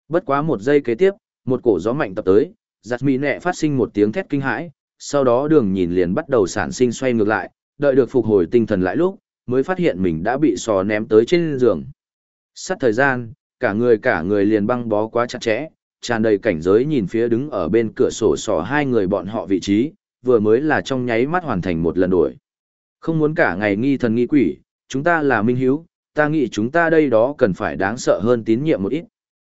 Bất quá một giây kế tiếp, một cổ gió mạnh tập tới, giặt mì nẹ phát sinh một tiếng thét kinh hãi, sau đó đường nhìn liền bắt đầu sản sinh xoay ngược lại, đợi được phục hồi tinh thần lại lúc, mới phát hiện mình đã bị sò ném tới trên giường. Sát thời gian, cả người liền băng bó quá chặt chẽ, tràn đầy cảnh giới nhìn phía đứng ở bên cửa sổ sò hai người bọn họ vị trí, vừa mới là trong nháy mắt hoàn thành một lần đuổi. Không muốn cả ngày nghi thần nghi quỷ, chúng ta là minh hiếu, ta nghĩ chúng ta đây đó cần phải đáng sợ hơn tín nhiệm một ít.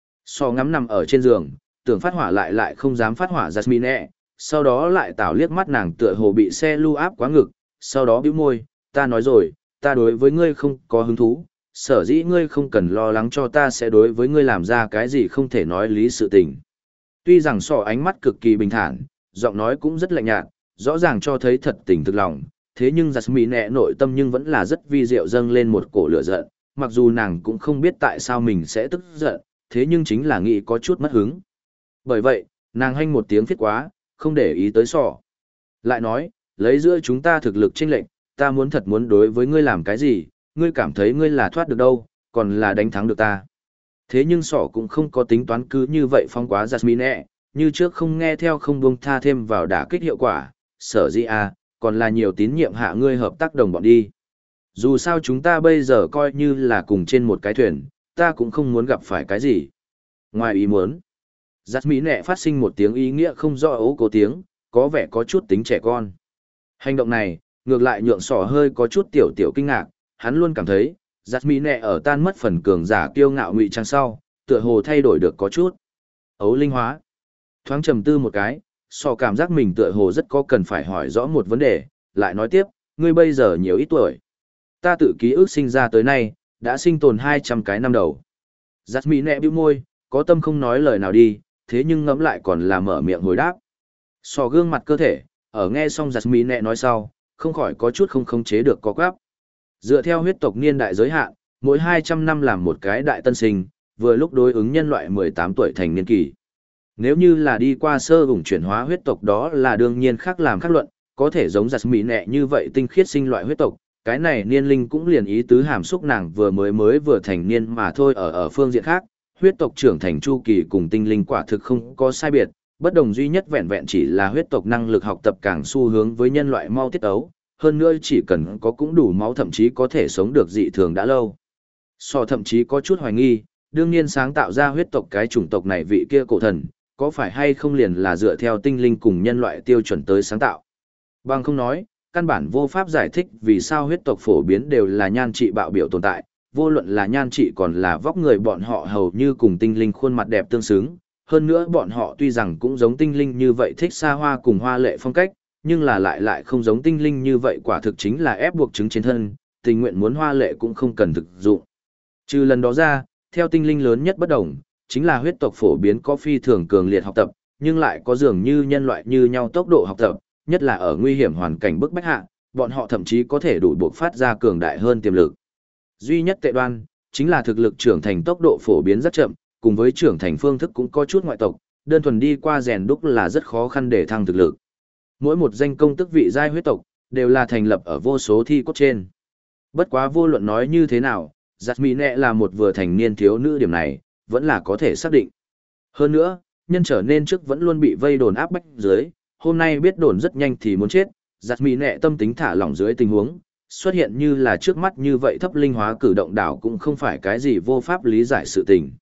Sò ngắm nằm ở trên giường, tưởng phát hỏa lại không dám phát hỏa Jasmine, sau đó lại tảo liếc mắt nàng tựa hồ bị xe lưu áp quá ngực, sau đó bĩu môi, ta nói rồi, ta đối với ngươi không có hứng thú, sở dĩ ngươi không cần lo lắng cho ta sẽ đối với ngươi làm ra cái gì không thể nói lý sự tình. Tuy rằng sò ánh mắt cực kỳ bình thản, giọng nói cũng rất lạnh nhạt, rõ ràng cho thấy thật tình thực lòng, thế nhưng Jasmine nội tâm nhưng vẫn là rất vi diệu dâng lên một cổ lửa giận, mặc dù nàng cũng không biết tại sao mình sẽ tức giận, thế nhưng chính là nghĩ có chút mất hứng. Bởi vậy, nàng hanh một tiếng phiết quá, không để ý tới sò. Lại nói, lấy giữa chúng ta thực lực chênh lệch, ta thật muốn đối với ngươi làm cái gì, ngươi cảm thấy ngươi là thoát được đâu, còn là đánh thắng được ta. Thế nhưng sỏ cũng không có tính toán cứ như vậy phong quá Jasmine, như trước không nghe theo không buông tha thêm vào đả kích hiệu quả, sở dĩ còn là nhiều tín nhiệm hạ ngươi hợp tác đồng bọn đi. Dù sao chúng ta bây giờ coi như là cùng trên một cái thuyền, ta cũng không muốn gặp phải cái gì. Ngoài ý muốn, Jasmine phát sinh một tiếng ý nghĩa không rõ ố cố tiếng, có vẻ có chút tính trẻ con. Hành động này, ngược lại nhượng sỏ hơi có chút tiểu kinh ngạc, hắn luôn cảm thấy, Jasmine ở tan mất phần cường giả kiêu ngạo ngụy trang sau, tựa hồ thay đổi được có chút. Ấu linh hóa. Thoáng trầm tư một cái, sỏ cảm giác mình tựa hồ rất có cần phải hỏi rõ một vấn đề, lại nói tiếp, ngươi bây giờ nhiều ít tuổi. Ta tự ký ức sinh ra tới nay, đã sinh tồn 200 cái năm đầu. Jasmine bĩu môi, có tâm không nói lời nào đi, thế nhưng ngẫm lại còn là mở miệng hồi đáp. Sò gương mặt cơ thể, ở nghe xong Jasmine nói sau, không khỏi có chút không khống chế được có quáp. Dựa theo huyết tộc niên đại giới hạn, mỗi 200 năm làm một cái đại tân sinh, vừa lúc đối ứng nhân loại 18 tuổi thành niên kỳ. Nếu như là đi qua sơ vùng chuyển hóa huyết tộc đó là đương nhiên khác làm khác luận, có thể giống Jasmine như vậy tinh khiết sinh loại huyết tộc, cái này niên linh cũng liền ý tứ hàm xúc nàng vừa thành niên mà thôi. Ở phương diện khác, huyết tộc trưởng thành chu kỳ cùng tinh linh quả thực không có sai biệt, bất đồng duy nhất vẹn vẹn chỉ là huyết tộc năng lực học tập càng xu hướng với nhân loại mau tiết ấu, hơn nữa chỉ cần có cũng đủ máu thậm chí có thể sống được dị thường đã lâu. Thậm chí có chút hoài nghi, đương nhiên sáng tạo ra huyết tộc cái chủng tộc này vị kia cổ thần, có phải hay không liền là dựa theo tinh linh cùng nhân loại tiêu chuẩn tới sáng tạo. Bằng không nói, căn bản vô pháp giải thích vì sao huyết tộc phổ biến đều là nhan trị bạo biểu tồn tại, vô luận là nhan trị còn là vóc người bọn họ hầu như cùng tinh linh khuôn mặt đẹp tương xứng. Hơn nữa bọn họ tuy rằng cũng giống tinh linh như vậy thích xa hoa cùng hoa lệ phong cách, nhưng là lại không giống tinh linh như vậy quả thực chính là ép buộc trứng trên thân, tình nguyện muốn hoa lệ cũng không cần thực dụng. Trừ lần đó ra, theo tinh linh lớn nhất bất đồng, chính là huyết tộc phổ biến có phi thường cường liệt học tập, nhưng lại có dường như nhân loại như nhau tốc độ học tập, nhất là ở nguy hiểm hoàn cảnh bức bách hạ, bọn họ thậm chí có thể đủ buộc phát ra cường đại hơn tiềm lực. Duy nhất tệ đoan, chính là thực lực trưởng thành tốc độ phổ biến rất chậm, cùng với trưởng thành phương thức cũng có chút ngoại tộc, đơn thuần đi qua rèn đúc là rất khó khăn để thăng thực lực. Mỗi một danh công tức vị giai huyết tộc, đều là thành lập ở vô số thi cốt trên. Bất quá vô luận nói như thế nào, Jasmine là một vừa thành niên thiếu nữ điểm này, vẫn là có thể xác định. Hơn nữa, nhân trở nên trước vẫn luôn bị vây đồn áp bách dưới, hôm nay biết đồn rất nhanh thì muốn chết, Jasmine tâm tính thả lỏng dưới tình huống, xuất hiện như là trước mắt như vậy thấp linh hóa cử động đảo cũng không phải cái gì vô pháp lý giải sự tình.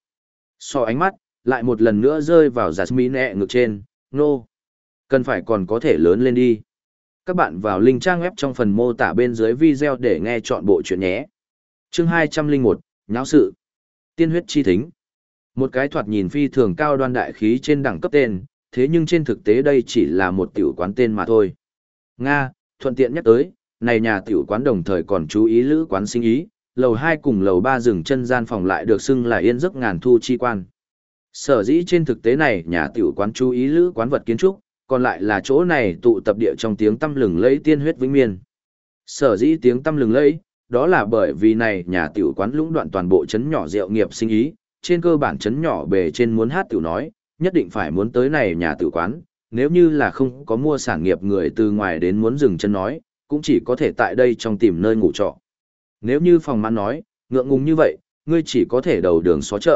Ánh mắt, lại một lần nữa rơi vào Jasmine ngực trên, nô. Cần phải còn có thể lớn lên đi. Các bạn vào link trang web trong phần mô tả bên dưới video để nghe chọn bộ chuyện nhé. Chương 201, nháo sự. Tiên huyết chi thính. Một cái thoạt nhìn phi thường cao đoan đại khí trên đẳng cấp tên, thế nhưng trên thực tế đây chỉ là một tiểu quán tên mà thôi. Nga, thuận tiện nhắc tới, này nhà tiểu quán đồng thời còn chú ý lữ quán sinh ý, lầu 2 cùng lầu 3 dừng chân gian phòng lại được xưng là yên giấc ngàn thu chi quan. Sở dĩ trên thực tế này nhà tiểu quán chú ý lữ quán vật kiến trúc, còn lại là chỗ này tụ tập địa trong tiếng tăm lừng lẫy tiên huyết vĩnh miên. Sở dĩ tiếng tăm lừng lẫy, đó là bởi vì này nhà tiểu quán lũng đoạn toàn bộ trấn nhỏ rượu nghiệp sinh ý, trên cơ bản trấn nhỏ bề trên muốn hát tiểu nói, nhất định phải muốn tới này nhà tiểu quán, nếu như là không có mua sản nghiệp người từ ngoài đến muốn dừng chân nói, cũng chỉ có thể tại đây trong tìm nơi ngủ trọ. Nếu như phòng mãn nói, ngượng ngùng như vậy, ngươi chỉ có thể đầu đường xó chợ,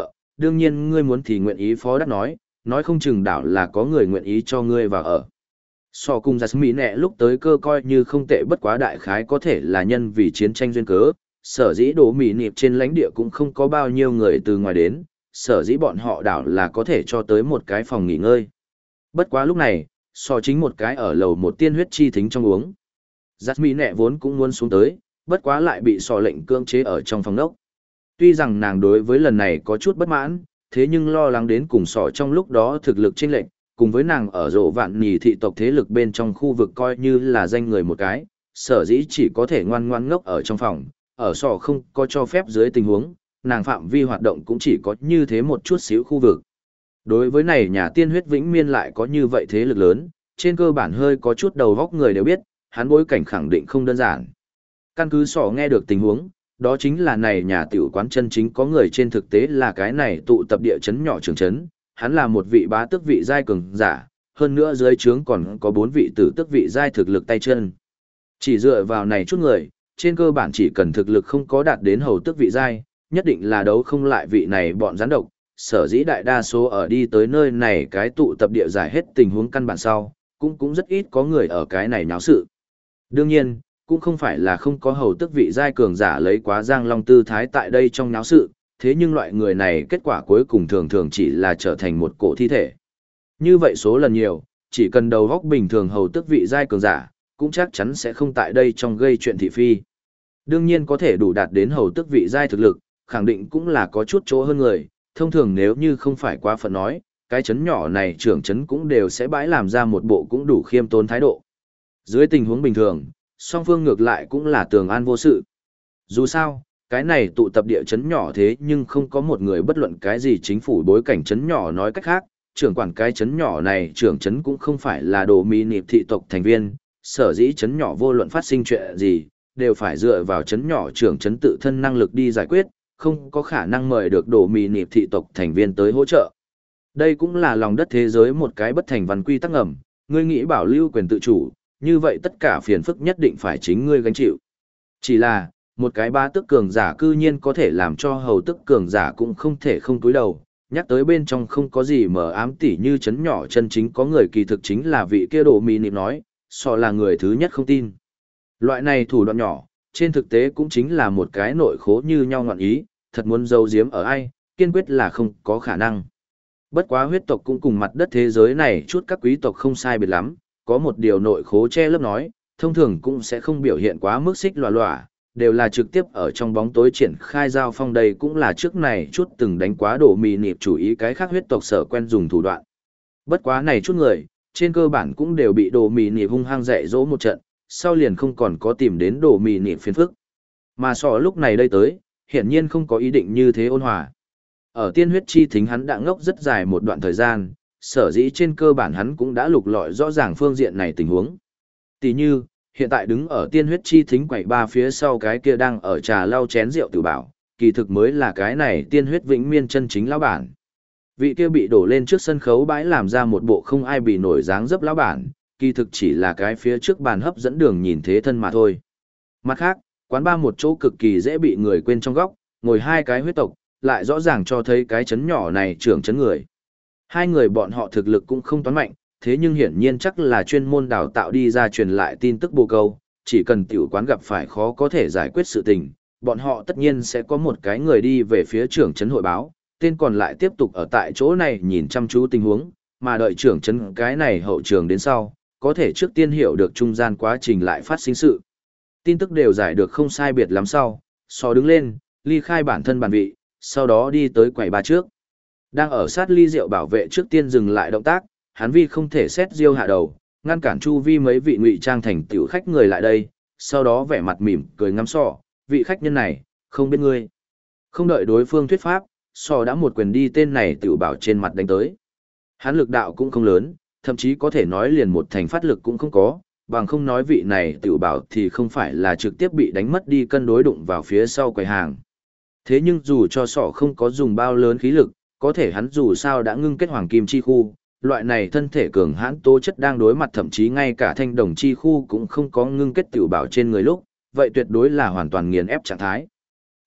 đương nhiên ngươi muốn thì nguyện ý phó đắc nói không chừng đảo là có người nguyện ý cho ngươi vào ở. So cùng Jasmine lúc tới cơ coi như không tệ bất quá đại khái có thể là nhân vì chiến tranh duyên cớ, sở dĩ đổ mì nịp trên lãnh địa cũng không có bao nhiêu người từ ngoài đến, sở dĩ bọn họ đảo là có thể cho tới một cái phòng nghỉ ngơi. Bất quá lúc này, so chính một cái ở lầu một tiên huyết chi thính trong uống. Jasmine vốn cũng muốn xuống tới, bất quá lại bị so lệnh cưỡng chế ở trong phòng đốc. Tuy rằng nàng đối với lần này có chút bất mãn, thế nhưng lo lắng đến cùng sọ trong lúc đó thực lực chênh lệnh, cùng với nàng ở rộ vạn nhì thị tộc thế lực bên trong khu vực coi như là danh người một cái, sở dĩ chỉ có thể ngoan ngoan ngốc ở trong phòng, ở sọ không có cho phép dưới tình huống, nàng phạm vi hoạt động cũng chỉ có như thế một chút xíu khu vực. Đối với này nhà tiên huyết vĩnh miên lại có như vậy thế lực lớn, trên cơ bản hơi có chút đầu góc người đều biết, hắn bối cảnh khẳng định không đơn giản. Căn cứ sọ nghe được tình huống, đó chính là này nhà tiểu quán chân chính có người trên thực tế là cái này tụ tập địa chấn nhỏ trường chấn, hắn là một vị bá tước vị giai cường giả, hơn nữa dưới trướng còn có 4 vị tử tước vị giai thực lực tay chân. Chỉ dựa vào này chút người, trên cơ bản chỉ cần thực lực không có đạt đến hầu tước vị giai, nhất định là đấu không lại vị này bọn gián độc, sở dĩ đại đa số ở đi tới nơi này cái tụ tập địa giải hết tình huống căn bản sau, cũng rất ít có người ở cái này náo sự. Đương nhiên, cũng không phải là không có hầu tước vị giai cường giả lấy quá giang long tư thái tại đây trong náo sự, thế nhưng loại người này kết quả cuối cùng thường thường chỉ là trở thành một cổ thi thể. Như vậy số lần nhiều, chỉ cần đầu góc bình thường hầu tước vị giai cường giả, cũng chắc chắn sẽ không tại đây trong gây chuyện thị phi. Đương nhiên có thể đủ đạt đến hầu tước vị giai thực lực, khẳng định cũng là có chút chỗ hơn người, thông thường nếu như không phải quá phận nói, cái chấn nhỏ này trưởng chấn cũng đều sẽ bãi làm ra một bộ cũng đủ khiêm tốn thái độ. Dưới tình huống bình thường, song phương ngược lại cũng là tường an vô sự. Dù sao, cái này tụ tập địa chấn nhỏ thế nhưng không có một người bất luận cái gì chính phủ bối cảnh chấn nhỏ nói cách khác, trưởng quản cái chấn nhỏ này trưởng chấn cũng không phải là đồ mì nịp thị tộc thành viên, sở dĩ chấn nhỏ vô luận phát sinh chuyện gì, đều phải dựa vào chấn nhỏ trưởng chấn tự thân năng lực đi giải quyết, không có khả năng mời được đồ mì nịp thị tộc thành viên tới hỗ trợ. Đây cũng là lòng đất thế giới một cái bất thành văn quy tắc ngầm, ngươi nghĩ bảo lưu quyền tự chủ, như vậy tất cả phiền phức nhất định phải chính ngươi gánh chịu. Chỉ là, một cái bá tước cường giả cư nhiên có thể làm cho hầu tước cường giả cũng không thể không túi đầu, nhắc tới bên trong không có gì mờ ám tỉ như chấn nhỏ chân chính có người kỳ thực chính là vị kia đồ mì nịp nói, so là người thứ nhất không tin. Loại này thủ đoạn nhỏ, trên thực tế cũng chính là một cái nội khố như nhau ngọn ý, thật muốn giấu giếm ở ai, kiên quyết là không có khả năng. Bất quá huyết tộc cũng cùng mặt đất thế giới này chút các quý tộc không sai biệt lắm, có một điều nội khố che lấp nói, thông thường cũng sẽ không biểu hiện quá mức xích lòa lòa, đều là trực tiếp ở trong bóng tối triển khai giao phong, đây cũng là trước này chút từng đánh quá đổ mì nịp chủ ý cái khác huyết tộc sở quen dùng thủ đoạn. Bất quá này chút người, trên cơ bản cũng đều bị đồ mì nịp hung hăng dạy dỗ một trận, sau liền không còn có tìm đến đồ mì nịp phiền phức. Mà sọ lúc này đây tới, hiển nhiên không có ý định như thế ôn hòa. Ở tiên huyết chi thính hắn đã ngốc rất dài một đoạn thời gian, sở dĩ trên cơ bản hắn cũng đã lục lọi rõ ràng phương diện này tình huống. Tỷ như, hiện tại đứng ở tiên huyết chi thính quầy ba phía sau cái kia đang ở trà lau chén rượu tử bảo, kỳ thực mới là cái này tiên huyết vĩnh miên chân chính lão bản. Vị kia bị đổ lên trước sân khấu bãi làm ra một bộ không ai bị nổi dáng dấp lão bản, kỳ thực chỉ là cái phía trước bàn hấp dẫn đường nhìn thế thân mà thôi. Mặt khác, quán ba một chỗ cực kỳ dễ bị người quên trong góc, ngồi hai cái huyết tộc, lại rõ ràng cho thấy cái chấn nhỏ này trưởng chấn người. Hai người bọn họ thực lực cũng không toán mạnh, thế nhưng hiển nhiên chắc là chuyên môn đào tạo đi ra truyền lại tin tức bồ câu, chỉ cần tiểu quán gặp phải khó có thể giải quyết sự tình, bọn họ tất nhiên sẽ có một cái người đi về phía trưởng chấn hội báo, tên còn lại tiếp tục ở tại chỗ này nhìn chăm chú tình huống, mà đợi trưởng chấn cái này hậu trường đến sau, có thể trước tiên hiểu được trung gian quá trình lại phát sinh sự. Tin tức đều giải được không sai biệt lắm sau, so đứng lên, ly khai bản thân bản vị, sau đó đi tới quầy ba trước. Đang ở sát ly rượu bảo vệ trước tiên dừng lại động tác, hắn vi không thể xét diêu hạ đầu, ngăn cản chu vi mấy vị ngụy trang thành tiểu khách người lại đây, sau đó vẻ mặt mỉm cười ngắm sọ, vị khách nhân này, không biết ngươi. Không đợi đối phương thuyết pháp, sọ đã một quyền đi tên này tiểu bảo trên mặt đánh tới. Hắn lực đạo cũng không lớn, thậm chí có thể nói liền một thành phát lực cũng không có, bằng không nói vị này tiểu bảo thì không phải là trực tiếp bị đánh mất đi cân đối đụng vào phía sau quầy hàng. Thế nhưng dù cho sọ không có dùng bao lớn khí lực, có thể hắn dù sao đã ngưng kết hoàng kim chi khu, loại này thân thể cường hãn tố chất đang đối mặt thậm chí ngay cả thanh đồng chi khu cũng không có ngưng kết tiểu bảo trên người lúc, vậy tuyệt đối là hoàn toàn nghiền ép trạng thái.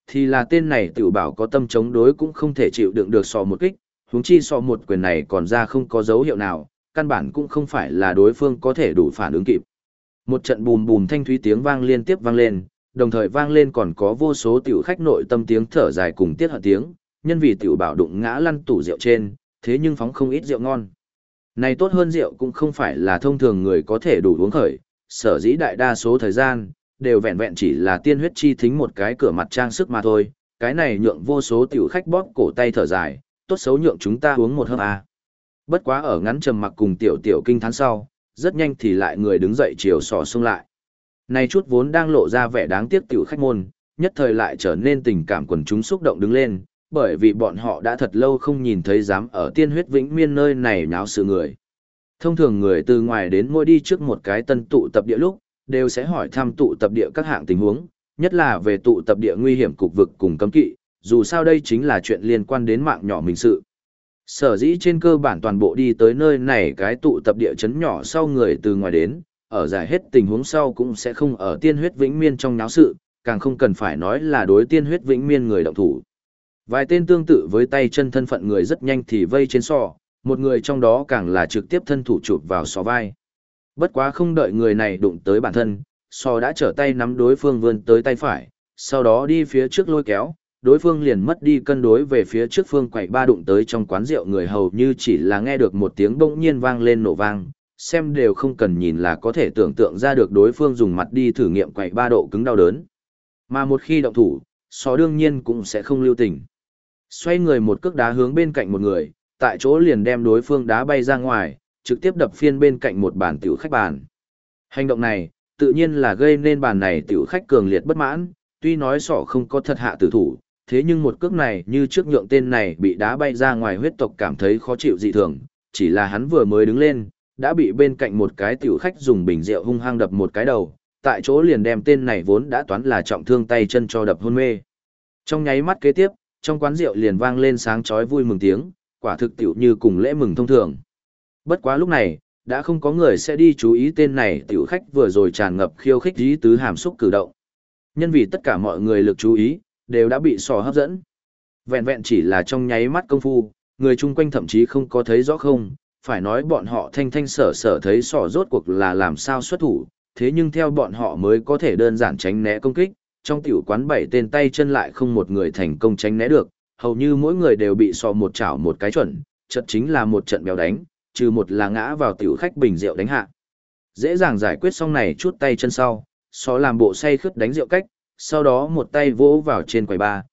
thì là tên này tiểu bảo có tâm chống đối cũng không thể chịu đựng được sò một kích, huống chi sò một quyền này còn ra không có dấu hiệu nào, căn bản cũng không phải là đối phương có thể đủ phản ứng kịp. Một trận bùm bùm thanh thúy tiếng vang liên tiếp vang lên, đồng thời vang lên còn có vô số tiểu khách nội tâm tiếng thở dài cùng tiết hận tiếng, nhân vì tiểu bảo đụng ngã lăn tủ rượu trên, thế nhưng phóng không ít rượu ngon. Này tốt hơn rượu cũng không phải là thông thường người có thể đủ uống khởi, sở dĩ đại đa số thời gian, đều vẹn vẹn chỉ là tiên huyết chi thính một cái cửa mặt trang sức mà thôi, cái này nhượng vô số tiểu khách bóp cổ tay thở dài, tốt xấu nhượng chúng ta uống một hớp à. Bất quá ở ngắn trầm mặc cùng tiểu tiểu kinh thán sau, rất nhanh thì lại người đứng dậy chiều sò xông lại. Này chút vốn đang lộ ra vẻ đáng tiếc tiểu khách môn, nhất thời lại trở nên tình cảm quần chúng xúc động đứng lên, bởi vì bọn họ đã thật lâu không nhìn thấy dám ở tiên huyết vĩnh miên nơi này nháo sự người. Thông thường người từ ngoài đến mỗi đi trước một cái tân tụ tập địa lúc, đều sẽ hỏi thăm tụ tập địa các hạng tình huống, nhất là về tụ tập địa nguy hiểm cục vực cùng cấm kỵ, dù sao đây chính là chuyện liên quan đến mạng nhỏ mình sự. Sở dĩ trên cơ bản toàn bộ đi tới nơi này cái tụ tập địa chấn nhỏ sau người từ ngoài đến, ở giải hết tình huống sau cũng sẽ không ở tiên huyết vĩnh miên trong náo sự, càng không cần phải nói là đối tiên huyết vĩnh miên người động thủ. Vài tên tương tự với tay chân thân phận người rất nhanh thì vây trên sò, một người trong đó càng là trực tiếp thân thủ chụp vào sò vai. Bất quá không đợi người này đụng tới bản thân, sò đã trở tay nắm đối phương vươn tới tay phải, sau đó đi phía trước lôi kéo, đối phương liền mất đi cân đối về phía trước phương quậy ba đụng tới trong quán rượu người hầu như chỉ là nghe được một tiếng bỗng nhiên vang lên nổ vang, xem đều không cần nhìn là có thể tưởng tượng ra được đối phương dùng mặt đi thử nghiệm quậy ba độ cứng đau đớn. Mà một khi động thủ, sò đương nhiên cũng sẽ không lưu tình. Xoay người một cước đá hướng bên cạnh một người, tại chỗ liền đem đối phương đá bay ra ngoài, trực tiếp đập phiên bên cạnh một bàn tiểu khách bàn. Hành động này, tự nhiên là gây nên bàn này tiểu khách cường liệt bất mãn, tuy nói sọ không có thật hạ tử thủ, thế nhưng một cước này như trước nhượng tên này bị đá bay ra ngoài huyết tộc cảm thấy khó chịu dị thường, chỉ là hắn vừa mới đứng lên, đã bị bên cạnh một cái tiểu khách dùng bình rượu hung hăng đập một cái đầu, tại chỗ liền đem tên này vốn đã toán là trọng thương tay chân cho đập hôn mê. Trong nháy mắt kế tiếp, trong quán rượu liền vang lên sáng chói vui mừng tiếng, quả thực tiểu như cùng lễ mừng thông thường. Bất quá lúc này, đã không có người sẽ đi chú ý tên này tiểu khách vừa rồi tràn ngập khiêu khích ý tứ hàm xúc cử động. Nhân vì tất cả mọi người lực chú ý, đều đã bị sò hấp dẫn. Vẹn vẹn chỉ là trong nháy mắt công phu, người chung quanh thậm chí không có thấy rõ không, phải nói bọn họ thanh thanh sở sở thấy sò rốt cuộc là làm sao xuất thủ, thế nhưng theo bọn họ mới có thể đơn giản tránh né công kích, trong tiểu quán 7 tên tay chân lại không một người thành công tránh né được, hầu như mỗi người đều bị sò một chảo một cái chuẩn, chợt chính là một trận béo đánh, trừ một là ngã vào tiểu khách bình rượu đánh hạ. Dễ dàng giải quyết xong này chút tay chân sau, sò làm bộ say khướt đánh rượu cách, sau đó một tay vỗ vào trên quầy ba,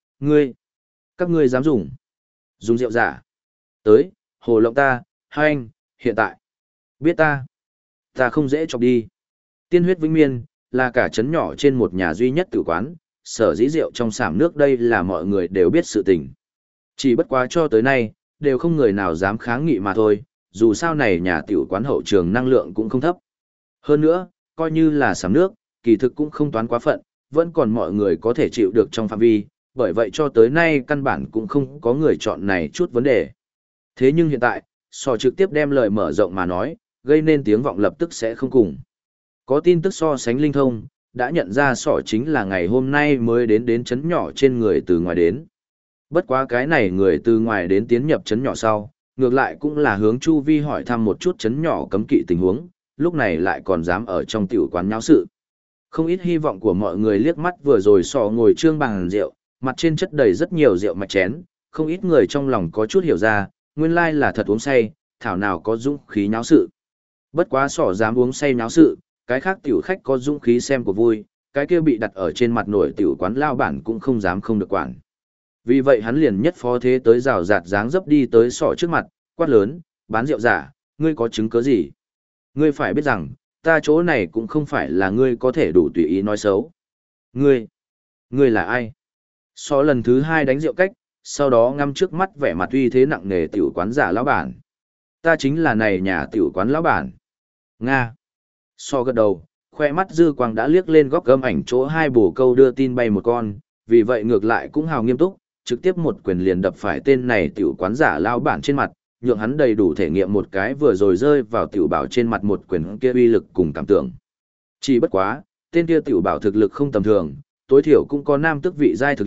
các ngươi dám dùng rượu giả. Tới, hồ lộng ta, hai anh, hiện tại. Biết ta không dễ chọc đi. Tiên huyết vĩnh miên, là cả trấn nhỏ trên một nhà duy nhất tử quán, sở dĩ rượu trong sảm nước đây là mọi người đều biết sự tình. Chỉ bất quá cho tới nay, đều không người nào dám kháng nghị mà thôi, dù sao này nhà tiểu quán hậu trường năng lượng cũng không thấp. Hơn nữa, coi như là sảm nước, kỳ thực cũng không toán quá phận, vẫn còn mọi người có thể chịu được trong phạm vi, bởi vậy cho tới nay căn bản cũng không có người chọn này chút vấn đề. Thế nhưng hiện tại, sò trực tiếp đem lời mở rộng mà nói, gây nên tiếng vọng lập tức sẽ không cùng. Có tin tức so sánh linh thông, đã nhận ra sỏ chính là ngày hôm nay mới đến chấn nhỏ trên người từ ngoài đến. Bất quá cái này người từ ngoài đến tiến nhập chấn nhỏ sau, ngược lại cũng là hướng chu vi hỏi thăm một chút chấn nhỏ cấm kỵ tình huống, lúc này lại còn dám ở trong tiểu quán nháo sự. Không ít hy vọng của mọi người liếc mắt vừa rồi sò ngồi trương bàn rượu, mặt trên chất đầy rất nhiều rượu mạch chén, không ít người trong lòng có chút hiểu ra, nguyên lai là thật uống say, thảo nào có dũng khí nháo sự. Bất quá sỏ dám uống say nháo sự, cái khác tiểu khách có dũng khí xem của vui, cái kia bị đặt ở trên mặt nổi tiểu quán lao bản cũng không dám không được quản. Vì vậy hắn liền nhất phó thế tới rào rạt dáng dấp đi tới sỏ trước mặt, quát lớn, bán rượu giả, ngươi có chứng cứ gì? Ngươi phải biết rằng, ta chỗ này cũng không phải là ngươi có thể đủ tùy ý nói xấu. Ngươi là ai? Sỏ lần thứ 2 đánh rượu cách, sau đó ngắm trước mắt vẻ mặt uy thế nặng nề tiểu quán giả lão bản. Ta chính là này nhà tiểu quán lão bản. Nga. So gật đầu, khoe mắt dư quang đã liếc lên góc gâm ảnh chỗ hai bổ câu đưa tin bay một con, vì vậy ngược lại cũng hào nghiêm túc, trực tiếp một quyền liền đập phải tên này tiểu quán giả lão bản trên mặt, nhượng hắn đầy đủ thể nghiệm một cái vừa rồi rơi vào tiểu bảo trên mặt một quyền kia uy lực cùng cảm tưởng. Chỉ bất quá, tên kia tiểu bảo thực lực không tầm thường, tối thiểu cũng có nam tước vị giai thực lực,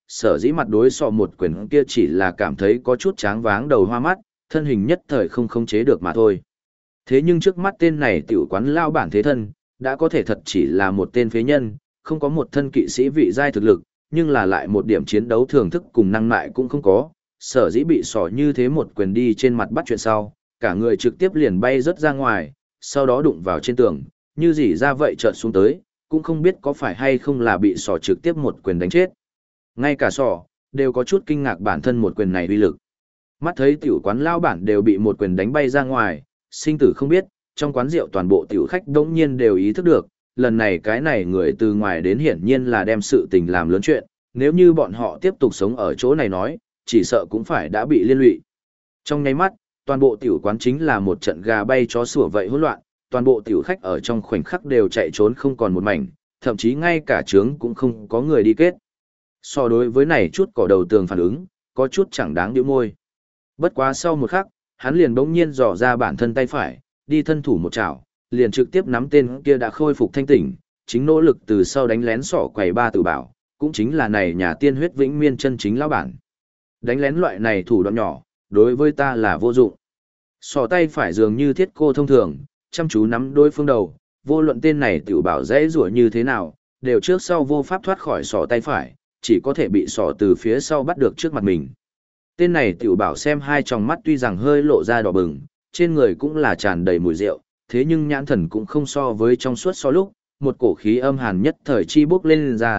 sở dĩ mặt đối sọ một quyền kia chỉ là cảm thấy có chút tráng váng đầu hoa mắt, thân hình nhất thời không khống chế được mà thôi. Thế nhưng trước mắt tên này tiểu quán lao bản thế thân, đã có thể thật chỉ là một tên phế nhân, không có một thân kỵ sĩ vị giai thực lực, nhưng là lại một điểm chiến đấu thưởng thức cùng năng nại cũng không có, sở dĩ bị sỏ như thế một quyền đi trên mặt bắt chuyện sau, cả người trực tiếp liền bay rớt ra ngoài, sau đó đụng vào trên tường, như gì ra vậy chợt xuống tới, cũng không biết có phải hay không là bị sỏ trực tiếp một quyền đánh chết. Ngay cả sỏ, đều có chút kinh ngạc bản thân một quyền này uy lực. Mắt thấy tiểu quán lao bản đều bị một quyền đánh bay ra ngoài, sinh tử không biết, trong quán rượu toàn bộ tiểu khách đống nhiên đều ý thức được, lần này cái này người từ ngoài đến hiển nhiên là đem sự tình làm lớn chuyện, nếu như bọn họ tiếp tục sống ở chỗ này nói, chỉ sợ cũng phải đã bị liên lụy. Trong nháy mắt, toàn bộ tiểu quán chính là một trận gà bay chó sủa vậy hỗn loạn, toàn bộ tiểu khách ở trong khoảnh khắc đều chạy trốn không còn một mảnh, thậm chí ngay cả trướng cũng không có người đi kết. So đối với này chút cỏ đầu tường phản ứng, có chút chẳng đáng điệu môi. Bất quá sau một khắc, hắn liền bỗng nhiên dò ra bản thân tay phải, đi thân thủ một chảo, liền trực tiếp nắm tên kia đã khôi phục thanh tỉnh, chính nỗ lực từ sau đánh lén sỏ quầy ba tự bảo, cũng chính là này nhà tiên huyết vĩnh miên chân chính lão bản. Đánh lén loại này thủ đoạn nhỏ, đối với ta là vô dụng. Sỏ tay phải dường như thiết cô thông thường, chăm chú nắm đối phương đầu, vô luận tên này tự bảo dễ rủa như thế nào, đều trước sau vô pháp thoát khỏi sỏ tay phải, chỉ có thể bị sỏ từ phía sau bắt được trước mặt mình. Tên này tiểu bảo xem hai tròng mắt tuy rằng hơi lộ ra đỏ bừng, trên người cũng là tràn đầy mùi rượu, thế nhưng nhãn thần cũng không so với trong suốt so lúc, một cổ khí âm hàn nhất thời chi bốc lên ra,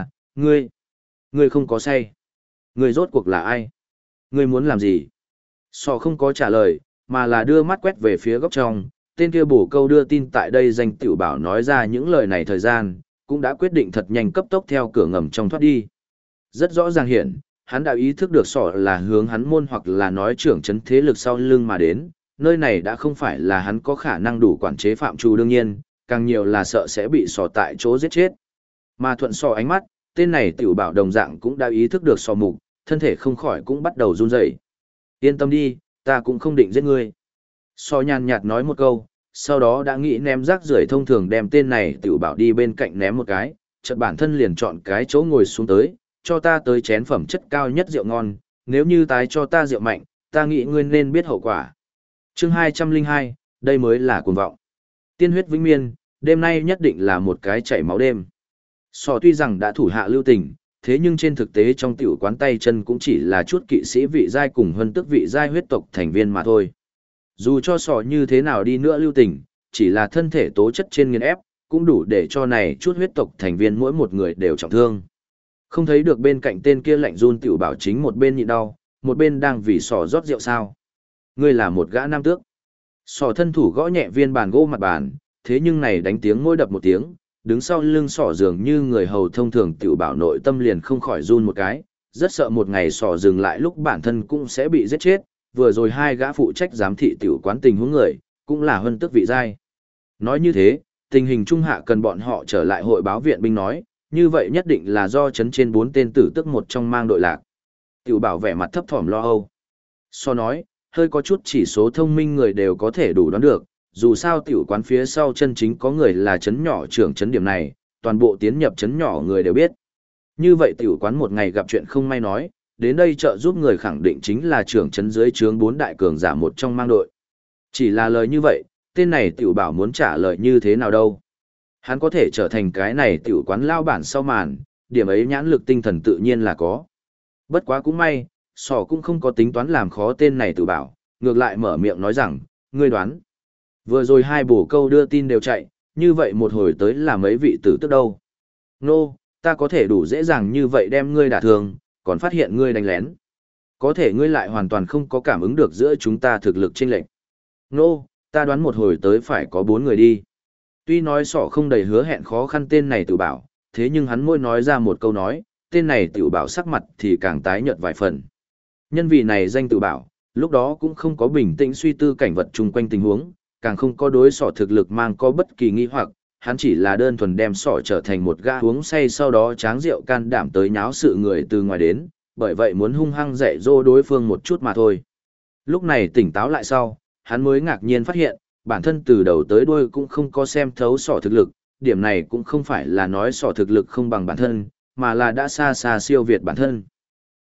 ngươi không có say. Ngươi rốt cuộc là ai? Ngươi muốn làm gì? Sọ không có trả lời, mà là đưa mắt quét về phía góc trong, tên kia bổ câu đưa tin tại đây danh tiểu bảo nói ra những lời này thời gian, cũng đã quyết định thật nhanh cấp tốc theo cửa ngầm trong thoát đi. Rất rõ ràng hiện, hắn đã ý thức được sọ là hướng hắn môn hoặc là nói trưởng chấn thế lực sau lưng mà đến, nơi này đã không phải là hắn có khả năng đủ quản chế phạm trù đương nhiên, càng nhiều là sợ sẽ bị sọ tại chỗ giết chết. Mà thuận sọ ánh mắt, tên này tiểu bảo đồng dạng cũng đã ý thức được sọ mục, thân thể không khỏi cũng bắt đầu run rẩy. Yên tâm đi, ta cũng không định giết ngươi. Sọ nhàn nhạt nói một câu, sau đó đã nghĩ ném rác rưởi thông thường đem tên này tiểu bảo đi bên cạnh ném một cái, chợt bản thân liền chọn cái chỗ ngồi xuống tới, cho ta tới chén phẩm chất cao nhất rượu ngon, nếu như tái cho ta rượu mạnh, ta nghĩ ngươi nên biết hậu quả. Chương 202, đây mới là cuồng vọng. Tiên huyết vĩnh miên, đêm nay nhất định là một cái chảy máu đêm. Sọ tuy rằng đã thủ hạ lưu tình, thế nhưng trên thực tế trong tiểu quán tay chân cũng chỉ là chút kỵ sĩ vị giai cùng hơn tức vị giai huyết tộc thành viên mà thôi. Dù cho sọ như thế nào đi nữa lưu tình, chỉ là thân thể tố chất trên nghiền ép, cũng đủ để cho này chút huyết tộc thành viên mỗi một người đều trọng thương. Không thấy được bên cạnh tên kia lạnh run tiểu bảo chính một bên nhịn đau, một bên đang vì sọ rót rượu sao. Ngươi là một gã nam tước. Sọ thân thủ gõ nhẹ viên bàn gỗ mặt bàn, thế nhưng này đánh tiếng môi đập một tiếng, đứng sau lưng sọ dường như người hầu thông thường tiểu bảo nội tâm liền không khỏi run một cái, rất sợ một ngày sọ dừng lại lúc bản thân cũng sẽ bị giết chết, vừa rồi hai gã phụ trách giám thị tiểu quán tình huống người, cũng là hơn tước vị giai. Nói như thế, tình hình trung hạ cần bọn họ trở lại hội báo viện binh nói, như vậy nhất định là do chấn trên 4 tên tử tức một trong mang đội lạc. Tiểu bảo vẻ mặt thấp thỏm lo âu. So nói, hơi có chút chỉ số thông minh người đều có thể đủ đoán được, dù sao tiểu quán phía sau chân chính có người là chấn nhỏ trưởng chấn điểm này, toàn bộ tiến nhập chấn nhỏ người đều biết. Như vậy tiểu quán một ngày gặp chuyện không may nói, đến đây trợ giúp người khẳng định chính là trưởng chấn dưới trướng 4 đại cường giả một trong mang đội. Chỉ là lời như vậy, tên này tiểu bảo muốn trả lời như thế nào đâu. Hắn có thể trở thành cái này tiểu quán lao bản sau màn, điểm ấy nhãn lực tinh thần tự nhiên là có. Bất quá cũng may, sỏ cũng không có tính toán làm khó tên này tiểu bảo, ngược lại mở miệng nói rằng, ngươi đoán. Vừa rồi hai bổ câu đưa tin đều chạy, như vậy một hồi tới là mấy vị tử tức đâu. Nô, ta có thể đủ dễ dàng như vậy đem ngươi đả thương, còn phát hiện ngươi đánh lén. Có thể ngươi lại hoàn toàn không có cảm ứng được giữa chúng ta thực lực chênh lệch. Nô, ta đoán một hồi tới phải có 4 người đi. Tuy nói sỏ không đầy hứa hẹn khó khăn tên này tự bảo, thế nhưng hắn môi nói ra một câu nói, tên này tự bảo sắc mặt thì càng tái nhợt vài phần. Nhân vì này danh tự bảo, lúc đó cũng không có bình tĩnh suy tư cảnh vật chung quanh tình huống, càng không có đối sỏ thực lực mang có bất kỳ nghi hoặc, hắn chỉ là đơn thuần đem sỏ trở thành một gã uống say sau đó tráng rượu can đảm tới nháo sự người từ ngoài đến, bởi vậy muốn hung hăng dạy dỗ đối phương một chút mà thôi. Lúc này tỉnh táo lại sau, hắn mới ngạc nhiên phát hiện, bản thân từ đầu tới đuôi cũng không có xem thấu sỏ thực lực, điểm này cũng không phải là nói sỏ thực lực không bằng bản thân, mà là đã xa xa siêu việt bản thân.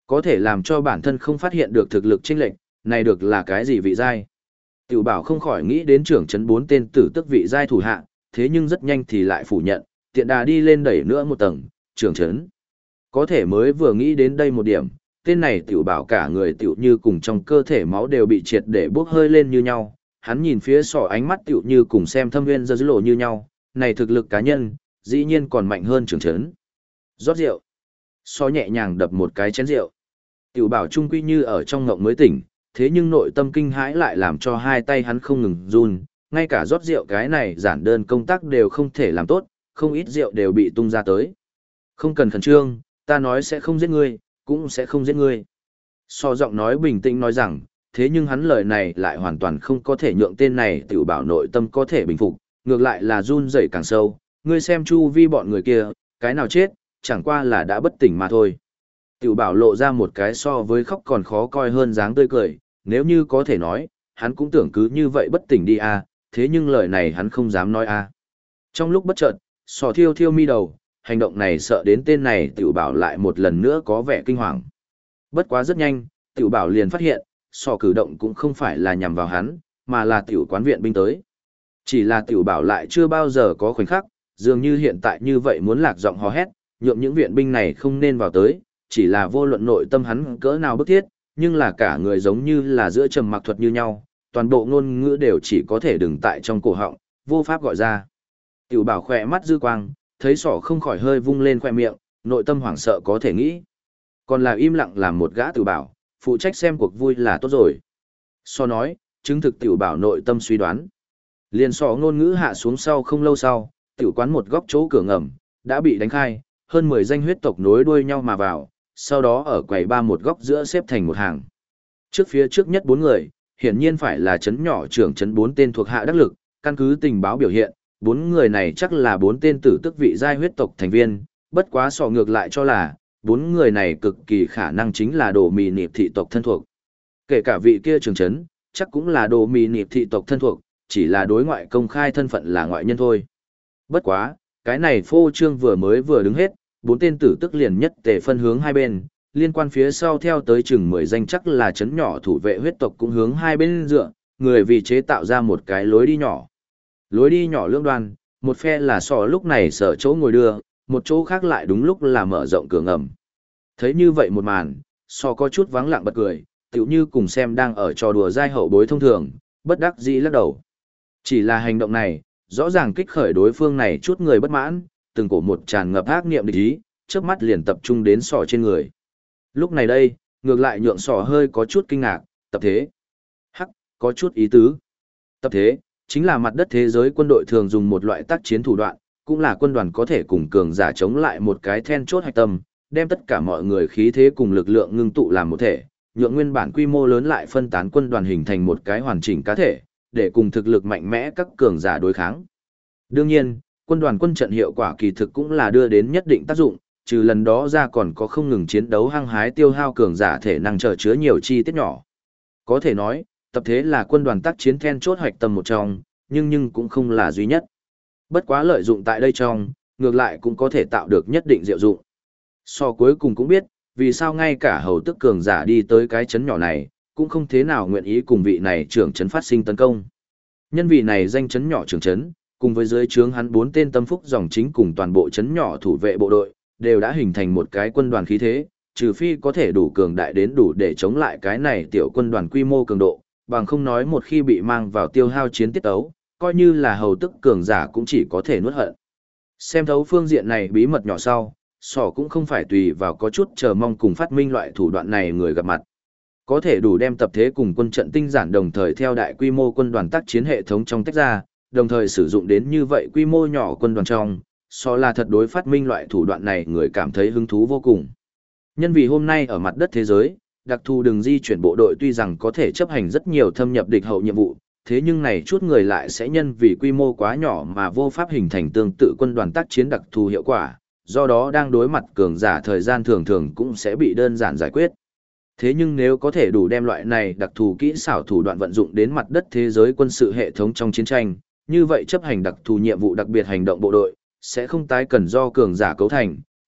Có thể làm cho bản thân không phát hiện được thực lực chênh lệch, này được là cái gì vị giai? Tiểu Bảo không khỏi nghĩ đến trưởng trấn 4 tên tử tức vị giai thủ hạ, thế nhưng rất nhanh thì lại phủ nhận, tiện đà đi lên đẩy nữa một tầng, trưởng trấn. Có thể mới vừa nghĩ đến đây một điểm, tên này Tiểu Bảo cả người tiểu như cùng trong cơ thể máu đều bị triệt để bốc hơi lên như nhau, hắn nhìn phía sọ ánh mắt tiểu như cùng xem thâm nguyên dư lộ như nhau, này thực lực cá nhân, dĩ nhiên còn mạnh hơn trưởng trấn. Rót rượu. So nhẹ nhàng đập một cái chén rượu. Tiểu Bảo trung quy như ở trong ngộng mới tỉnh, thế nhưng nội tâm kinh hãi lại làm cho hai tay hắn không ngừng run, ngay cả rót rượu cái này giản đơn công tác đều không thể làm tốt, không ít rượu đều bị tung ra tới. Không cần khẩn trương, ta nói sẽ không giết ngươi, cũng sẽ không giết ngươi. So giọng nói bình tĩnh nói rằng, thế nhưng hắn lời này lại hoàn toàn không có thể nhượng tên này Tiểu Bảo nội tâm có thể bình phục, ngược lại là run rẩy càng sâu, ngươi xem chu vi bọn người kia, cái nào chết, chẳng qua là đã bất tỉnh mà thôi. Tiểu Bảo lộ ra một cái so với khóc còn khó coi hơn dáng tươi cười, nếu như có thể nói, hắn cũng tưởng cứ như vậy bất tỉnh đi à, thế nhưng lời này hắn không dám nói à. Trong lúc bất chợt, Sò thiêu thiêu mi đầu, hành động này sợ đến tên này Tiểu Bảo lại một lần nữa có vẻ kinh hoàng. Bất quá rất nhanh, Tiểu Bảo liền phát hiện, Sò cử động cũng không phải là nhằm vào hắn, mà là Tiểu quán viện binh tới. Chỉ là Tiểu Bảo lại chưa bao giờ có khoảnh khắc, dường như hiện tại như vậy muốn lạc giọng hò hét, nhượng những viện binh này không nên vào tới, chỉ là vô luận nội tâm hắn cỡ nào bức thiết, nhưng là cả người giống như là giữa trầm mặc thuật như nhau, toàn bộ ngôn ngữ đều chỉ có thể đừng tại trong cổ họng, vô pháp gọi ra. Tiểu Bảo khỏe mắt dư quang, thấy Sỏ không khỏi hơi vung lên khoe miệng, nội tâm hoảng sợ có thể nghĩ. Còn là im lặng làm một gã Tiểu Bảo, phụ trách xem cuộc vui là tốt rồi. So nói, chứng thực Tiểu Bảo nội tâm suy đoán. Liền Sỏ ngôn ngữ hạ xuống sau không lâu sau, tiểu quán một góc chỗ cửa ngầm, đã bị đánh khai, hơn 10 danh huyết tộc nối đuôi nhau mà vào, sau đó ở quầy ba một góc giữa xếp thành một hàng. Trước phía trước nhất 4 người, hiển nhiên phải là chấn nhỏ trưởng chấn 4 tên thuộc hạ đắc lực, căn cứ tình báo biểu hiện, 4 người này chắc là 4 tên tử tức vị giai huyết tộc thành viên, bất quá sọ ngược lại cho là, 4 người này cực kỳ khả năng chính là đồ mì nịp thị tộc thân thuộc. Kể cả vị kia trưởng chấn, chắc cũng là đồ mì nịp thị tộc thân thuộc, chỉ là đối ngoại công khai thân phận là ngoại nhân thôi. Bất quá, cái này phô trương vừa đứng hết, 4 tên tử tức liền nhất tề phân hướng hai bên, liên quan phía sau theo tới chừng 10 danh chắc là chấn nhỏ thủ vệ huyết tộc cũng hướng hai bên dựa, người vì chế tạo ra một cái lối đi nhỏ. Lối đi nhỏ lưỡng đoan, một phe là sò lúc này sở chỗ ngồi đưa, một chỗ khác lại đúng lúc là mở rộng cửa ngầm. Thấy như vậy một màn, sò có chút vắng lặng bật cười, tựu như cùng xem đang ở trò đùa giai hậu bối thông thường, bất đắc dĩ lắc đầu. Chỉ là hành động này, rõ ràng kích khởi đối phương này chút người bất mãn, từng cổ một tràn ngập ác niệm địch ý, trước mắt liền tập trung đến sò trên người. Lúc này đây, ngược lại nhượng sò hơi có chút kinh ngạc, tập thế. Hắc, có chút ý tứ. Tập thế, chính là mặt đất thế giới quân đội thường dùng một loại tác chiến thủ đoạn, cũng là quân đoàn có thể cùng cường giả chống lại một cái then chốt hạch tâm, đem tất cả mọi người khí thế cùng lực lượng ngưng tụ làm một thể, nhượng nguyên bản quy mô lớn lại phân tán quân đoàn hình thành một cái hoàn chỉnh cá thể, để cùng thực lực mạnh mẽ các cường giả đối kháng. Đương nhiên, quân đoàn quân trận hiệu quả kỳ thực cũng là đưa đến nhất định tác dụng, trừ lần đó ra còn có không ngừng chiến đấu hăng hái tiêu hao cường giả thể năng trở chứa nhiều chi tiết nhỏ. Có thể nói, tập thế là quân đoàn tác chiến then chốt hoạch tâm một trong, nhưng cũng không là duy nhất. Bất quá lợi dụng tại đây trong, ngược lại cũng có thể tạo được nhất định diệu dụng. So cuối cùng cũng biết, vì sao ngay cả hầu tức cường giả đi tới cái chấn nhỏ này, cũng không thế nào nguyện ý cùng vị này trưởng chấn phát sinh tấn công. Nhân vị này danh chấn nhỏ trưởng chấn, cùng với dưới trướng hắn 4 tên tâm phúc dòng chính cùng toàn bộ chấn nhỏ thủ vệ bộ đội, đều đã hình thành một cái quân đoàn khí thế, trừ phi có thể đủ cường đại đến đủ để chống lại cái này tiểu quân đoàn quy mô cường độ, bằng không nói một khi bị mang vào tiêu hao chiến tiết ấu, coi như là hầu tức cường giả cũng chỉ có thể nuốt hận. Xem thấu phương diện này bí mật nhỏ sau, sỏ cũng không phải tùy vào có chút chờ mong cùng phát minh loại thủ đoạn này người gặp mặt. Có thể đủ đem tập thế cùng quân trận tinh giản đồng thời theo đại quy mô quân đoàn tác chiến hệ thống trong tách ra, đồng thời sử dụng đến như vậy quy mô nhỏ quân đoàn trong, so là thật đối phát minh loại thủ đoạn này người cảm thấy hứng thú vô cùng. Nhân vì hôm nay ở mặt đất thế giới, đặc thù đường di chuyển bộ đội tuy rằng có thể chấp hành rất nhiều thâm nhập địch hậu nhiệm vụ, thế nhưng này chút người lại sẽ nhân vì quy mô quá nhỏ mà vô pháp hình thành tương tự quân đoàn tác chiến đặc thù hiệu quả, do đó đang đối mặt cường giả thời gian thường thường cũng sẽ bị đơn giản giải quyết. Thế nhưng nếu có thể đủ đem loại này đặc thù kỹ xảo thủ đoạn vận dụng đến mặt đất thế giới quân sự hệ thống trong chiến tranh, như vậy chấp hành đặc thù nhiệm vụ đặc biệt hành động bộ đội, sẽ không tái cần do cường giả cấu thành,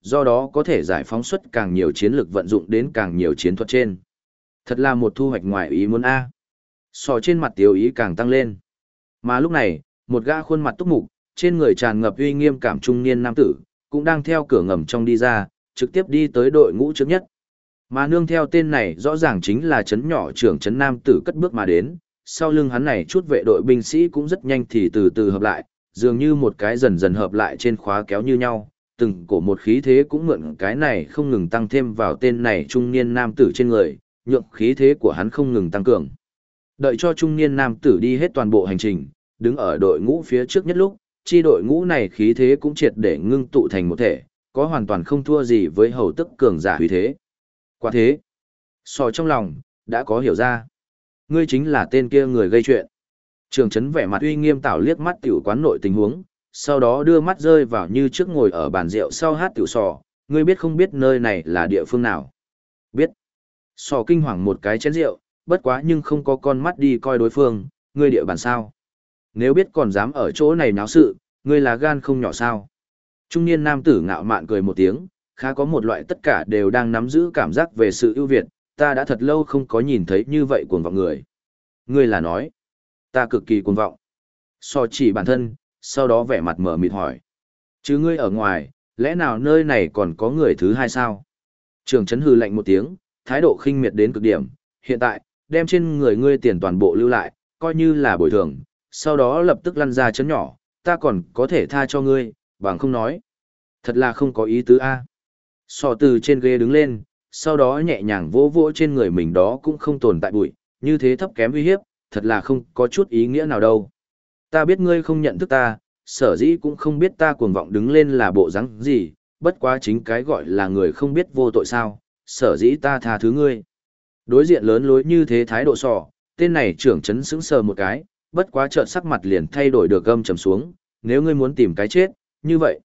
do đó có thể giải phóng xuất càng nhiều chiến lược vận dụng đến càng nhiều chiến thuật trên. Thật là một thu hoạch ngoài ý muốn a. Sò trên mặt tiêu ý càng tăng lên. Mà lúc này, một gã khuôn mặt túc mục, trên người tràn ngập uy nghiêm cảm trung niên nam tử, cũng đang theo cửa ngầm trong đi ra, trực tiếp đi tới đội ngũ trước nhất. Mà nương theo tên này rõ ràng chính là trấn nhỏ trưởng trấn nam tử cất bước mà đến, sau lưng hắn này chút vệ đội binh sĩ cũng rất nhanh thì từ từ hợp lại, dường như một cái dần dần hợp lại trên khóa kéo như nhau, từng cổ một khí thế cũng mượn cái này không ngừng tăng thêm vào tên này trung niên nam tử trên người, nhượng khí thế của hắn không ngừng tăng cường. Đợi cho trung niên nam tử đi hết toàn bộ hành trình, đứng ở đội ngũ phía trước nhất lúc, chi đội ngũ này khí thế cũng triệt để ngưng tụ thành một thể, có hoàn toàn không thua gì với hầu tức cường giả uy thế. Quả thế, Sò trong lòng, đã có hiểu ra. Ngươi chính là tên kia người gây chuyện. Trường trấn vẻ mặt uy nghiêm tảo liếc mắt tiểu quán nội tình huống, sau đó đưa mắt rơi vào như trước ngồi ở bàn rượu sau hát tiểu Sò, ngươi biết không biết nơi này là địa phương nào? Biết. Sò kinh hoàng một cái chén rượu, bất quá nhưng không có con mắt đi coi đối phương, ngươi địa bàn sao? Nếu biết còn dám ở chỗ này náo sự, ngươi là gan không nhỏ sao? Trung niên nam tử ngạo mạn cười một tiếng, khá có một loại tất cả đều đang nắm giữ cảm giác về sự ưu việt, ta đã thật lâu không có nhìn thấy như vậy cuồng vọng người. Ngươi là nói, ta cực kỳ cuồng vọng. So chỉ bản thân, sau đó vẻ mặt mở mịt hỏi. Chứ ngươi ở ngoài, lẽ nào nơi này còn có người thứ hai sao? Trường trấn hừ lạnh một tiếng, thái độ khinh miệt đến cực điểm, hiện tại, đem trên người ngươi tiền toàn bộ lưu lại, coi như là bồi thường, sau đó lập tức lăn ra chấn nhỏ, ta còn có thể tha cho ngươi, bằng không nói. Thật là không có ý tứ a. Sò từ trên ghế đứng lên, sau đó nhẹ nhàng vỗ vỗ trên người mình đó cũng không tồn tại bụi, như thế thấp kém uy hiếp, thật là không có chút ý nghĩa nào đâu. Ta biết ngươi không nhận thức ta, sở dĩ cũng không biết ta cuồng vọng đứng lên là bộ dáng gì, bất quá chính cái gọi là người không biết vô tội sao, sở dĩ ta tha thứ ngươi. Đối diện lớn lối như thế thái độ Sò, tên này trưởng trấn sững sờ một cái, bất quá chợt sắc mặt liền thay đổi được gâm trầm xuống, nếu ngươi muốn tìm cái chết, như vậy.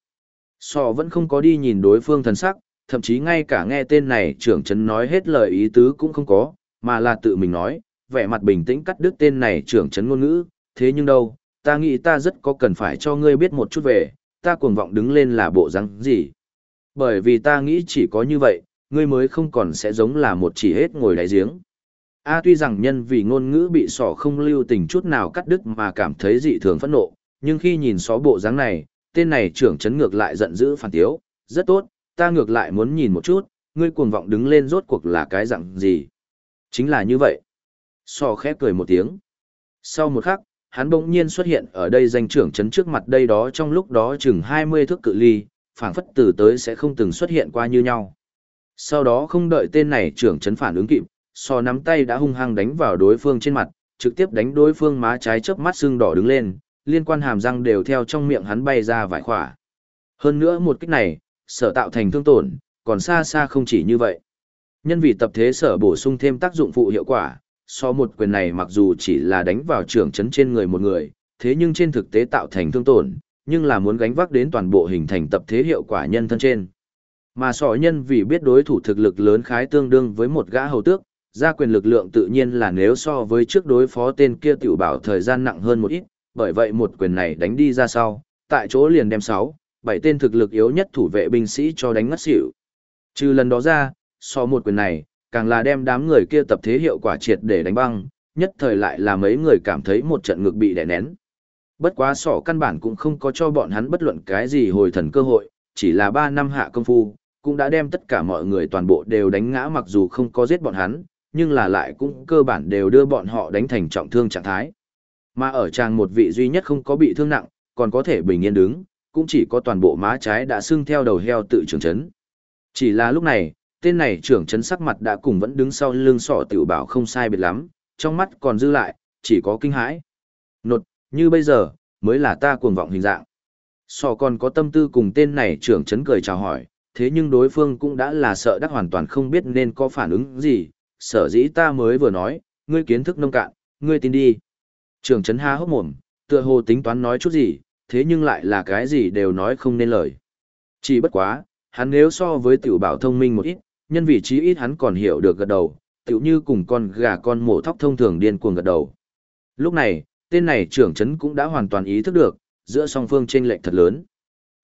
Sò vẫn không có đi nhìn đối phương thần sắc, thậm chí ngay cả nghe tên này trưởng trấn nói hết lời ý tứ cũng không có, mà là tự mình nói, vẻ mặt bình tĩnh cắt đứt tên này trưởng trấn ngôn ngữ, thế nhưng đâu, ta nghĩ ta rất có cần phải cho ngươi biết một chút về, ta cuồng vọng đứng lên là bộ răng gì. Bởi vì ta nghĩ chỉ có như vậy, ngươi mới không còn sẽ giống là một chỉ hết ngồi đáy giếng. Tuy rằng nhân vì ngôn ngữ bị Sò không lưu tình chút nào cắt đứt mà cảm thấy dị thường phẫn nộ, nhưng khi nhìn xó bộ dáng này, tên này trưởng trấn ngược lại giận dữ phản tiếu, rất tốt, ta ngược lại muốn nhìn một chút, ngươi cuồng vọng đứng lên rốt cuộc là cái dạng gì. Chính là như vậy. Sò khẽ cười một tiếng. Sau một khắc, hắn bỗng nhiên xuất hiện ở đây danh trưởng trấn trước mặt đây đó trong lúc đó chừng 20 thước cự ly, phảng phất từ tới sẽ không từng xuất hiện qua như nhau. Sau đó không đợi tên này trưởng trấn phản ứng kịp, Sò nắm tay đã hung hăng đánh vào đối phương trên mặt, trực tiếp đánh đối phương má trái chớp mắt sưng đỏ đứng lên, liên quan hàm răng đều theo trong miệng hắn bay ra vài khỏa. Hơn nữa một kích này, sở tạo thành thương tổn, còn xa xa không chỉ như vậy. Nhân vì tập thế sở bổ sung thêm tác dụng phụ hiệu quả, so một quyền này mặc dù chỉ là đánh vào trưởng trấn trên người một người, thế nhưng trên thực tế tạo thành thương tổn, nhưng là muốn gánh vác đến toàn bộ hình thành tập thế hiệu quả nhân thân trên. Mà sọ nhân vì biết đối thủ thực lực lớn khái tương đương với một gã hầu tước, ra quyền lực lượng tự nhiên là nếu so với trước đối phó tên kia tiểu bảo thời gian nặng hơn một ít, bởi vậy một quyền này đánh đi ra sau, tại chỗ liền đem 6, 7 tên thực lực yếu nhất thủ vệ binh sĩ cho đánh ngất xỉu. Trừ lần đó ra, so một quyền này, càng là đem đám người kia tập thế hiệu quả triệt để đánh băng, nhất thời lại là mấy người cảm thấy một trận ngực bị đè nén. Bất quá sỏ căn bản cũng không có cho bọn hắn bất luận cái gì hồi thần cơ hội, chỉ là 3 năm hạ công phu, cũng đã đem tất cả mọi người toàn bộ đều đánh ngã mặc dù không có giết bọn hắn, nhưng là lại cũng cơ bản đều đưa bọn họ đánh thành trọng thương trạng thái. Mà ở tràng một vị duy nhất không có bị thương nặng, còn có thể bình yên đứng, cũng chỉ có toàn bộ má trái đã sưng theo đầu heo tự trưởng chấn. Chỉ là lúc này, tên này trưởng chấn sắc mặt đã cùng vẫn đứng sau lưng sọ tiểu bảo không sai biệt lắm, trong mắt còn dư lại, chỉ có kinh hãi. Nột, như bây giờ, mới là ta cuồng vọng hình dạng. Sọ còn có tâm tư cùng tên này trưởng chấn cười chào hỏi, thế nhưng đối phương cũng đã là sợ đắc hoàn toàn không biết nên có phản ứng gì, sở dĩ ta mới vừa nói, ngươi kiến thức nông cạn, ngươi tin đi. Trưởng chấn há hốc mồm, tựa hồ tính toán nói chút gì, thế nhưng lại là cái gì đều nói không nên lời. Chỉ bất quá, hắn nếu so với tiểu bảo thông minh một ít, nhân vị trí ít hắn còn hiểu được gật đầu, tiểu như cùng con gà con mổ thóc thông thường điên cuồng gật đầu. Lúc này, tên này trưởng chấn cũng đã hoàn toàn ý thức được, giữa song phương chênh lệch thật lớn.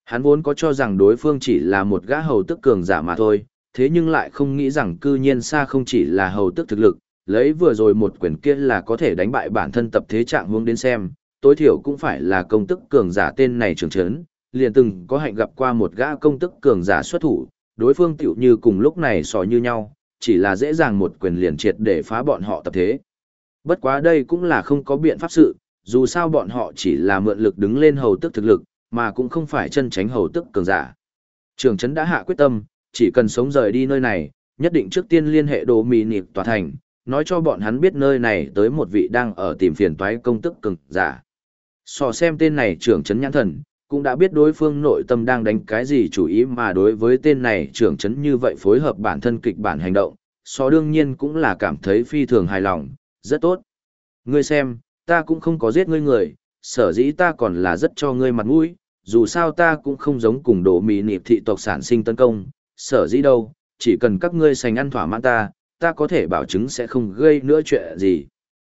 Hắn vốn có cho rằng đối phương chỉ là một gã hầu tức cường giả mà thôi, thế nhưng lại không nghĩ rằng cư nhiên xa không chỉ là hầu tức thực lực, lấy vừa rồi một quyền kia là có thể đánh bại bản thân tập thế trạng hướng đến xem, tối thiểu cũng phải là công tức cường giả tên này trưởng trấn, liền từng có hạnh gặp qua một gã công tức cường giả xuất thủ, đối phương tiểu như cùng lúc này sò như nhau, chỉ là dễ dàng một quyền liền triệt để phá bọn họ tập thế. Bất quá đây cũng là không có biện pháp sự, dù sao bọn họ chỉ là mượn lực đứng lên hầu tức thực lực, mà cũng không phải chân tránh hầu tức cường giả. Trường trấn đã hạ quyết tâm, chỉ cần sống rời đi nơi này, nhất định trước tiên liên hệ đồ mì nịp tòa thành, nói cho bọn hắn biết nơi này tới một vị đang ở tìm phiền toái công tức cường giả. So xem tên này trưởng trấn nhãn thần, cũng đã biết đối phương nội tâm đang đánh cái gì chủ ý, mà đối với tên này trưởng trấn như vậy phối hợp bản thân kịch bản hành động, so đương nhiên cũng là cảm thấy phi thường hài lòng, rất tốt. Ngươi xem, ta cũng không có giết ngươi người, sở dĩ ta còn là rất cho ngươi mặt mũi, dù sao ta cũng không giống cùng đồ mì nịp thị tộc sản sinh tấn công, sở dĩ đâu, chỉ cần các ngươi sành ăn thỏa mãn ta có thể bảo chứng sẽ không gây nữa chuyện gì.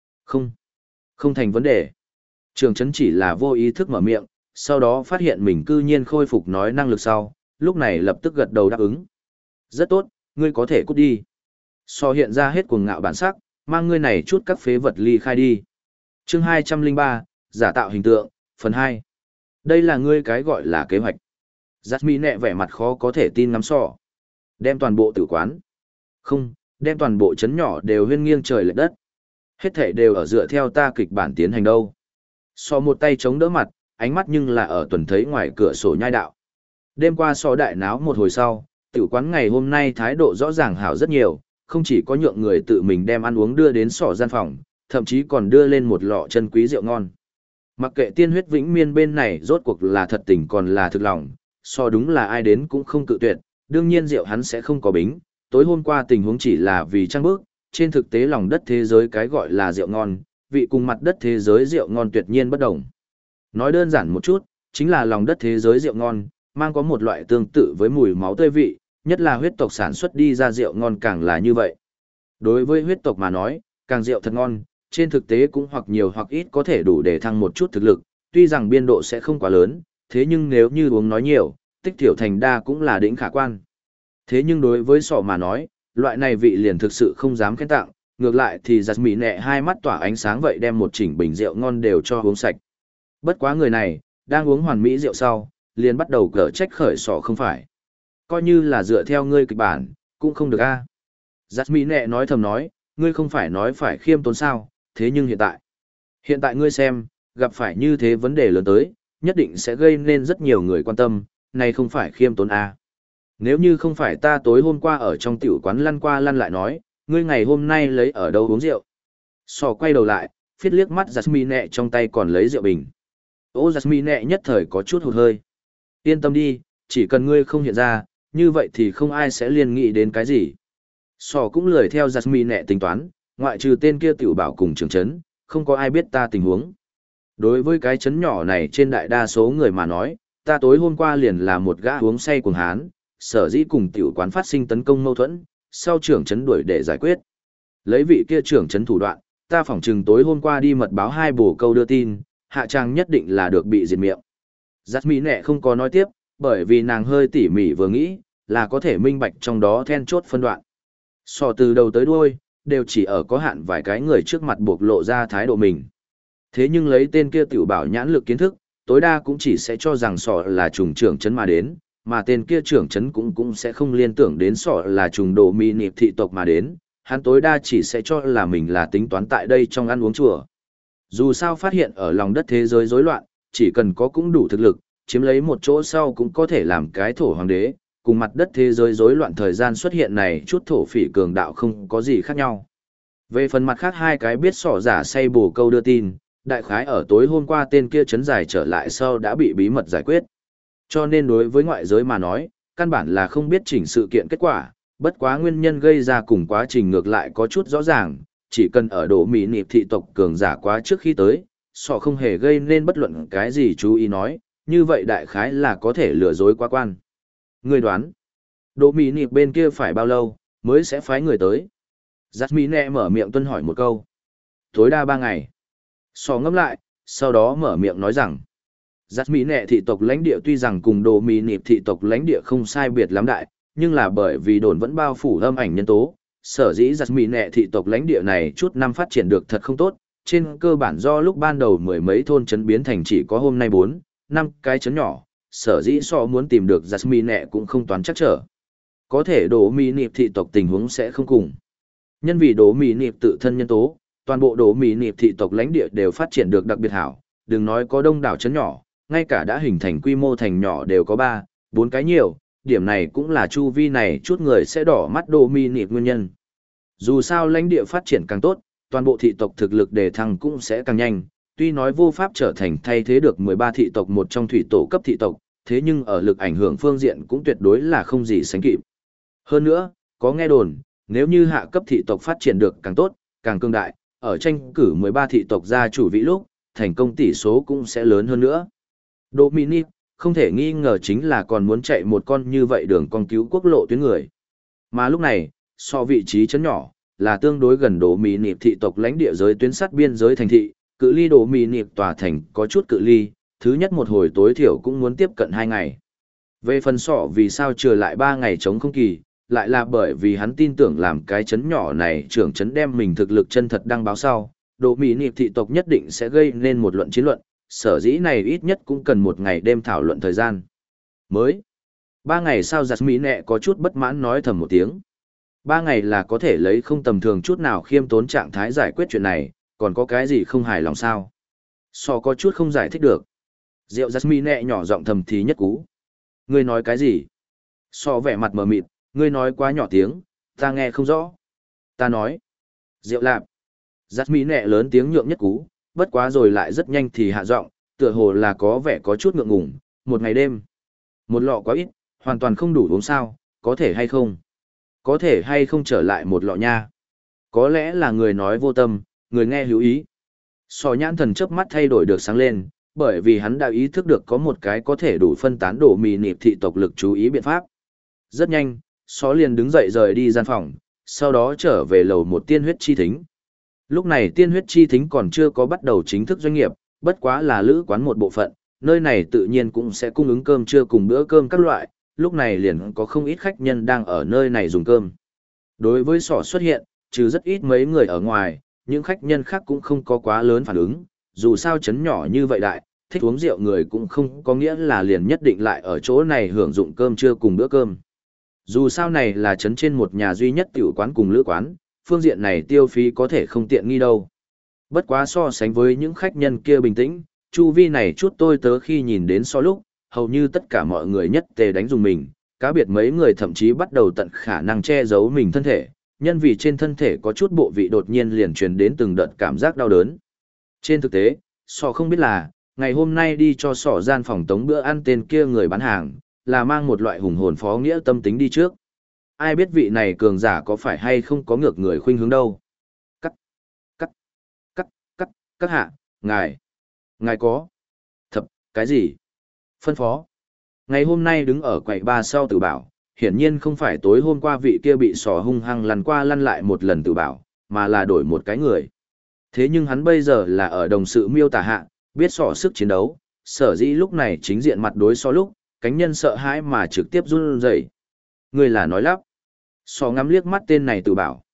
Không thành vấn đề. Trường trấn chỉ là vô ý thức mở miệng, sau đó phát hiện mình cư nhiên khôi phục nói năng lực sau, lúc này lập tức gật đầu đáp ứng. Rất tốt, ngươi có thể cút đi. So hiện ra hết cuồng ngạo bản sắc, mang ngươi này chút các phế vật ly khai đi. Chương 203, giả tạo hình tượng, phần 2. Đây là ngươi cái gọi là kế hoạch. Jasmine nẹ vẻ mặt khó có thể tin ngắm sọ. Đem toàn bộ tử quán. Không, đem toàn bộ chấn nhỏ đều huyên nghiêng trời lệch đất. Hết thể đều ở dựa theo ta kịch bản tiến hành đâu. So một tay chống đỡ mặt, ánh mắt nhưng là ở tuần thấy ngoài cửa sổ nhai đạo. Đêm qua so đại náo một hồi sau, tử quán ngày hôm nay thái độ rõ ràng hảo rất nhiều, không chỉ có nhượng người tự mình đem ăn uống đưa đến sọ gian phòng, thậm chí còn đưa lên một lọ chân quý rượu ngon. Mặc kệ tiên huyết vĩnh miên bên này rốt cuộc là thật tình còn là thực lòng, so đúng là ai đến cũng không cự tuyệt, đương nhiên rượu hắn sẽ không có bính, tối hôm qua tình huống chỉ là vì trăng bước, trên thực tế lòng đất thế giới cái gọi là rượu ngon, vị cùng mặt đất thế giới rượu ngon tuyệt nhiên bất đồng. Nói đơn giản một chút, chính là lòng đất thế giới rượu ngon, mang có một loại tương tự với mùi máu tươi vị, nhất là huyết tộc sản xuất đi ra rượu ngon càng là như vậy. Đối với huyết tộc mà nói, càng rượu thật ngon, trên thực tế cũng hoặc nhiều hoặc ít có thể đủ để thăng một chút thực lực, tuy rằng biên độ sẽ không quá lớn, thế nhưng nếu như uống nói nhiều, tích thiểu thành đa cũng là đỉnh khả quan. Thế nhưng đối với sọ mà nói, loại này vị liền thực sự không dám khen tặng, ngược lại thì giặt mỉ nẹ hai mắt tỏa ánh sáng vậy đem một chỉnh bình rượu ngon đều cho uống sạch. Bất quá người này, đang uống hoàn mỹ rượu sau, liền bắt đầu cở trách khởi sọ không phải. Coi như là dựa theo ngươi kịch bản, cũng không được a. Giặt mỉ nẹ nói thầm nói, ngươi không phải nói phải khiêm tốn sao, thế nhưng hiện tại ngươi xem, gặp phải như thế vấn đề lớn tới, nhất định sẽ gây nên rất nhiều người quan tâm, này không phải khiêm tốn a. Nếu như không phải ta tối hôm qua ở trong tiểu quán lăn qua lăn lại nói, ngươi ngày hôm nay lấy ở đâu uống rượu. Sò quay đầu lại, phiết liếc mắt Jasmine nẹ trong tay còn lấy rượu bình. Ô Jasmine nẹ nhất thời có chút hụt hơi. Yên tâm đi, chỉ cần ngươi không hiện ra, như vậy thì không ai sẽ liên nghĩ đến cái gì. Sò cũng lười theo Jasmine nẹ tính toán, ngoại trừ tên kia tiểu bảo cùng trường trấn, không có ai biết ta tình huống. Đối với cái trấn nhỏ này trên đại đa số người mà nói, ta tối hôm qua liền là một gã uống say cuồng hán, sở dĩ cùng tiểu quán phát sinh tấn công mâu thuẫn, sau trưởng trấn đuổi để giải quyết. Lấy vị kia trưởng trấn thủ đoạn, ta phỏng chừng tối hôm qua đi mật báo hai bổ câu đưa tin, hạ trang nhất định là được bị diệt miệng. Giác mỹ nẹ không có nói tiếp, bởi vì nàng hơi tỉ mỉ vừa nghĩ, là có thể minh bạch trong đó then chốt phân đoạn. So từ đầu tới đuôi, đều chỉ ở có hạn vài cái người trước mặt buộc lộ ra thái độ mình. Thế nhưng lấy tên kia tiểu bảo nhãn lực kiến thức, tối đa cũng chỉ sẽ cho rằng sọ là trùng trưởng trấn mà đến, mà tên kia trưởng trấn cũng sẽ không liên tưởng đến sọ là trùng đồ mì nịp thị tộc mà đến, hắn tối đa chỉ sẽ cho là mình là tính toán tại đây trong ăn uống chùa. Dù sao phát hiện ở lòng đất thế giới rối loạn, chỉ cần có cũng đủ thực lực, chiếm lấy một chỗ sau cũng có thể làm cái thổ hoàng đế, cùng mặt đất thế giới rối loạn thời gian xuất hiện này chút thổ phỉ cường đạo không có gì khác nhau. Về phần mặt khác hai cái biết sọ giả say bổ câu đưa tin, đại khái ở tối hôm qua tên kia chấn giải trở lại sau đã bị bí mật giải quyết. Cho nên đối với ngoại giới mà nói, căn bản là không biết chỉnh sự kiện kết quả, bất quá nguyên nhân gây ra cùng quá trình ngược lại có chút rõ ràng, chỉ cần ở độ mỹ nịp thị tộc cường giả quá trước khi tới, sọ không hề gây nên bất luận cái gì chú ý nói, như vậy đại khái là có thể lừa dối quá quan. Người đoán, độ mỹ nịp bên kia phải bao lâu, mới sẽ phái người tới? Jasmine mở miệng tuân hỏi một câu. Tối đa 3 ngày. Sọ ngâm lại, sau đó mở miệng nói rằng, Giặt mỹ nệ thị tộc lãnh địa tuy rằng cùng đồ mì nịp thị tộc lãnh địa không sai biệt lắm đại, nhưng là bởi vì đồn vẫn bao phủ âm ảnh nhân tố, sở dĩ giặt mỹ nệ thị tộc lãnh địa này chút năm phát triển được thật không tốt, trên cơ bản do lúc ban đầu mười mấy thôn trấn biến thành chỉ có hôm nay 4, 5 cái trấn nhỏ, sở dĩ so muốn tìm được giặt mỹ nệ cũng không toán chắc trở. Có thể đồ mì nịp thị tộc tình huống sẽ không cùng. Nhân vì đồ mì nịp tự thân nhân tố, toàn bộ đồ mì nịp thị tộc lãnh địa đều phát triển được đặc biệt hảo, đừng nói có đông đảo trấn nhỏ, ngay cả đã hình thành quy mô thành nhỏ đều có 3, 4 cái nhiều, điểm này cũng là chu vi này chút người sẽ đỏ mắt đồ mì nịp nguyên nhân. Dù sao lãnh địa phát triển càng tốt, toàn bộ thị tộc thực lực đề thăng cũng sẽ càng nhanh, tuy nói vô pháp trở thành thay thế được 13 thị tộc một trong thủy tổ cấp thị tộc, thế nhưng ở lực ảnh hưởng phương diện cũng tuyệt đối là không gì sánh kịp. Hơn nữa, có nghe đồn, nếu như hạ cấp thị tộc phát triển được càng tốt, càng cương đại, ở tranh cử 13 thị tộc gia chủ vị lúc, thành công tỷ số cũng sẽ lớn hơn nữa. Dominic, không thể nghi ngờ chính là còn muốn chạy một con như vậy đường con cứu quốc lộ tuyến người. Mà lúc này, so vị trí chấn nhỏ, là tương đối gần Đỗ Mì Nịp thị tộc lãnh địa giới tuyến sắt biên giới thành thị, cự ly Đỗ Mì Nịp tòa thành có chút cự ly, thứ nhất một hồi tối thiểu cũng muốn tiếp cận 2 ngày. Về phần sọ vì sao trừ lại 3 ngày chống không kỳ, lại là bởi vì hắn tin tưởng làm cái chấn nhỏ này trưởng chấn đem mình thực lực chân thật đăng báo sau, Đỗ Mì Nịp thị tộc nhất định sẽ gây nên một luận chiến luận, sở dĩ này ít nhất cũng cần 1 ngày đêm thảo luận thời gian. Mới 3 ngày sau giặt mỹ nẹ có chút bất mãn nói thầm một tiếng. 3 ngày là có thể lấy không tầm thường chút nào khiêm tốn trạng thái giải quyết chuyện này, còn có cái gì không hài lòng sao? So có chút không giải thích được. Rượu Jasmine nhỏ giọng thầm thì nhất cú. Ngươi nói cái gì? So vẻ mặt mờ mịt, ngươi nói quá nhỏ tiếng, ta nghe không rõ. Ta nói. Rượu lạp. Jasmine lớn tiếng nhượng nhất cú, bất quá rồi lại rất nhanh thì hạ giọng, tựa hồ là có vẻ có chút ngượng ngùng, 1 ngày đêm. Một lọ quá ít, hoàn toàn không đủ uống sao, có thể hay không? Có thể hay không trở lại một lọ nha? Có lẽ là người nói vô tâm, người nghe hữu ý. Sò nhãn thần chớp mắt thay đổi được sáng lên, bởi vì hắn đã ý thức được có một cái có thể đủ phân tán Đỗ Mì Nịp thị tộc lực chú ý biện pháp. Rất nhanh, Sò liền đứng dậy rời đi gian phòng, sau đó trở về lầu một tiên huyết chi thính. Lúc này tiên huyết chi thính còn chưa có bắt đầu chính thức doanh nghiệp, bất quá là lữ quán một bộ phận, nơi này tự nhiên cũng sẽ cung ứng cơm trưa cùng bữa cơm các loại, lúc này liền có không ít khách nhân đang ở nơi này dùng cơm. Đối với sỏ xuất hiện, trừ rất ít mấy người ở ngoài, những khách nhân khác cũng không có quá lớn phản ứng, dù sao chấn nhỏ như vậy đại, thích uống rượu người cũng không có nghĩa là liền nhất định lại ở chỗ này hưởng dụng cơm trưa cùng bữa cơm. Dù sao này là chấn trên một nhà duy nhất tiểu quán cùng lữ quán, phương diện này tiêu phí có thể không tiện nghi đâu. Bất quá so sánh với những khách nhân kia bình tĩnh, chu vi này chút tôi tớ khi nhìn đến so lúc, hầu như tất cả mọi người nhất tề đánh dùng mình, cá biệt mấy người thậm chí bắt đầu tận khả năng che giấu mình thân thể, nhân vì trên thân thể có chút bộ vị đột nhiên liền truyền đến từng đợt cảm giác đau đớn. Trên thực tế, sọ không biết là, ngày hôm nay đi cho sọ gian phòng tống bữa ăn tên kia người bán hàng, là mang một loại hùng hồn phó nghĩa tâm tính đi trước. Ai biết vị này cường giả có phải hay không có ngược người khuynh hướng đâu. Cắt, cắt, các hạ, ngài có. Thập, cái gì? Phân phó. Ngày hôm nay đứng ở quầy ba sau tử bảo, hiển nhiên không phải tối hôm qua vị kia bị sỏ hung hăng lăn qua lăn lại một lần tử bảo, mà là đổi một cái người. Thế nhưng hắn bây giờ là ở đồng sự miêu tả hạ, biết sỏ sức chiến đấu, sở dĩ lúc này chính diện mặt đối so lúc, cánh nhân sợ hãi mà trực tiếp run rẩy. Người là nói lắp. Sỏ ngắm liếc mắt tên này tử bảo.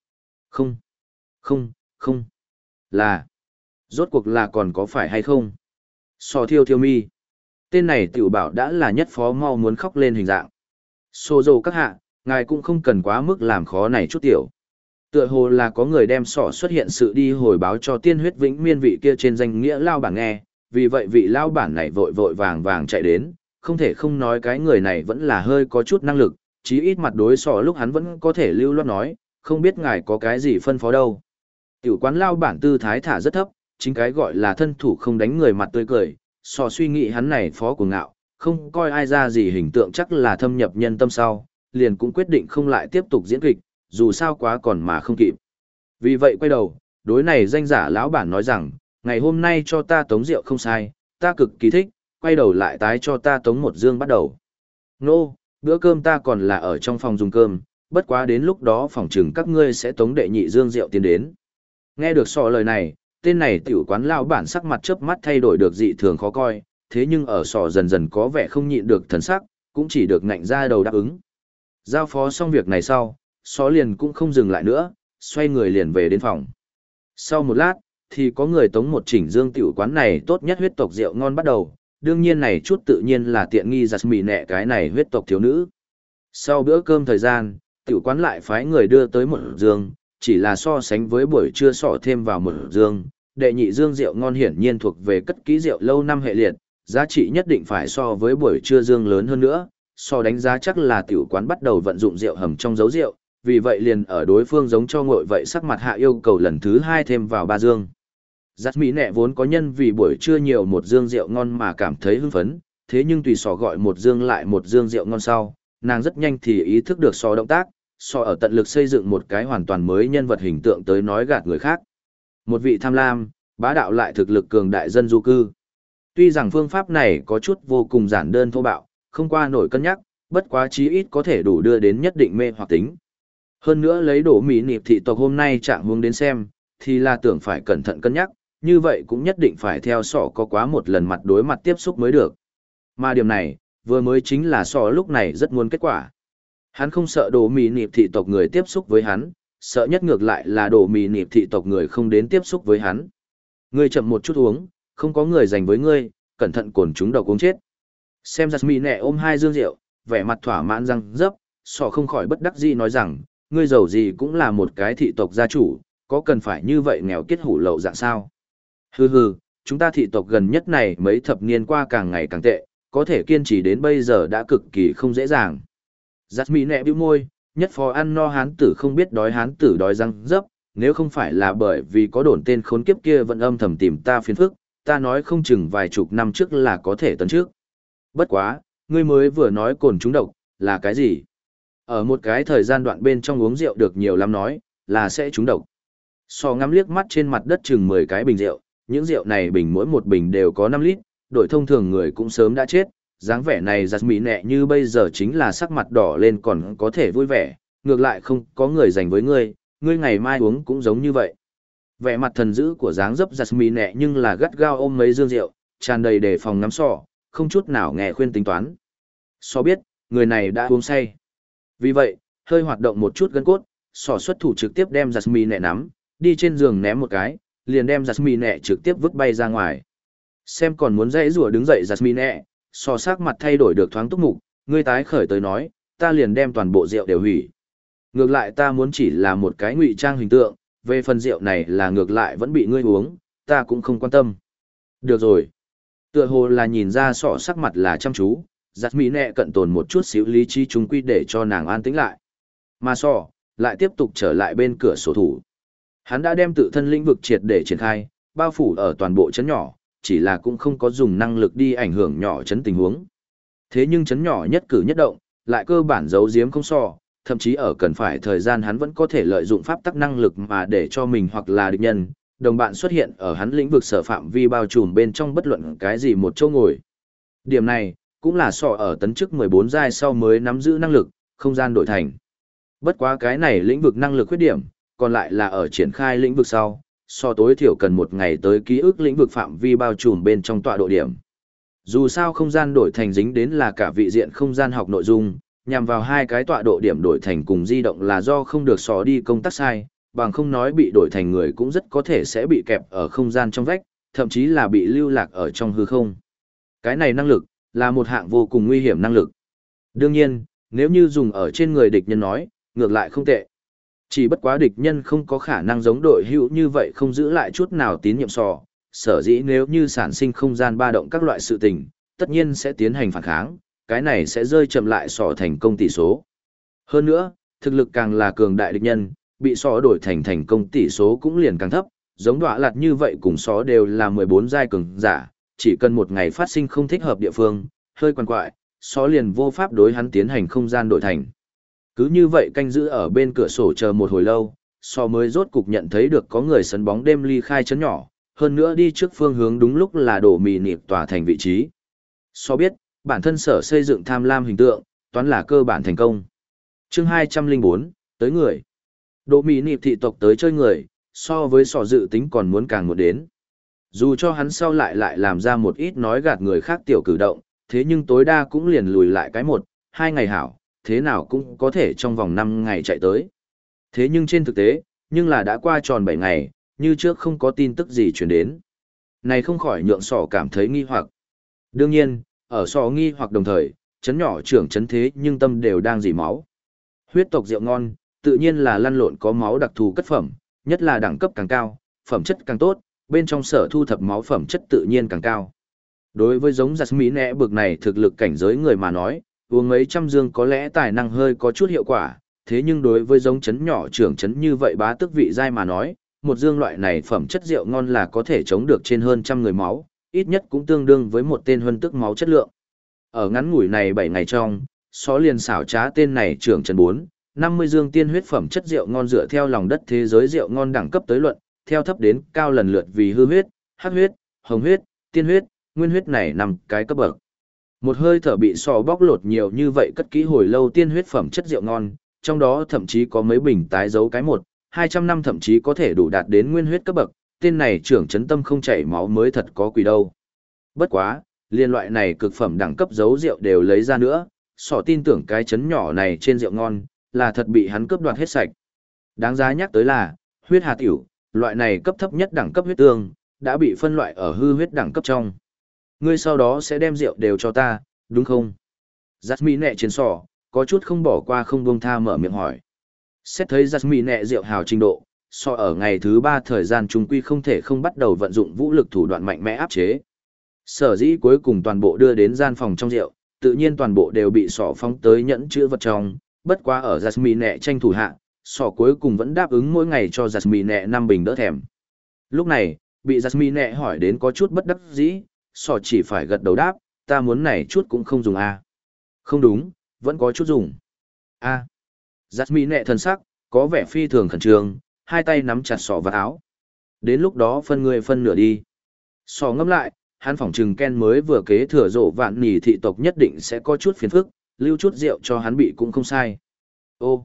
Không. Là. Rốt cuộc là còn có phải hay không? Sỏ thiêu mi. Tên này tiểu bảo đã là nhất phó mau muốn khóc lên hình dạng. Xô dầu các hạ, ngài cũng không cần quá mức làm khó này chút tiểu. Tựa hồ là có người đem sọ xuất hiện sự đi hồi báo cho tiên huyết vĩnh miên vị kia trên danh nghĩa lao bản nghe, vì vậy vị lao bản này vội vội vàng vàng chạy đến, không thể không nói cái người này vẫn là hơi có chút năng lực, chí ít mặt đối sọ lúc hắn vẫn có thể lưu loát nói, không biết ngài có cái gì phân phó đâu. Tiểu quán lao bản tư thái thả rất thấp, chính cái gọi là thân thủ không đánh người mặt tươi cười, sọ suy nghĩ hắn này phó của ngạo, không coi ai ra gì hình tượng chắc là thâm nhập nhân tâm sau, liền cũng quyết định không lại tiếp tục diễn kịch, dù sao quá còn mà không kịp. Vì vậy quay đầu, đối này danh giả lão bản nói rằng, ngày hôm nay cho ta tống rượu không sai, ta cực kỳ thích, quay đầu lại tái cho ta tống một dương bắt đầu. Nô, bữa cơm ta còn là ở trong phòng dùng cơm, bất quá đến lúc đó phòng chừng các ngươi sẽ tống đệ nhị dương rượu tiến đến. Nghe được sọ lời này, tên này tiểu quán lão bản sắc mặt chớp mắt thay đổi được dị thường khó coi, thế nhưng ở sò dần dần có vẻ không nhịn được thần sắc, cũng chỉ được ngạnh ra đầu đáp ứng. Giao phó xong việc này sau, sò liền cũng không dừng lại nữa, xoay người liền về đến phòng. Sau một lát, thì có người tống một chỉnh dương tiểu quán này tốt nhất huyết tộc rượu ngon bắt đầu, đương nhiên này chút tự nhiên là tiện nghi giặt mì nẹ cái này huyết tộc thiếu nữ. Sau bữa cơm thời gian, tiểu quán lại phái người đưa tới một dương, chỉ là so sánh với buổi trưa sọ thêm vào một dương, đệ nhị dương rượu ngon hiển nhiên thuộc về cất kỹ rượu lâu năm hệ liệt, giá trị nhất định phải so với buổi trưa dương lớn hơn nữa, so đánh giá chắc là tiểu quán bắt đầu vận dụng rượu hầm trong dấu rượu, vì vậy liền ở đối phương giống cho ngội vậy sắc mặt hạ yêu cầu lần thứ 2 thêm vào 3 dương. Giặt mỹ nẹ vốn có nhân vì buổi trưa nhiều một dương rượu ngon mà cảm thấy hưng phấn, thế nhưng tùy sò gọi một dương lại một dương rượu ngon sau, nàng rất nhanh thì ý thức được sò động tác, sò ở tận lực xây dựng một cái hoàn toàn mới nhân vật hình tượng tới nói gạt người khác. Một vị tham lam, bá đạo lại thực lực cường đại dân du cư. Tuy rằng phương pháp này có chút vô cùng giản đơn thô bạo, không qua nổi cân nhắc, bất quá chí ít có thể đủ đưa đến nhất định mê hoặc tính. Hơn nữa lấy đổ mỹ nịp thị tộc hôm nay trạng hướng đến xem, thì là tưởng phải cẩn thận cân nhắc, như vậy cũng nhất định phải theo sọ có quá một lần mặt đối mặt tiếp xúc mới được. Mà điểm này, vừa mới chính là sọ lúc này rất muốn kết quả. Hắn không sợ đổ mỹ nịp thị tộc người tiếp xúc với hắn, sợ nhất ngược lại là đổ mỹ nịp thị tộc người không đến tiếp xúc với hắn. Ngươi chậm một chút uống, không có người dành với ngươi, cẩn thận cồn chúng độc uống chết. Xem Jasmine ôm 2 dương rượu, vẻ mặt thỏa mãn răng dấp, sọ không khỏi bất đắc dĩ nói rằng, ngươi giàu gì cũng là một cái thị tộc gia chủ, có cần phải như vậy nghèo kiết hủ lậu dạng sao? Hừ hừ, chúng ta thị tộc gần nhất này mấy thập niên qua càng ngày càng tệ, có thể kiên trì đến bây giờ đã cực kỳ không dễ dàng. Jasmine bĩu môi, nhất phó ăn no hán tử không biết đói hán tử đói răng dấp, nếu không phải là bởi vì có đồn tên khốn kiếp kia vẫn âm thầm tìm ta phiền phức, ta nói không chừng vài chục năm trước là có thể tấn trước. Bất quá, ngươi mới vừa nói cồn trúng độc, là cái gì? Ở một cái thời gian đoạn bên trong uống rượu được nhiều lắm nói, là sẽ trúng độc. Sò ngắm liếc mắt trên mặt đất chừng 10 cái bình rượu, những rượu này bình mỗi một bình đều có 5 lít, đổi thông thường người cũng sớm đã chết, dáng vẻ này giặt mỹ nẹ như bây giờ chính là sắc mặt đỏ lên còn có thể vui vẻ, ngược lại không có người dành với ngươi, ngươi ngày mai uống cũng giống như vậy. Vẻ mặt thần dữ của dáng dấp giặt mỹ nẹ nhưng là gắt gao ôm mấy dương rượu, tràn đầy đề phòng ngắm sò, không chút nào nghe khuyên tính toán. Sò biết, người này đã uống say. Vì vậy, hơi hoạt động một chút gân cốt, sò xuất thủ trực tiếp đem Jasmine nắm, đi trên giường ném một cái, liền đem Jasmine trực tiếp vứt bay ra ngoài. Xem còn muốn dãy rùa đứng dậy Jasmine, sò sắc mặt thay đổi được thoáng túc mục, ngươi tái khởi tới nói, ta liền đem toàn bộ rượu đều hủy. Ngược lại ta muốn chỉ là một cái ngụy trang hình tượng, về phần rượu này là ngược lại vẫn bị ngươi uống, ta cũng không quan tâm. Được rồi. Tựa hồ là nhìn ra sọ sắc mặt là chăm chú, giặt mỹ nẹ cận tồn một chút xíu lý trí trung quy để cho nàng an tĩnh lại. Mà sọ, lại tiếp tục trở lại bên cửa sổ thủ. Hắn đã đem tự thân lĩnh vực triệt để triển khai, bao phủ ở toàn bộ chấn nhỏ, chỉ là cũng không có dùng năng lực đi ảnh hưởng nhỏ chấn tình huống. Thế nhưng chấn nhỏ nhất cử nhất động, lại cơ bản giấu giếm không sọ, thậm chí ở cần phải thời gian hắn vẫn có thể lợi dụng pháp tắc năng lực mà để cho mình hoặc là địch nhân, đồng bạn xuất hiện ở hắn lĩnh vực sở phạm vi bao trùm bên trong bất luận cái gì một chỗ ngồi. Điểm này, cũng là sọ ở tấn chức 14 giai sau mới nắm giữ năng lực, không gian đổi thành. Bất quá cái này lĩnh vực năng lực khuyết điểm, còn lại là ở triển khai lĩnh vực sau, so tối thiểu cần một ngày tới ký ức lĩnh vực phạm vi bao trùm bên trong tọa độ điểm. Dù sao không gian đổi thành dính đến là cả vị diện không gian học nội dung, nhằm vào hai cái tọa độ điểm đổi thành cùng di động là do không được sò đi công tác sai, bằng không nói bị đổi thành người cũng rất có thể sẽ bị kẹp ở không gian trong vách, thậm chí là bị lưu lạc ở trong hư không. Cái này năng lực, là một hạng vô cùng nguy hiểm năng lực. Đương nhiên, nếu như dùng ở trên người địch nhân nói, ngược lại không tệ. Chỉ bất quá địch nhân không có khả năng giống đội hữu như vậy không giữ lại chút nào tín nhiệm sò, sở dĩ nếu như sản sinh không gian ba động các loại sự tình, tất nhiên sẽ tiến hành phản kháng, cái này sẽ rơi chậm lại sò thành công tỷ số. Hơn nữa, thực lực càng là cường đại địch nhân, bị sò đổi thành thành công tỷ số cũng liền càng thấp, giống đọa lạt như vậy cùng sò đều là 14 giai cường giả, chỉ cần một ngày phát sinh không thích hợp địa phương, hơi quằn quại, sò liền vô pháp đối hắn tiến hành không gian đổi thành. Cứ như vậy canh giữ ở bên cửa sổ chờ một hồi lâu, sò mới rốt cục nhận thấy được có người sân bóng đêm ly khai chấn nhỏ, hơn nữa đi trước phương hướng đúng lúc là đổ mì nịp tòa thành vị trí. Sò biết, bản thân sở xây dựng tham lam hình tượng, toán là cơ bản thành công. Chương 204, tới người. Đỗ mỹ nịp thị tộc tới chơi người, so với sò dự tính còn muốn càng một đến. Dù cho hắn sau lại làm ra một ít nói gạt người khác tiểu cử động, thế nhưng tối đa cũng liền lùi lại cái 1, 2 ngày hảo, thế nào cũng có thể trong vòng 5 ngày chạy tới. Thế nhưng trên thực tế, nhưng là đã qua tròn 7 ngày, như trước không có tin tức gì truyền đến. Này không khỏi nhượng sỏ cảm thấy nghi hoặc. Đương nhiên, ở sỏ nghi hoặc đồng thời, chấn nhỏ trưởng chấn thế nhưng tâm đều đang dỉ máu. Huyết tộc rượu ngon, tự nhiên là lăn lộn có máu đặc thù cất phẩm, nhất là đẳng cấp càng cao, phẩm chất càng tốt, bên trong sở thu thập máu phẩm chất tự nhiên càng cao. Đối với giống giặt mỹ nẹ bực này thực lực cảnh giới người mà nói, uống mấy trăm dương có lẽ tài năng hơi có chút hiệu quả, thế nhưng đối với giống chấn nhỏ trưởng chấn như vậy bá tức vị giai mà nói, một dương loại này phẩm chất rượu ngon là có thể chống được trên hơn trăm người máu, ít nhất cũng tương đương với một tên huân tức máu chất lượng. Ở ngắn ngủi này 7 ngày trong, xó liền xảo trá tên này trưởng chấn 4, 50 dương tiên huyết phẩm chất rượu ngon dựa theo lòng đất thế giới rượu ngon đẳng cấp tới luận, theo thấp đến cao lần lượt vì hư huyết, hắc huyết, hồng huyết, tiên huyết, nguyên huyết này 5 cái cấp bậc. Một hơi thở bị sò bóc lột nhiều như vậy cất kỹ hồi lâu tiên huyết phẩm chất rượu ngon, trong đó thậm chí có mấy bình tái dấu cái 1, 200 năm thậm chí có thể đủ đạt đến nguyên huyết cấp bậc, tên này trưởng chấn tâm không chảy máu mới thật có quỷ đâu. Bất quá, liên loại này cực phẩm đẳng cấp dấu rượu đều lấy ra nữa, sọ tin tưởng cái chấn nhỏ này trên rượu ngon, là thật bị hắn cướp đoạt hết sạch. Đáng giá nhắc tới là, huyết hà tiểu, loại này cấp thấp nhất đẳng cấp huyết tương, đã bị phân loại ở hư huyết đẳng cấp trong. Ngươi sau đó sẽ đem rượu đều cho ta, đúng không? Jasmine nẹ trên sọ, có chút không bỏ qua không buông tha mở miệng hỏi. Xét thấy Jasmine nẹ rượu hào trình độ, so ở ngày thứ 3 thời gian trung quy không thể không bắt đầu vận dụng vũ lực thủ đoạn mạnh mẽ áp chế. Sở dĩ cuối cùng toàn bộ đưa đến gian phòng trong rượu, tự nhiên toàn bộ đều bị sọ phóng tới nhẫn chứa vật trong, bất quá ở Jasmine nẹ tranh thủ hạ, sọ cuối cùng vẫn đáp ứng mỗi ngày cho Jasmine nẹ 5 bình đỡ thèm. Lúc này, bị Jasmine nẹ hỏi đến có chút bất đắc dĩ, sọ chỉ phải gật đầu đáp, ta muốn này chút cũng không dùng a. Không đúng, vẫn có chút dùng. A. Jasmine nẹ thần sắc, có vẻ phi thường khẩn trương, hai tay nắm chặt sọ và áo. Đến lúc đó phân người phân nửa đi. Sọ ngâm lại, hắn phỏng trừng Ken mới vừa kế thừa rổ vạn nỉ thị tộc nhất định sẽ có chút phiền phức, lưu chút rượu cho hắn bị cũng không sai. Ô,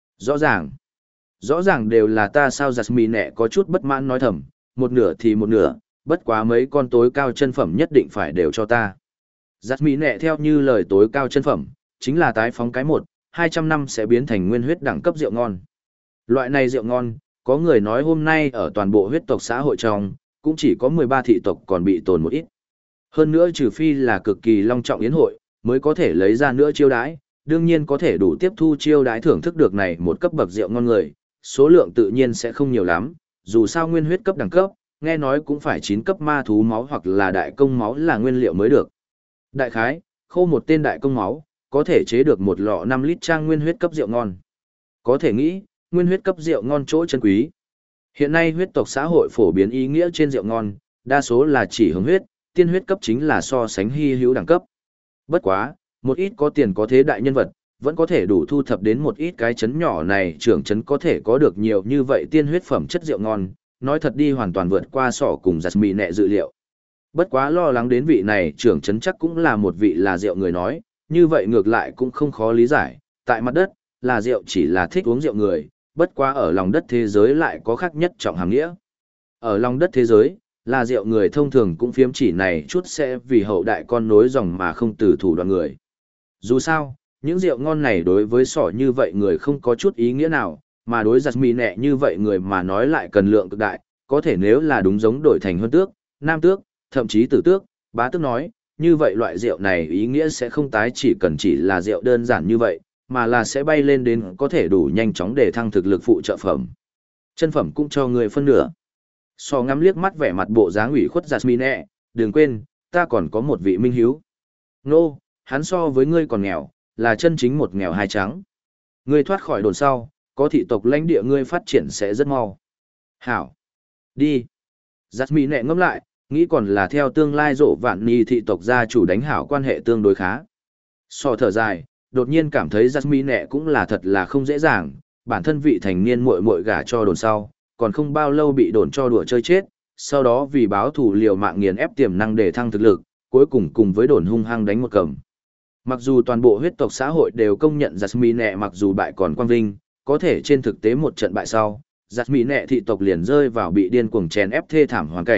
rõ ràng đều là ta sao. Jasmine nẹ có chút bất mãn nói thầm, một nửa thì một nửa, bất quá mấy con tối cao chân phẩm nhất định phải đều cho ta. Jasmine nẹ theo như lời tối cao chân phẩm, chính là tái phóng cái 1, 200 năm sẽ biến thành nguyên huyết đẳng cấp rượu ngon. Loại này rượu ngon, có người nói hôm nay ở toàn bộ huyết tộc xã hội trong, cũng chỉ có 13 thị tộc còn bị tồn một ít. Hơn nữa trừ phi là cực kỳ long trọng yến hội, mới có thể lấy ra nữa chiêu đãi, đương nhiên có thể đủ tiếp thu chiêu đãi thưởng thức được này một cấp bậc rượu ngon người, số lượng tự nhiên sẽ không nhiều lắm, dù sao nguyên huyết cấp đẳng cấp, nghe nói cũng phải 9 cấp ma thú máu hoặc là đại công máu là nguyên liệu mới được. Đại khái, khô một tên đại công máu, có thể chế được một lọ 5 lít trang nguyên huyết cấp rượu ngon. Có thể nghĩ, nguyên huyết cấp rượu ngon chỗ chân quý. Hiện nay huyết tộc xã hội phổ biến ý nghĩa trên rượu ngon, đa số là chỉ hướng huyết, tiên huyết cấp chính là so sánh hy hữu đẳng cấp. Bất quá, một ít có tiền có thế đại nhân vật, vẫn có thể đủ thu thập đến một ít cái chấn nhỏ này trưởng chấn có thể có được nhiều như vậy tiên huyết phẩm chất rượu ngon, nói thật đi hoàn toàn vượt qua sỏ cùng Jasmine nẹ dự liệu. Bất quá lo lắng đến vị này trưởng chấn chắc cũng là một vị là rượu người nói, như vậy ngược lại cũng không khó lý giải, tại mặt đất, là rượu chỉ là thích uống rượu người, bất quá ở lòng đất thế giới lại có khác nhất trọng hàm nghĩa. Ở lòng đất thế giới, là rượu người thông thường cũng phiếm chỉ này chút sẽ vì hậu đại con nối dòng mà không từ thủ đoạn người. Dù sao, những rượu ngon này đối với sỏ như vậy người không có chút ý nghĩa nào, mà đối Jasmine nẹ như vậy người mà nói lại cần lượng cực đại, có thể nếu là đúng giống đổi thành huân tước, nam tước, thậm chí tử tước, bá tước nói, như vậy loại rượu này ý nghĩa sẽ không tái chỉ cần chỉ là rượu đơn giản như vậy, mà là sẽ bay lên đến có thể đủ nhanh chóng để thăng thực lực phụ trợ phẩm. Chân phẩm cũng cho người phân nửa. Sò ngắm liếc mắt vẻ mặt bộ dáng ủy khuất Jasmine nẹ, đừng quên, ta còn có một vị minh hiếu. Nô, hắn so với ngươi còn nghèo, là chân chính một nghèo hai trắng. Ngươi thoát khỏi đồn sau, có thị tộc lãnh địa ngươi phát triển sẽ rất mau. Hảo. Đi. Jasmine nẹ ngẫm lại, nghĩ còn là theo tương lai rộ vạn ni thị tộc gia chủ đánh hảo quan hệ tương đối khá. So thở dài, đột nhiên cảm thấy Jasmine nẹ cũng là thật là không dễ dàng, bản thân vị thành niên muội muội gả cho đồn sau, còn không bao lâu bị đồn cho đùa chơi chết, sau đó vì báo thù liều mạng nghiền ép tiềm năng để thăng thực lực, cuối cùng cùng với đồn hung hăng đánh một cầm. Mặc dù toàn bộ huyết tộc xã hội đều công nhận Jasmine nẹ mặc dù bại còn quang vinh, có thể trên thực tế một trận bại sau, Jasmine nẹ thị tộc liền rơi vào bị điên cuồng chèn ép thê thảm hoàn cảnh,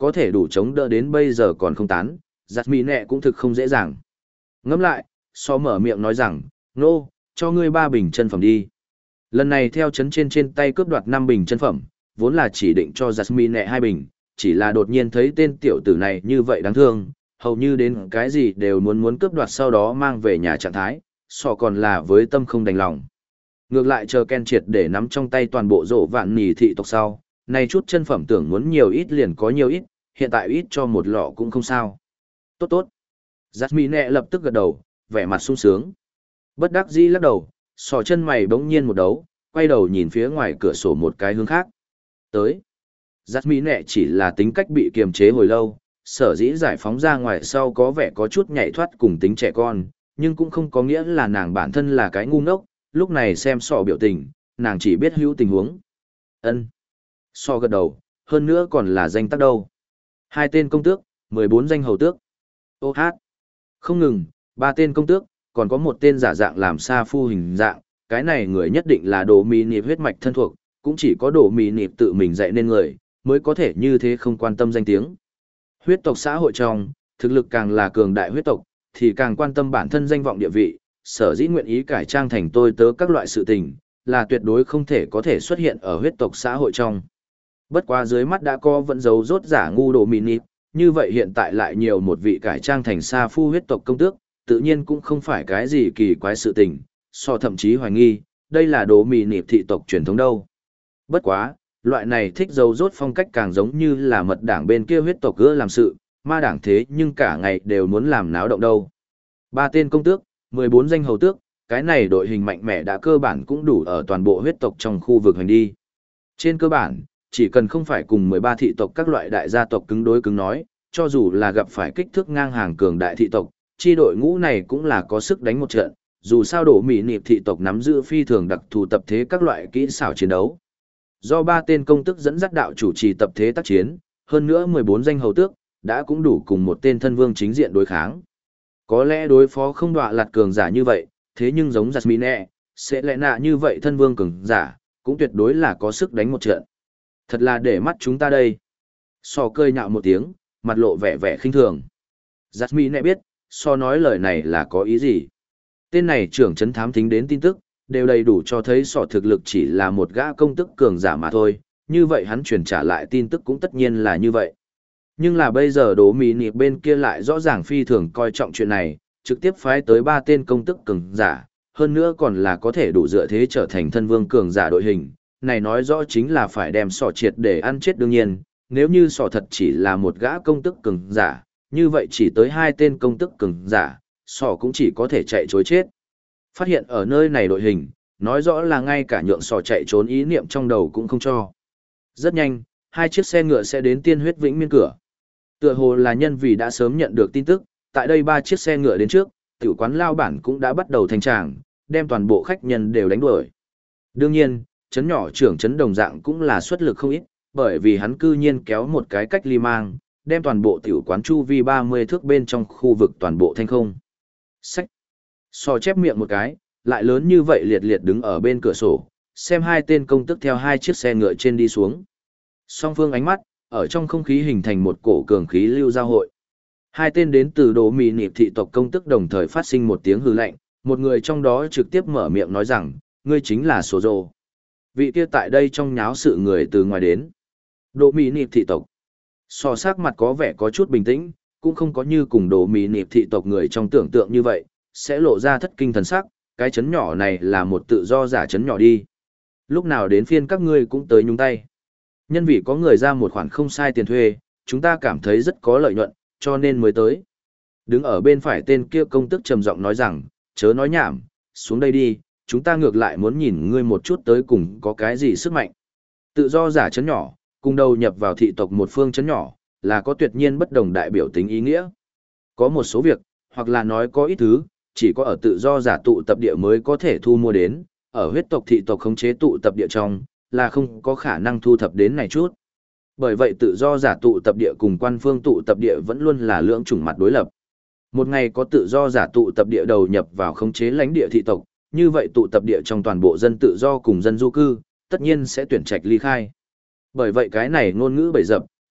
có thể đủ chống đỡ đến bây giờ còn không tán, giặt mì nẹ cũng thực không dễ dàng. Ngẫm lại, so mở miệng nói rằng, nô, cho ngươi 3 bình chân phẩm đi. Lần này theo chấn trên tay cướp đoạt 5 bình chân phẩm, vốn là chỉ định cho giặt mì nẹ 2 bình, chỉ là đột nhiên thấy tên tiểu tử này như vậy đáng thương, hầu như đến cái gì đều muốn cướp đoạt sau đó mang về nhà trạng thái, so còn là với tâm không đành lòng. Ngược lại chờ Ken triệt để nắm trong tay toàn bộ rổ vạn nỉ thị tộc sau, này chút chân phẩm tưởng muốn nhiều ít liền có nhiều ít, hiện tại ít cho một lọ cũng không sao. Tốt tốt. Jasmine lập tức gật đầu, vẻ mặt sung sướng. Bất đắc dĩ lắc đầu, sò chân mày bỗng nhiên một đấu, quay đầu nhìn phía ngoài cửa sổ một cái hướng khác. Tới. Jasmine chỉ là tính cách bị kiềm chế hồi lâu, sở dĩ giải phóng ra ngoài sau có vẻ có chút nhảy thoát cùng tính trẻ con, nhưng cũng không có nghĩa là nàng bản thân là cái ngu ngốc, lúc này xem sò biểu tình, nàng chỉ biết hữu tình huống. Ân. Sò gật đầu, hơn nữa còn là danh tác đâu. 2 tên công tước, 14 danh hầu tước. Ô hát. Không ngừng, 3 tên công tước, còn có 1 tên giả dạng làm sa phu hình dạng, cái này người nhất định là đồ mì nịp huyết mạch thân thuộc, cũng chỉ có đồ mì nịp tự mình dạy nên người, mới có thể như thế không quan tâm danh tiếng. Huyết tộc xã hội trong, thực lực càng là cường đại huyết tộc, thì càng quan tâm bản thân danh vọng địa vị, sở dĩ nguyện ý cải trang thành tôi tớ các loại sự tình, là tuyệt đối không thể có thể xuất hiện ở huyết tộc xã hội trong. Bất quá dưới mắt đã có vẫn giấu rốt giả ngu đồ mì nịp, như vậy hiện tại lại nhiều một vị cải trang thành sa phu huyết tộc công tước, tự nhiên cũng không phải cái gì kỳ quái sự tình, so thậm chí hoài nghi, đây là đồ mì nịp thị tộc truyền thống đâu. Bất quá, loại này thích giấu rốt phong cách càng giống như là mật đảng bên kia huyết tộc ưa làm sự, ma đảng thế nhưng cả ngày đều muốn làm náo động đâu. 3 tên công tước, 14 danh hầu tước, cái này đội hình mạnh mẽ đã cơ bản cũng đủ ở toàn bộ huyết tộc trong khu vực hành đi. Trên cơ bản, chỉ cần không phải cùng 13 thị tộc các loại đại gia tộc cứng đối cứng nói, cho dù là gặp phải kích thước ngang hàng cường đại thị tộc, chi đội ngũ này cũng là có sức đánh một trận, dù sao đổ mỉ nịp thị tộc nắm giữ phi thường đặc thù tập thế các loại kỹ xảo chiến đấu. Do 3 tên công tước dẫn dắt đạo chủ trì tập thế tác chiến, hơn nữa 14 danh hầu tước, đã cũng đủ cùng 1 tên thân vương chính diện đối kháng. Có lẽ đối phó không đọa lạt cường giả như vậy, thế nhưng giống Jasmine, sẽ lẽ nạ như vậy thân vương cường giả, cũng tuyệt đối là có sức đánh một trận. Thật là để mắt chúng ta đây. So cơi nhạo một tiếng, mặt lộ vẻ vẻ khinh thường. Jasmine biết, so nói lời này là có ý gì. Tên này trưởng trấn thám thính đến tin tức, đều đầy đủ cho thấy sọ thực lực chỉ là một gã công tức cường giả mà thôi, như vậy hắn truyền trả lại tin tức cũng tất nhiên là như vậy. Nhưng là bây giờ đố mì nịp bên kia lại rõ ràng phi thường coi trọng chuyện này, trực tiếp phái tới 3 tên công tức cường giả, hơn nữa còn là có thể đủ dựa thế trở thành thân vương cường giả đội hình, này nói rõ chính là phải đem sọ triệt để ăn chết đương nhiên, nếu như sọ thật chỉ là một gã công tức cường giả, như vậy chỉ tới 2 tên công tức cường giả, sọ cũng chỉ có thể chạy chối chết. Phát hiện ở nơi này đội hình, nói rõ là ngay cả nhượng sọ chạy trốn ý niệm trong đầu cũng không cho. Rất nhanh, 2 chiếc xe ngựa sẽ đến Tiên Huyết Vĩnh Miên cửa. Tựa hồ là nhân vì đã sớm nhận được tin tức, tại đây 3 chiếc xe ngựa đến trước, tiểu quán lao bản cũng đã bắt đầu thanh tràng, đem toàn bộ khách nhân đều đánh đuổi. Đương nhiên, chấn nhỏ trưởng chấn đồng dạng cũng là xuất lực không ít, bởi vì hắn cư nhiên kéo một cái cách ly mang, đem toàn bộ tiểu quán chu vi 30 thước bên trong khu vực toàn bộ thanh không. Sách. So chép miệng một cái, lại lớn như vậy liệt liệt đứng ở bên cửa sổ, xem 2 tên công tức theo 2 chiếc xe ngựa trên đi xuống. Song phương ánh mắt, ở trong không khí hình thành một cổ cường khí lưu giao hội. 2 tên đến từ đồ mì nịp thị tộc công tức đồng thời phát sinh một tiếng hư lạnh, một người trong đó trực tiếp mở miệng nói rằng, ngươi chính là Sô Dô. Vị kia tại đây trong nháo sự người từ ngoài đến. Đồ mì nịp thị tộc. So sắc mặt có vẻ có chút bình tĩnh, cũng không có như cùng đồ mì nịp thị tộc người trong tưởng tượng như vậy, sẽ lộ ra thất kinh thần sắc, cái chấn nhỏ này là một tự do giả chấn nhỏ đi. Lúc nào đến phiên các ngươi cũng tới nhúng tay. Nhân vì có người ra một khoản không sai tiền thuê, chúng ta cảm thấy rất có lợi nhuận, cho nên mới tới. Đứng ở bên phải tên kia công tức trầm giọng nói rằng, chớ nói nhảm, xuống đây đi, chúng ta ngược lại muốn nhìn ngươi một chút tới cùng có cái gì sức mạnh. Tự do giả chấn nhỏ, cùng đầu nhập vào thị tộc một phương chấn nhỏ, là có tuyệt nhiên bất đồng đại biểu tính ý nghĩa. Có một số việc, hoặc là nói có ít thứ, chỉ có ở tự do giả tụ tập địa mới có thể thu mua đến, ở huyết tộc thị tộc khống chế tụ tập địa trong, là không có khả năng thu thập đến này chút. Bởi vậy tự do giả tụ tập địa cùng quan phương tụ tập địa vẫn luôn là lưỡng chủng mặt đối lập. Một ngày có tự do giả tụ tập địa đầu nhập vào khống chế lãnh địa thị tộc, như vậy tụ tập địa trong toàn bộ dân tự do cùng dân du cư, tất nhiên sẽ tuyển trạch ly khai. Bởi vậy cái này ngôn ngữ bày dập,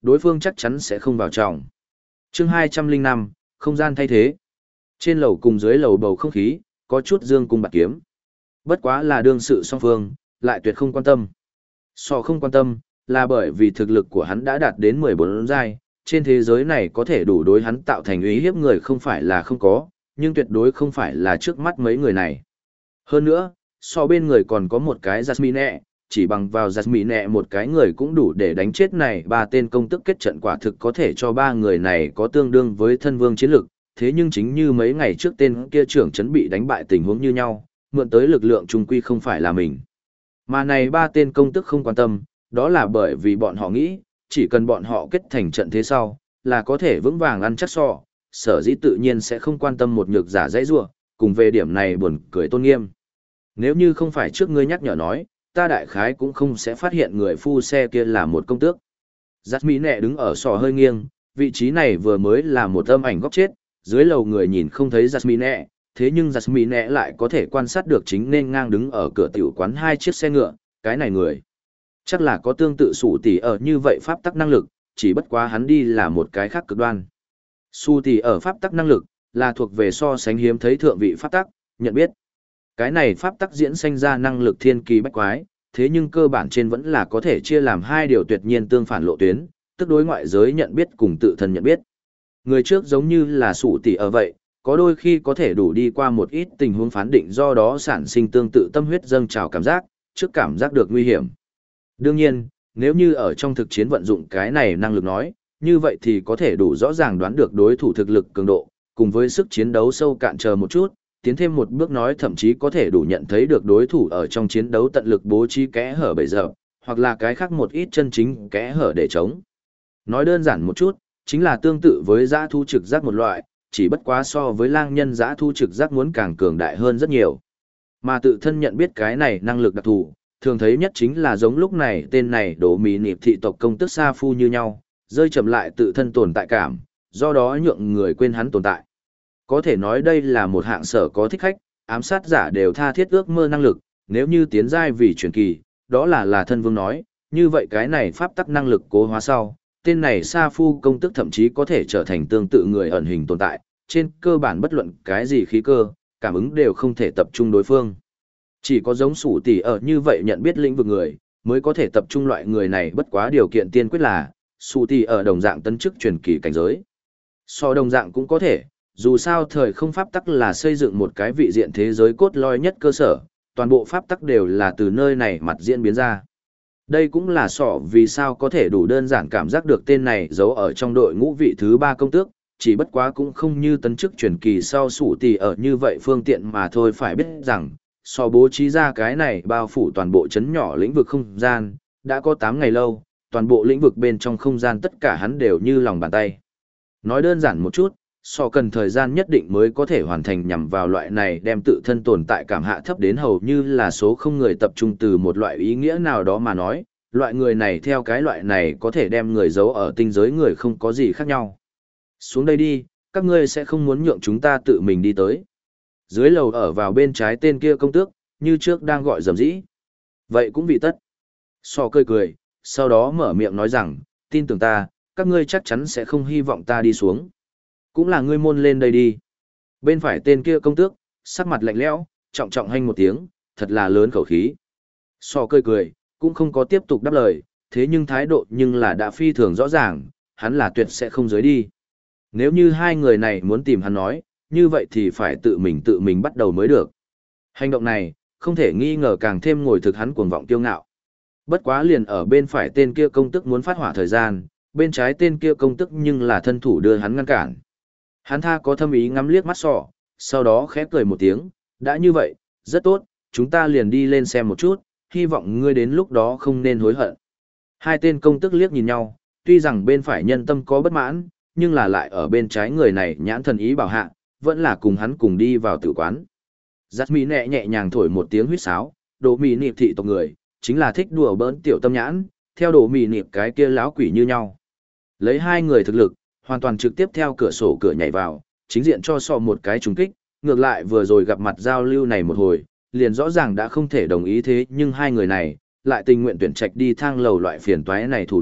đối phương chắc chắn sẽ không vào trọng. Chương 205, không gian thay thế. Trên lầu cùng dưới lầu bầu không khí, có chút dương cung bạc kiếm. Bất quá là đương sự song phương, lại tuyệt không quan tâm. So không quan tâm, là bởi vì thực lực của hắn đã đạt đến 14 giai, trên thế giới này có thể đủ đối hắn tạo thành uy hiếp người không phải là không có, nhưng tuyệt đối không phải là trước mắt mấy người này. Hơn nữa, so bên người còn có một cái Jasmine, chỉ bằng vào Jasmine một cái người cũng đủ để đánh chết này ba tên công tức kết trận, quả thực có thể cho ba người này có tương đương với thân vương chiến lực, thế nhưng chính như mấy ngày trước tên kia trưởng trấn bị đánh bại tình huống như nhau, mượn tới lực lượng trung quy không phải là mình. Mà này ba tên công tức không quan tâm, đó là bởi vì bọn họ nghĩ, chỉ cần bọn họ kết thành trận thế sau, là có thể vững vàng ăn chắc so, sở dĩ tự nhiên sẽ không quan tâm một nhược giả dãy rua, cùng về điểm này buồn cười tôn nghiêm. Nếu như không phải trước ngươi nhắc nhở nói, ta đại khái cũng không sẽ phát hiện người phu xe kia là một công tước. Giác Mỹ nẹ đứng ở sò hơi nghiêng, vị trí này vừa mới là một âm ảnh góc chết, dưới lầu người nhìn không thấy Giác Mỹ nẹ, thế nhưng Giác Mỹ nẹ lại có thể quan sát được chính nên ngang đứng ở cửa tiểu quán hai chiếc xe ngựa, cái này người. Chắc là có tương tự sủ tỷ ở như vậy pháp tắc năng lực, chỉ bất quá hắn đi là một cái khác cực đoan. Su tỷ ở pháp tắc năng lực, là thuộc về so sánh hiếm thấy thượng vị pháp tắc, nhận biết. Cái này pháp tắc diễn sinh ra năng lực thiên kỳ bách quái, thế nhưng cơ bản trên vẫn là có thể chia làm hai điều tuyệt nhiên tương phản lộ tuyến, tức đối ngoại giới nhận biết cùng tự thân nhận biết. Người trước giống như là sủ tỷ ở vậy, có đôi khi có thể đủ đi qua một ít tình huống phán định, do đó sản sinh tương tự tâm huyết dâng trào cảm giác, trước cảm giác được nguy hiểm. Đương nhiên, nếu như ở trong thực chiến vận dụng cái này năng lực nói, như vậy thì có thể đủ rõ ràng đoán được đối thủ thực lực cường độ, cùng với sức chiến đấu sâu cạn chờ một chút, tiến thêm một bước nói thậm chí có thể đủ nhận thấy được đối thủ ở trong chiến đấu tận lực bố trí kẽ hở bấy giờ, hoặc là cái khác một ít chân chính kẽ hở để chống. Nói đơn giản một chút, chính là tương tự với dã thu trực giác một loại, chỉ bất quá so với lang nhân dã thu trực giác muốn càng cường đại hơn rất nhiều. Mà tự thân nhận biết cái này năng lực đặc thù, thường thấy nhất chính là giống lúc này tên này đổ mì nịp thị tộc công tức Sa Phu như nhau, rơi chậm lại tự thân tồn tại cảm, do đó nhượng người quên hắn tồn tại. Có thể nói đây là một hạng sở có thích khách, ám sát giả đều tha thiết ước mơ năng lực, nếu như tiến giai vì truyền kỳ, đó là thân vương nói, như vậy cái này pháp tắc năng lực cố hóa sau, tên này Sa Phu công tức thậm chí có thể trở thành tương tự người ẩn hình tồn tại, trên cơ bản bất luận cái gì khí cơ, cảm ứng đều không thể tập trung đối phương. Chỉ có giống sủ tỷ ở như vậy nhận biết lĩnh vực người, mới có thể tập trung loại người này, bất quá điều kiện tiên quyết là, sủ tỷ ở đồng dạng tấn chức truyền kỳ cảnh giới. So đồng dạng cũng có thể, dù sao thời không pháp tắc là xây dựng một cái vị diện thế giới cốt lõi nhất cơ sở, toàn bộ pháp tắc đều là từ nơi này mặt diễn biến ra. Đây cũng là vì sao có thể đủ đơn giản cảm giác được tên này giấu ở trong đội ngũ vị thứ 3 công tước, chỉ bất quá cũng không như tấn chức truyền kỳ sau sủ tỷ ở như vậy phương tiện mà thôi. Phải biết rằng, bố trí ra cái này bao phủ toàn bộ chấn nhỏ lĩnh vực không gian, đã có 8 ngày lâu, toàn bộ lĩnh vực bên trong không gian tất cả hắn đều như lòng bàn tay. Nói đơn giản một chút, cần thời gian nhất định mới có thể hoàn thành nhằm vào loại này đem tự thân tồn tại cảm hạ thấp đến hầu như là số không người tập trung từ một loại ý nghĩa nào đó mà nói, loại người này theo cái loại này có thể đem người giấu ở tinh giới người không có gì khác nhau. Xuống đây đi, các ngươi sẽ không muốn nhượng chúng ta tự mình đi tới. Dưới lầu ở vào bên trái tên kia công tước, như trước đang gọi dầm dĩ. Vậy cũng vị tất. Cười cười, sau đó mở miệng nói rằng, tin tưởng ta, các ngươi chắc chắn sẽ không hy vọng ta đi xuống. Cũng là ngươi môn lên đây đi. Bên phải tên kia công tước, sắc mặt lạnh lẽo, trọng trọng hanh một tiếng, thật là lớn khẩu khí. Cười cười, cũng không có tiếp tục đáp lời, thế nhưng thái độ nhưng là đã phi thường rõ ràng, hắn là tuyệt sẽ không dưới đi. Nếu như hai người này muốn tìm hắn nói, như vậy thì phải tự mình bắt đầu mới được. Hành động này, không thể nghi ngờ càng thêm ngồi thực hắn cuồng vọng kiêu ngạo. Bất quá liền ở bên phải tên kia công tức muốn phát hỏa thời gian, bên trái tên kia công tức nhưng là thân thủ đưa hắn ngăn cản. Hắn tha có thâm ý ngắm liếc mắt sau đó khẽ cười một tiếng, đã như vậy, rất tốt, chúng ta liền đi lên xem một chút, hy vọng ngươi đến lúc đó không nên hối hận. Hai tên công tức liếc nhìn nhau, tuy rằng bên phải nhân tâm có bất mãn, nhưng là lại ở bên trái người này nhãn thần ý bảo hạ, vẫn là cùng hắn cùng đi vào tử quán. Giác Mỹ nẹ nhẹ nhàng thổi một tiếng huýt sáo, Đồ Mì Nịp thị tộc người, chính là thích đùa bỡn tiểu tâm nhãn, theo Đồ Mì Nịp cái kia láo quỷ như nhau. Lấy hai người thực lực, hoàn toàn trực tiếp theo cửa sổ cửa nhảy vào, chính diện cho một cái trùng kích, ngược lại vừa rồi gặp mặt giao lưu này một hồi, liền rõ ràng đã không thể đồng ý, thế nhưng hai người này, lại tình nguyện tuyển trạch đi thang lầu loại phiền toái này thủ đoạn,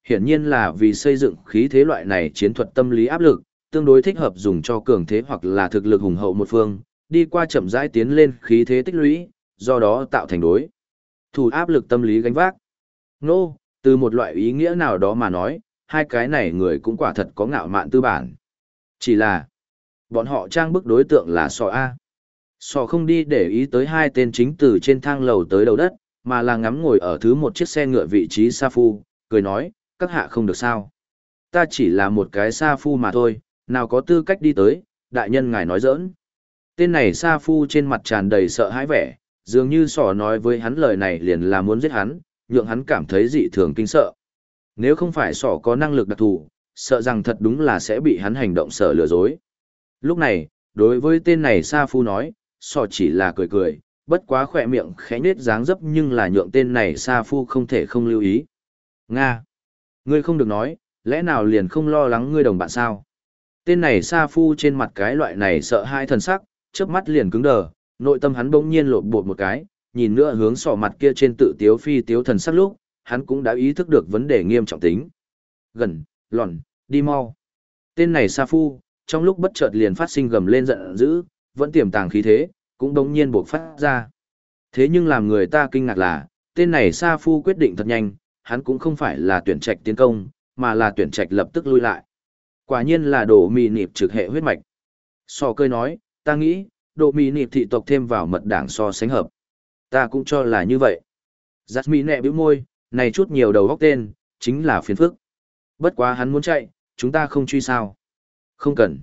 hiển nhiên là vì xây dựng khí thế loại này chiến thuật tâm lý áp lực, tương đối thích hợp dùng cho cường thế hoặc là thực lực hùng hậu một phương, đi qua chậm rãi tiến lên khí thế tích lũy, do đó tạo thành đối thủ áp lực tâm lý gánh vác. Nô, từ một loại ý nghĩa nào đó mà nói, hai cái này người cũng quả thật có ngạo mạn tư bản. Chỉ là, bọn họ trang bức đối tượng là Sò A. Sò không đi để ý tới hai tên chính từ trên thang lầu tới đầu đất, mà là ngắm ngồi ở thứ một chiếc xe ngựa vị trí sa phu, cười nói, các hạ không được sao. Ta chỉ là một cái sa phu mà thôi, nào có tư cách đi tới, đại nhân ngài nói giỡn. Tên này sa phu trên mặt tràn đầy sợ hãi vẻ, dường như Sò nói với hắn lời này liền là muốn giết hắn, nhượng hắn cảm thấy dị thường kinh sợ. Nếu không phải Sò có năng lực đặc thù, sợ rằng thật đúng là sẽ bị hắn hành động sợ lừa dối. Lúc này, đối với tên này sa phu nói, Sò chỉ là cười cười, bất quá khỏe miệng khẽ nết dáng dấp nhưng là nhượng tên này sa phu không thể không lưu ý. Nga! Ngươi không được nói, lẽ nào liền không lo lắng ngươi đồng bạn sao? Tên này sa phu trên mặt cái loại này sợ hai thần sắc, chớp mắt liền cứng đờ, nội tâm hắn bỗng nhiên lộn bột một cái, nhìn nữa hướng Sò mặt kia trên tự tiếu phi tiếu thần sắc lúc, hắn cũng đã ý thức được vấn đề nghiêm trọng tính. Gần, lòn, đi mau. Tên này sa phu, trong lúc bất chợt liền phát sinh gầm lên giận dữ, vẫn tiềm tàng khí thế, cũng đống nhiên buộc phát ra. Thế nhưng làm người ta kinh ngạc là, tên này sa phu quyết định thật nhanh, hắn cũng không phải là tuyển trạch tiến công, mà là tuyển trạch lập tức lui lại. Quả nhiên là đồ mì nịp trực hệ huyết mạch. Sò cười nói, ta nghĩ, đồ mì nịp thị tộc thêm vào mật đảng so sánh hợp. Ta cũng cho là như vậy. Giặt mì nẹ bĩu môi, này chút nhiều đầu góc tên, chính là phiền phức. Bất quá hắn muốn chạy, chúng ta không truy sao. Không cần.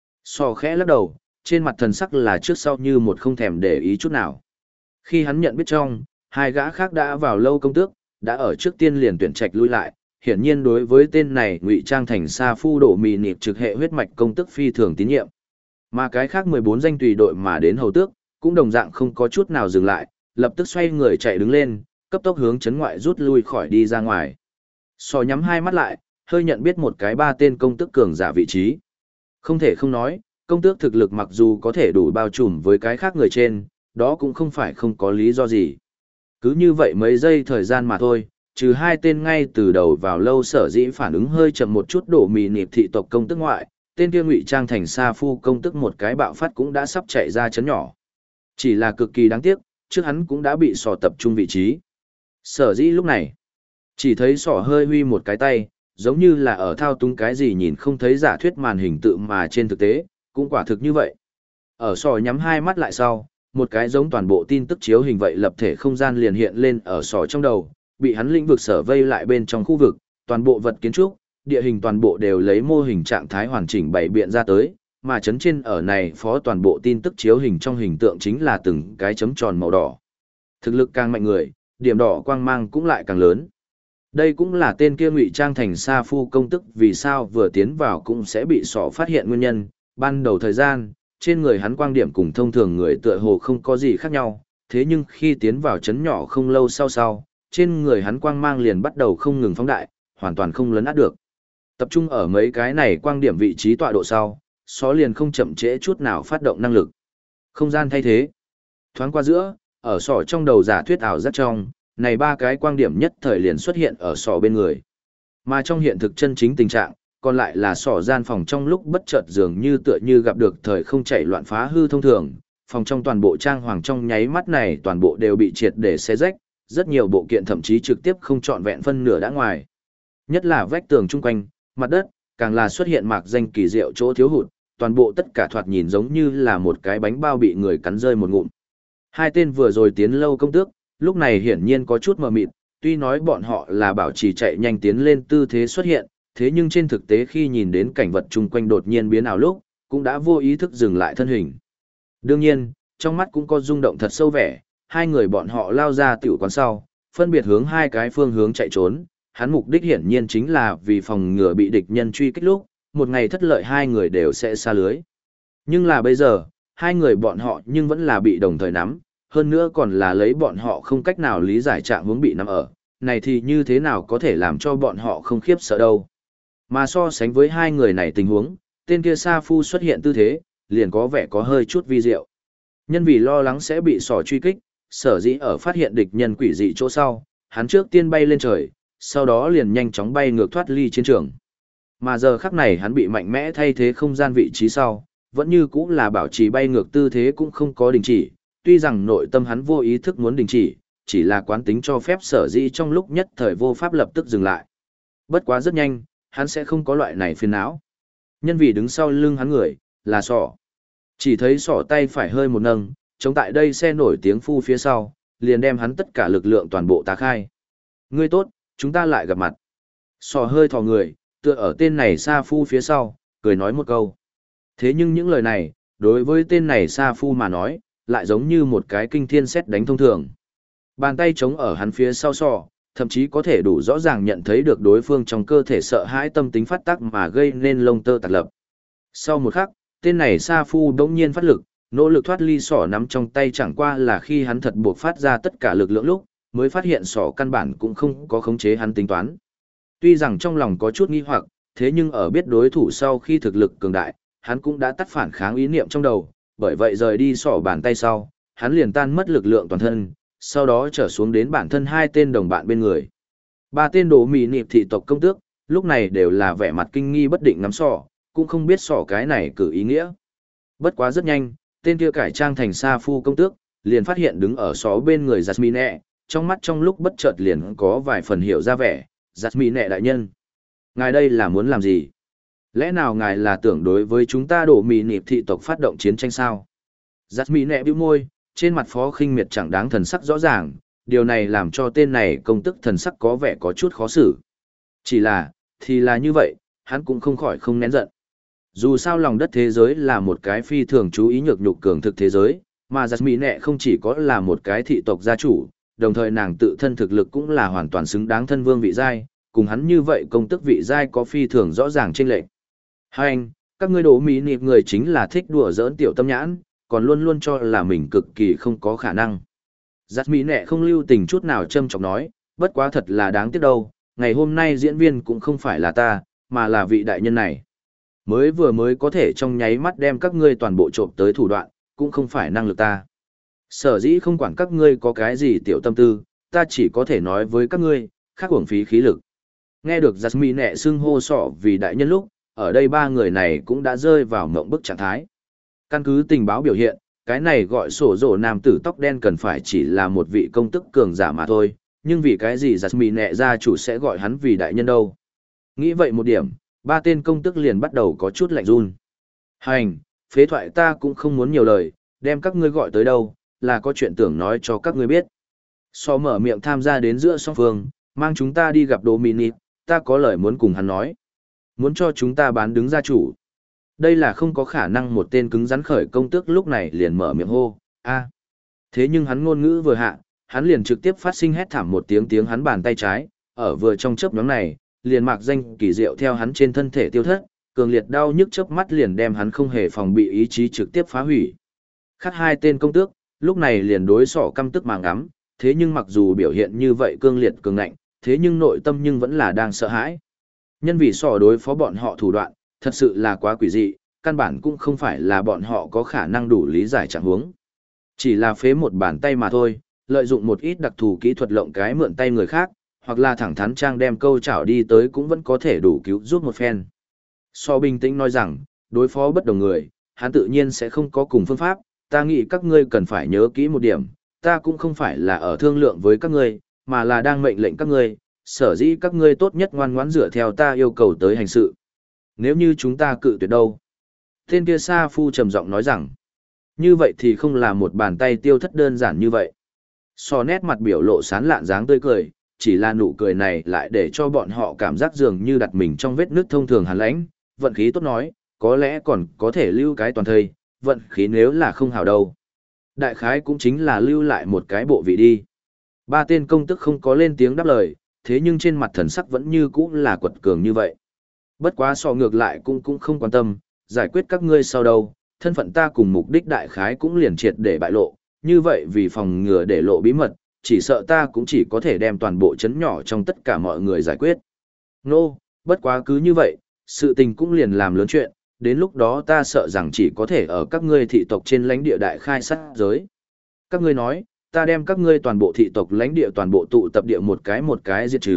Sò khẽ lắc đầu, trên mặt thần sắc là trước sau như một không thèm để ý chút nào. Khi hắn nhận biết trong, hai gã khác đã vào lâu công tước, đã ở trước tiên liền tuyển trạch lui lại, hiển nhiên đối với tên này ngụy trang thành sa phu đổ mì nịp trực hệ huyết mạch công tước phi thường tín nhiệm. Mà cái khác 14 danh tùy đội mà đến hầu tước, cũng đồng dạng không có chút nào dừng lại, lập tức xoay người chạy đứng lên, cấp tốc hướng chấn ngoại rút lui khỏi đi ra ngoài. Sò nhắm hai mắt lại, hơi nhận biết một cái ba tên công tước cường giả vị trí. Không thể không nói, công tước thực lực mặc dù có thể đủ bao trùm với cái khác người trên, đó cũng không phải không có lý do gì. Cứ như vậy mấy giây thời gian mà thôi, trừ hai tên ngay từ đầu vào lâu sở dĩ phản ứng hơi chậm một chút đổ mì nịp thị tộc công tức ngoại, tên kia ngụy trang thành sa phu công tức một cái bạo phát cũng đã sắp chạy ra chấn nhỏ. Chỉ là cực kỳ đáng tiếc, trước hắn cũng đã bị sò tập trung vị trí. Sở dĩ lúc này, chỉ thấy sò hơi huy một cái tay, giống như là ở thao túng cái gì nhìn không thấy giả thuyết màn hình tự mà trên thực tế, cũng quả thực như vậy. Ở sò nhắm hai mắt lại sau, một cái giống toàn bộ tin tức chiếu hình vậy lập thể không gian liền hiện lên ở sò trong đầu, bị hắn lĩnh vực sở vây lại bên trong khu vực, toàn bộ vật kiến trúc, địa hình toàn bộ đều lấy mô hình trạng thái hoàn chỉnh bày biện ra tới, mà chấn trên ở này phó toàn bộ tin tức chiếu hình trong hình tượng chính là từng cái chấm tròn màu đỏ. Thực lực càng mạnh người, điểm đỏ quang mang cũng lại càng lớn. Đây cũng là tên kia ngụy trang thành sa phu công tức vì sao vừa tiến vào cũng sẽ bị sọ phát hiện nguyên nhân, ban đầu thời gian, trên người hắn quang điểm cùng thông thường người tựa hồ không có gì khác nhau, thế nhưng khi tiến vào chấn nhỏ không lâu sau, trên người hắn quang mang liền bắt đầu không ngừng phóng đại, hoàn toàn không lấn át được. Tập trung ở mấy cái này quang điểm vị trí tọa độ sau, xó liền không chậm trễ chút nào phát động năng lực. Không gian thay thế. Thoáng qua giữa, ở sọ trong đầu giả thuyết ảo giác trong, này ba cái quang điểm nhất thời liền xuất hiện ở sọ bên người. Mà trong hiện thực chân chính tình trạng, còn lại là sọ gian phòng trong lúc bất chợt dường như tựa như gặp được thời không chạy loạn phá hư thông thường, phòng trong toàn bộ trang hoàng trong nháy mắt này toàn bộ đều bị triệt để xé rách, rất nhiều bộ kiện thậm chí trực tiếp không trọn vẹn phân nửa đã ngoài. Nhất là vách tường chung quanh, mặt đất, càng là xuất hiện mạc danh kỳ diệu chỗ thiếu hụt, toàn bộ tất cả thoạt nhìn giống như là một cái bánh bao bị người cắn rơi một ngụm. Hai tên vừa rồi tiến lâu công tước, lúc này hiển nhiên có chút mờ mịt, tuy nói bọn họ là bảo trì chạy nhanh tiến lên tư thế xuất hiện, thế nhưng trên thực tế khi nhìn đến cảnh vật chung quanh đột nhiên biến ảo lúc, cũng đã vô ý thức dừng lại thân hình. Đương nhiên, trong mắt cũng có rung động thật sâu vẻ, hai người bọn họ lao ra tiểu quán sau, phân biệt hướng hai cái phương hướng chạy trốn, hắn mục đích hiển nhiên chính là vì phòng ngừa bị địch nhân truy kích lúc, một ngày thất lợi hai người đều sẽ xa lưới. Nhưng là bây giờ, hai người bọn họ nhưng vẫn là bị đồng thời nắm, hơn nữa còn là lấy bọn họ không cách nào lý giải trạng hướng bị nắm ở, này thì như thế nào có thể làm cho bọn họ không khiếp sợ đâu. Mà so sánh với hai người này tình huống, tên kia Sa Phu xuất hiện tư thế, liền có vẻ có hơi chút vi diệu. Nhân vì lo lắng sẽ bị sỏ truy kích, sở dĩ ở phát hiện địch nhân quỷ dị chỗ sau, hắn trước tiên bay lên trời, sau đó liền nhanh chóng bay ngược thoát ly chiến trường. Mà giờ khắc này hắn bị mạnh mẽ thay thế không gian vị trí sau, vẫn như cũng là bảo trì bay ngược tư thế cũng không có đình chỉ, tuy rằng nội tâm hắn vô ý thức muốn đình chỉ là quán tính cho phép sở dĩ trong lúc nhất thời vô pháp lập tức dừng lại. Bất quá rất nhanh, hắn sẽ không có loại này phiền não. Nhân vì đứng sau lưng hắn người, là sỏ. Chỉ thấy sỏ tay phải hơi một nâng, chống tại đây xe nổi tiếng phu phía sau, liền đem hắn tất cả lực lượng toàn bộ tá khai. Ngươi tốt, chúng ta lại gặp mặt. Sỏ hơi thò người, tựa ở tên này Sa Phu phía sau, cười nói một câu. Thế nhưng những lời này, đối với tên này Sa Phu mà nói, lại giống như một cái kinh thiên sét đánh thông thường. Bàn tay chống ở hắn phía sau sọ, thậm chí có thể đủ rõ ràng nhận thấy được đối phương trong cơ thể sợ hãi tâm tính phát tác mà gây nên lông tơ tạc lập. Sau một khắc, tên này Sa Phu đống nhiên phát lực, nỗ lực thoát ly sọ nắm trong tay, chẳng qua là khi hắn thật buộc phát ra tất cả lực lượng lúc, mới phát hiện sọ căn bản cũng không có khống chế hắn tính toán. Tuy rằng trong lòng có chút nghi hoặc, thế nhưng ở biết đối thủ sau khi thực lực cường đại, hắn cũng đã tắt phản kháng ý niệm trong đầu, bởi vậy rời đi sọ bàn tay sau, hắn liền tan mất lực lượng toàn thân, sau đó trở xuống đến bản thân hai tên đồng bạn bên người. Ba tên đồ mì nịp thị tộc công tước, lúc này đều là vẻ mặt kinh nghi bất định ngắm sọ, cũng không biết sọ cái này cử ý nghĩa. Bất quá rất nhanh, tên kia cải trang thành Sa Phu công tước, liền phát hiện đứng ở sọ bên người Jasmine, trong mắt trong lúc bất chợt liền có vài phần hiểu ra vẻ, Jasmine đại nhân. Ngài đây là muốn làm gì? Lẽ nào ngài là tưởng đối với chúng ta đổ mì nịp thị tộc phát động chiến tranh sao? Jasmine bĩu môi, trên mặt phó khinh miệt chẳng đáng thần sắc rõ ràng, điều này làm cho tên này công tức thần sắc có vẻ có chút khó xử. Chỉ là, thì là như vậy, hắn cũng không khỏi không nén giận. Dù sao lòng đất thế giới là một cái phi thường chú ý nhược nhục cường thực thế giới, mà Jasmine không chỉ có là một cái thị tộc gia chủ, đồng thời nàng tự thân thực lực cũng là hoàn toàn xứng đáng thân vương vị giai, cùng hắn như vậy công tức vị giai có phi thường rõ ràng chênh lệch. Hai anh, các ngươi đổ mỹ nịp người chính là thích đùa giỡn tiểu tâm nhãn, còn luôn luôn cho là mình cực kỳ không có khả năng. Jasmine không lưu tình chút nào châm chọc nói, bất quá thật là đáng tiếc đâu, ngày hôm nay diễn viên cũng không phải là ta, mà là vị đại nhân này. Mới có thể trong nháy mắt đem các ngươi toàn bộ trộm tới thủ đoạn, cũng không phải năng lực ta. Sở dĩ không quản các ngươi có cái gì tiểu tâm tư, ta chỉ có thể nói với các ngươi, khác uổng phí khí lực. Nghe được Jasmine xưng hô sọ vì đại nhân lúc, ở đây ba người này cũng đã rơi vào mộng bức trạng thái. Căn cứ tình báo biểu hiện, cái này gọi sổ rổ nam tử tóc đen cần phải chỉ là một vị công tức cường giả mà thôi, nhưng vì cái gì Jasmine gia chủ sẽ gọi hắn vì đại nhân đâu. Nghĩ vậy một điểm, ba tên công tức liền bắt đầu có chút lạnh run. Hành, phế thoại ta cũng không muốn nhiều lời, đem các ngươi gọi tới đâu, là có chuyện tưởng nói cho các ngươi biết. So mở miệng tham gia đến giữa song phương, mang chúng ta đi gặp Dominic, ta có lời muốn cùng hắn nói. Muốn cho chúng ta bán đứng gia chủ. Đây là không có khả năng một tên cứng rắn khởi công tước lúc này liền mở miệng hô, a. Thế nhưng hắn ngôn ngữ vừa hạ, hắn liền trực tiếp phát sinh hét thảm một tiếng hắn bàn tay trái, ở vừa trong chớp nhoáng này, liền mạc danh kỳ diệu theo hắn trên thân thể tiêu thất, cường liệt đau nhức chớp mắt liền đem hắn không hề phòng bị ý chí trực tiếp phá hủy. Khác hai tên công tước, lúc này liền đối sọ căm tức mà ngắm, thế nhưng mặc dù biểu hiện như vậy cương liệt cường ngạnh, thế nhưng nội tâm nhưng vẫn là đang sợ hãi. Nhân vì sọ đối phó bọn họ thủ đoạn, thật sự là quá quỷ dị, căn bản cũng không phải là bọn họ có khả năng đủ lý giải trạng huống. Chỉ là phế một bàn tay mà thôi, lợi dụng một ít đặc thù kỹ thuật lộng cái mượn tay người khác, hoặc là thẳng thắn trang đem câu chảo đi tới cũng vẫn có thể đủ cứu giúp một phen. So bình tĩnh nói rằng, đối phó bất đồng người, hắn tự nhiên sẽ không có cùng phương pháp, ta nghĩ các ngươi cần phải nhớ kỹ một điểm, ta cũng không phải là ở thương lượng với các ngươi, mà là đang mệnh lệnh các ngươi, sở dĩ các ngươi tốt nhất ngoan ngoãn dựa theo ta yêu cầu tới hành sự. Nếu như chúng ta cự tuyệt đâu? Tên kia Sa Phu trầm giọng nói rằng, như vậy thì không là một bàn tay tiêu thất đơn giản như vậy. So nét mặt biểu lộ sán lạn dáng tươi cười, chỉ là nụ cười này lại để cho bọn họ cảm giác dường như đặt mình trong vết nước thông thường hàn lãnh, vận khí tốt nói, có lẽ còn có thể lưu cái toàn thây, vận khí nếu là không hảo đâu. Đại khái cũng chính là lưu lại một cái bộ vị đi. Ba tên công tức không có lên tiếng đáp lời, thế nhưng trên mặt thần sắc vẫn như cũ là quật cường như vậy. Bất quá so ngược lại cũng không quan tâm, giải quyết các ngươi sau đâu, thân phận ta cùng mục đích đại khái cũng liền triệt để bại lộ, như vậy vì phòng ngừa để lộ bí mật, chỉ sợ ta cũng chỉ có thể đem toàn bộ chấn nhỏ trong tất cả mọi người giải quyết. Nô, bất quá cứ như vậy, sự tình cũng liền làm lớn chuyện, đến lúc đó ta sợ rằng chỉ có thể ở các ngươi thị tộc trên lãnh địa đại khai sát giới. Các ngươi nói, ta đem các ngươi toàn bộ thị tộc lãnh địa toàn bộ tụ tập địa một cái diệt trừ,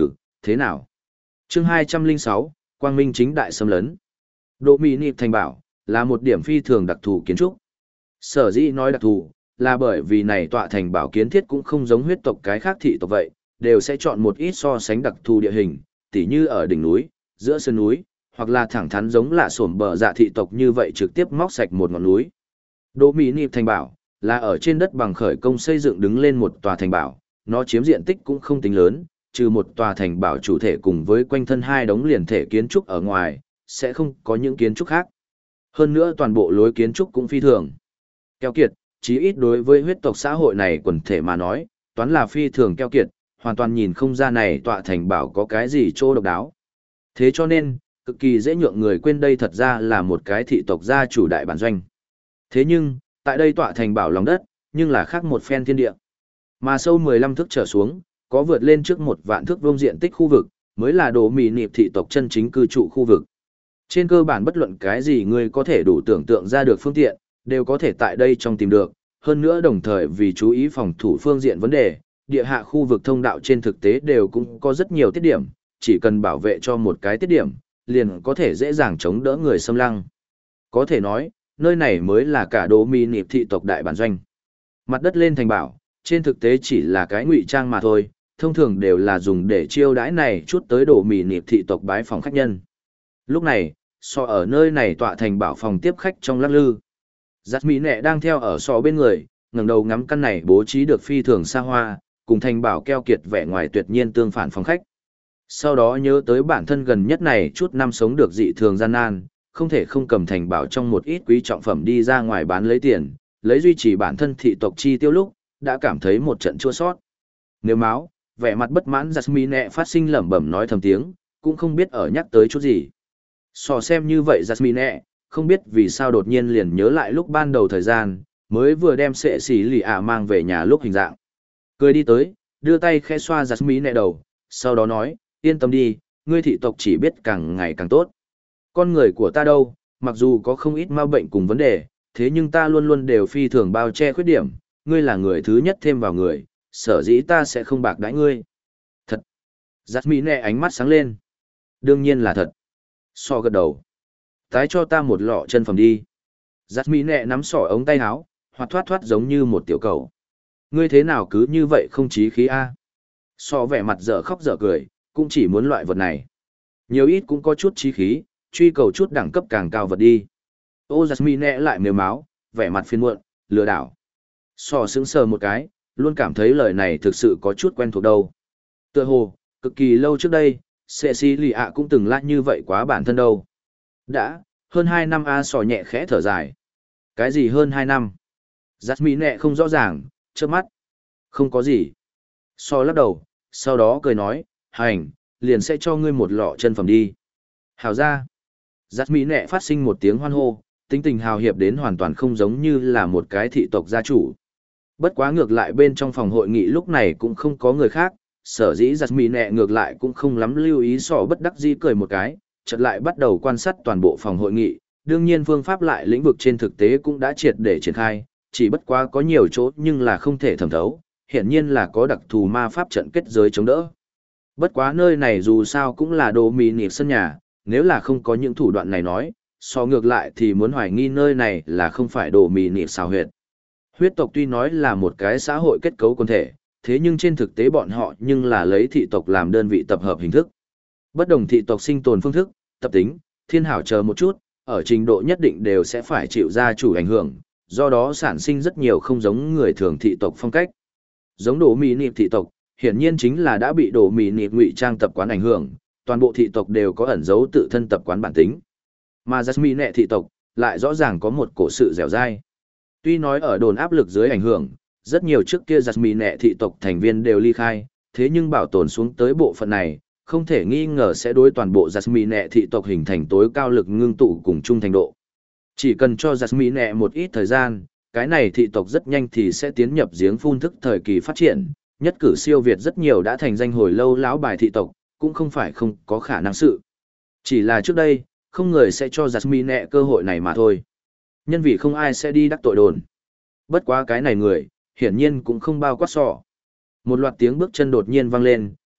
thế nào? Chương 206, Quang Minh chính đại xâm lấn. Đỗ Mỹ Nịp thành bảo, là một điểm phi thường đặc thù kiến trúc. Sở dĩ nói đặc thù, là bởi vì này tọa thành bảo kiến thiết cũng không giống huyết tộc cái khác thị tộc vậy, đều sẽ chọn một ít so sánh đặc thù địa hình, tỉ như ở đỉnh núi, giữa sơn núi, hoặc là thẳng thắn giống là sổm bờ dạ thị tộc như vậy trực tiếp móc sạch một ngọn núi. Đỗ Mỹ Nịp thành bảo, là ở trên đất bằng khởi công xây dựng đứng lên một tòa thành bảo, nó chiếm diện tích cũng không tính lớn, trừ một tòa thành bảo chủ thể cùng với quanh thân hai đống liền thể kiến trúc ở ngoài, sẽ không có những kiến trúc khác. Hơn nữa toàn bộ lối kiến trúc cũng phi thường keo kiệt, chí ít đối với huyết tộc xã hội này quần thể mà nói, toán là phi thường keo kiệt, hoàn toàn nhìn không ra này tọa thành bảo có cái gì chỗ độc đáo. Thế cho nên, cực kỳ dễ nhượng người quên đây thật ra là một cái thị tộc gia chủ đại bản doanh. Thế nhưng, tại đây tọa thành bảo lòng đất, nhưng là khác một phen thiên địa. Mà sâu 15 thước trở xuống, có vượt lên trước 1 vạn thước vuông diện tích khu vực, mới là Đỗ Mỹ Nịp thị tộc chân chính cư trụ khu vực. Trên cơ bản bất luận cái gì người có thể đủ tưởng tượng ra được phương tiện, đều có thể tại đây trong tìm được. Hơn nữa đồng thời vì chú ý phòng thủ phương diện vấn đề, địa hạ khu vực thông đạo trên thực tế đều cũng có rất nhiều tiết điểm, chỉ cần bảo vệ cho một cái tiết điểm, liền có thể dễ dàng chống đỡ người xâm lăng. Có thể nói, nơi này mới là cả Đỗ Mỹ Nịp thị tộc đại bản doanh. Mặt đất lên thành bảo, trên thực tế chỉ là cái ngụy trang mà thôi, thông thường đều là dùng để chiêu đãi này chút tới Đỗ Mỹ Nịp thị tộc bái phòng khách nhân. Lúc này, so ở nơi này tọa thành bảo phòng tiếp khách trong lắc lư. Giặt Mỹ nẹ đang theo ở so bên người, ngẩng đầu ngắm căn này bố trí được phi thường xa hoa, cùng thành bảo keo kiệt vẻ ngoài tuyệt nhiên tương phản phòng khách. Sau đó nhớ tới bản thân gần nhất này chút năm sống được dị thường gian nan, không thể không cầm thành bảo trong một ít quý trọng phẩm đi ra ngoài bán lấy tiền, lấy duy trì bản thân thị tộc chi tiêu lúc, đã cảm thấy một trận chua sót. Nếu máu, vẻ mặt bất mãn Jasmine phát sinh lẩm bẩm nói thầm tiếng, cũng không biết ở nhắc tới chút gì. So xem như vậy Jasmine, không biết vì sao đột nhiên liền nhớ lại lúc ban đầu thời gian, mới vừa đem sệ xỉ lì ạ mang về nhà lúc hình dạng. Cười đi tới, đưa tay khẽ xoa Jasmine đầu, sau đó nói, yên tâm đi, ngươi thị tộc chỉ biết càng ngày càng tốt. Con người của ta đâu, mặc dù có không ít ma bệnh cùng vấn đề, thế nhưng ta luôn luôn đều phi thường bao che khuyết điểm, ngươi là người thứ nhất thêm vào người, sở dĩ ta sẽ không bạc đãi ngươi. Thật. Jasmine ánh mắt sáng lên. Đương nhiên là thật. So gật đầu. Tái cho ta một lọ chân phẩm đi. Jasmine nắm sỏ ống tay áo, hoặc thoát thoát giống như một tiểu cầu. Ngươi thế nào cứ như vậy không chí khí a? So vẻ mặt dở khóc dở cười, cũng chỉ muốn loại vật này. Nhiều ít cũng có chút chí khí, truy cầu chút đẳng cấp càng cao vật đi. Ô Jasmine lại mềm máu, vẻ mặt phiền muộn, lừa đảo. So sững sờ một cái, luôn cảm thấy lời này thực sự có chút quen thuộc đâu. Tựa hồ, cực kỳ lâu trước đây, Cecilia cũng từng lại như vậy quá bản thân đâu. Đã, hơn 2 năm a sò nhẹ khẽ thở dài. Cái gì hơn 2 năm? Jasmine không rõ ràng, chớp mắt. Không có gì. So lắc đầu, sau đó cười nói, hành, liền sẽ cho ngươi một lọ chân phẩm đi. Hào ra. Jasmine phát sinh một tiếng hoan hô, tính tình hào hiệp đến hoàn toàn không giống như là một cái thị tộc gia chủ. Bất quá ngược lại bên trong phòng hội nghị lúc này cũng không có người khác, sở dĩ Jasmine ngược lại cũng không lắm lưu ý sỏ bất đắc dĩ cười một cái, chợt lại bắt đầu quan sát toàn bộ phòng hội nghị, đương nhiên phương pháp lại lĩnh vực trên thực tế cũng đã triệt để triển khai, chỉ bất quá có nhiều chỗ nhưng là không thể thẩm thấu, hiển nhiên là có đặc thù ma pháp trận kết giới chống đỡ. Bất quá nơi này dù sao cũng là Đỗ Mỹ Nịp sân nhà, nếu là không có những thủ đoạn này nói, so ngược lại thì muốn hoài nghi nơi này là không phải Đỗ Mỹ Nịp xào huyệt. Huyết tộc tuy nói là một cái xã hội kết cấu quần thể, thế nhưng trên thực tế bọn họ nhưng là lấy thị tộc làm đơn vị tập hợp hình thức. Bất đồng thị tộc sinh tồn phương thức, tập tính, thiên hảo chờ một chút, ở trình độ nhất định đều sẽ phải chịu gia chủ ảnh hưởng, do đó sản sinh rất nhiều không giống người thường thị tộc phong cách. Giống Đỗ Mỹ Nịp thị tộc, hiển nhiên chính là đã bị Đỗ Mỹ Nịp ngụy trang tập quán ảnh hưởng, toàn bộ thị tộc đều có ẩn giấu tự thân tập quán bản tính. Mà Jasmine thị tộc lại rõ ràng có một cổ sự dẻo dai. Tuy nói ở đồn áp lực dưới ảnh hưởng, rất nhiều trước kia Jasmine thị tộc thành viên đều ly khai, thế nhưng bảo tồn xuống tới bộ phận này, không thể nghi ngờ sẽ đối toàn bộ Jasmine thị tộc hình thành tối cao lực ngưng tụ cùng trung thành độ. Chỉ cần cho Jasmine một ít thời gian, cái này thị tộc rất nhanh thì sẽ tiến nhập giếng phun thức thời kỳ phát triển, nhất cử siêu việt rất nhiều đã thành danh hồi lâu lão bài thị tộc, cũng không phải không có khả năng sự. Chỉ là trước đây, không người sẽ cho Jasmine cơ hội này mà thôi. Nhân vì không ai sẽ đi đắc tội đồn. Bất quá cái này người, hiển nhiên cũng không bao quát sọ. Một loạt tiếng bước chân đột nhiên vang lên,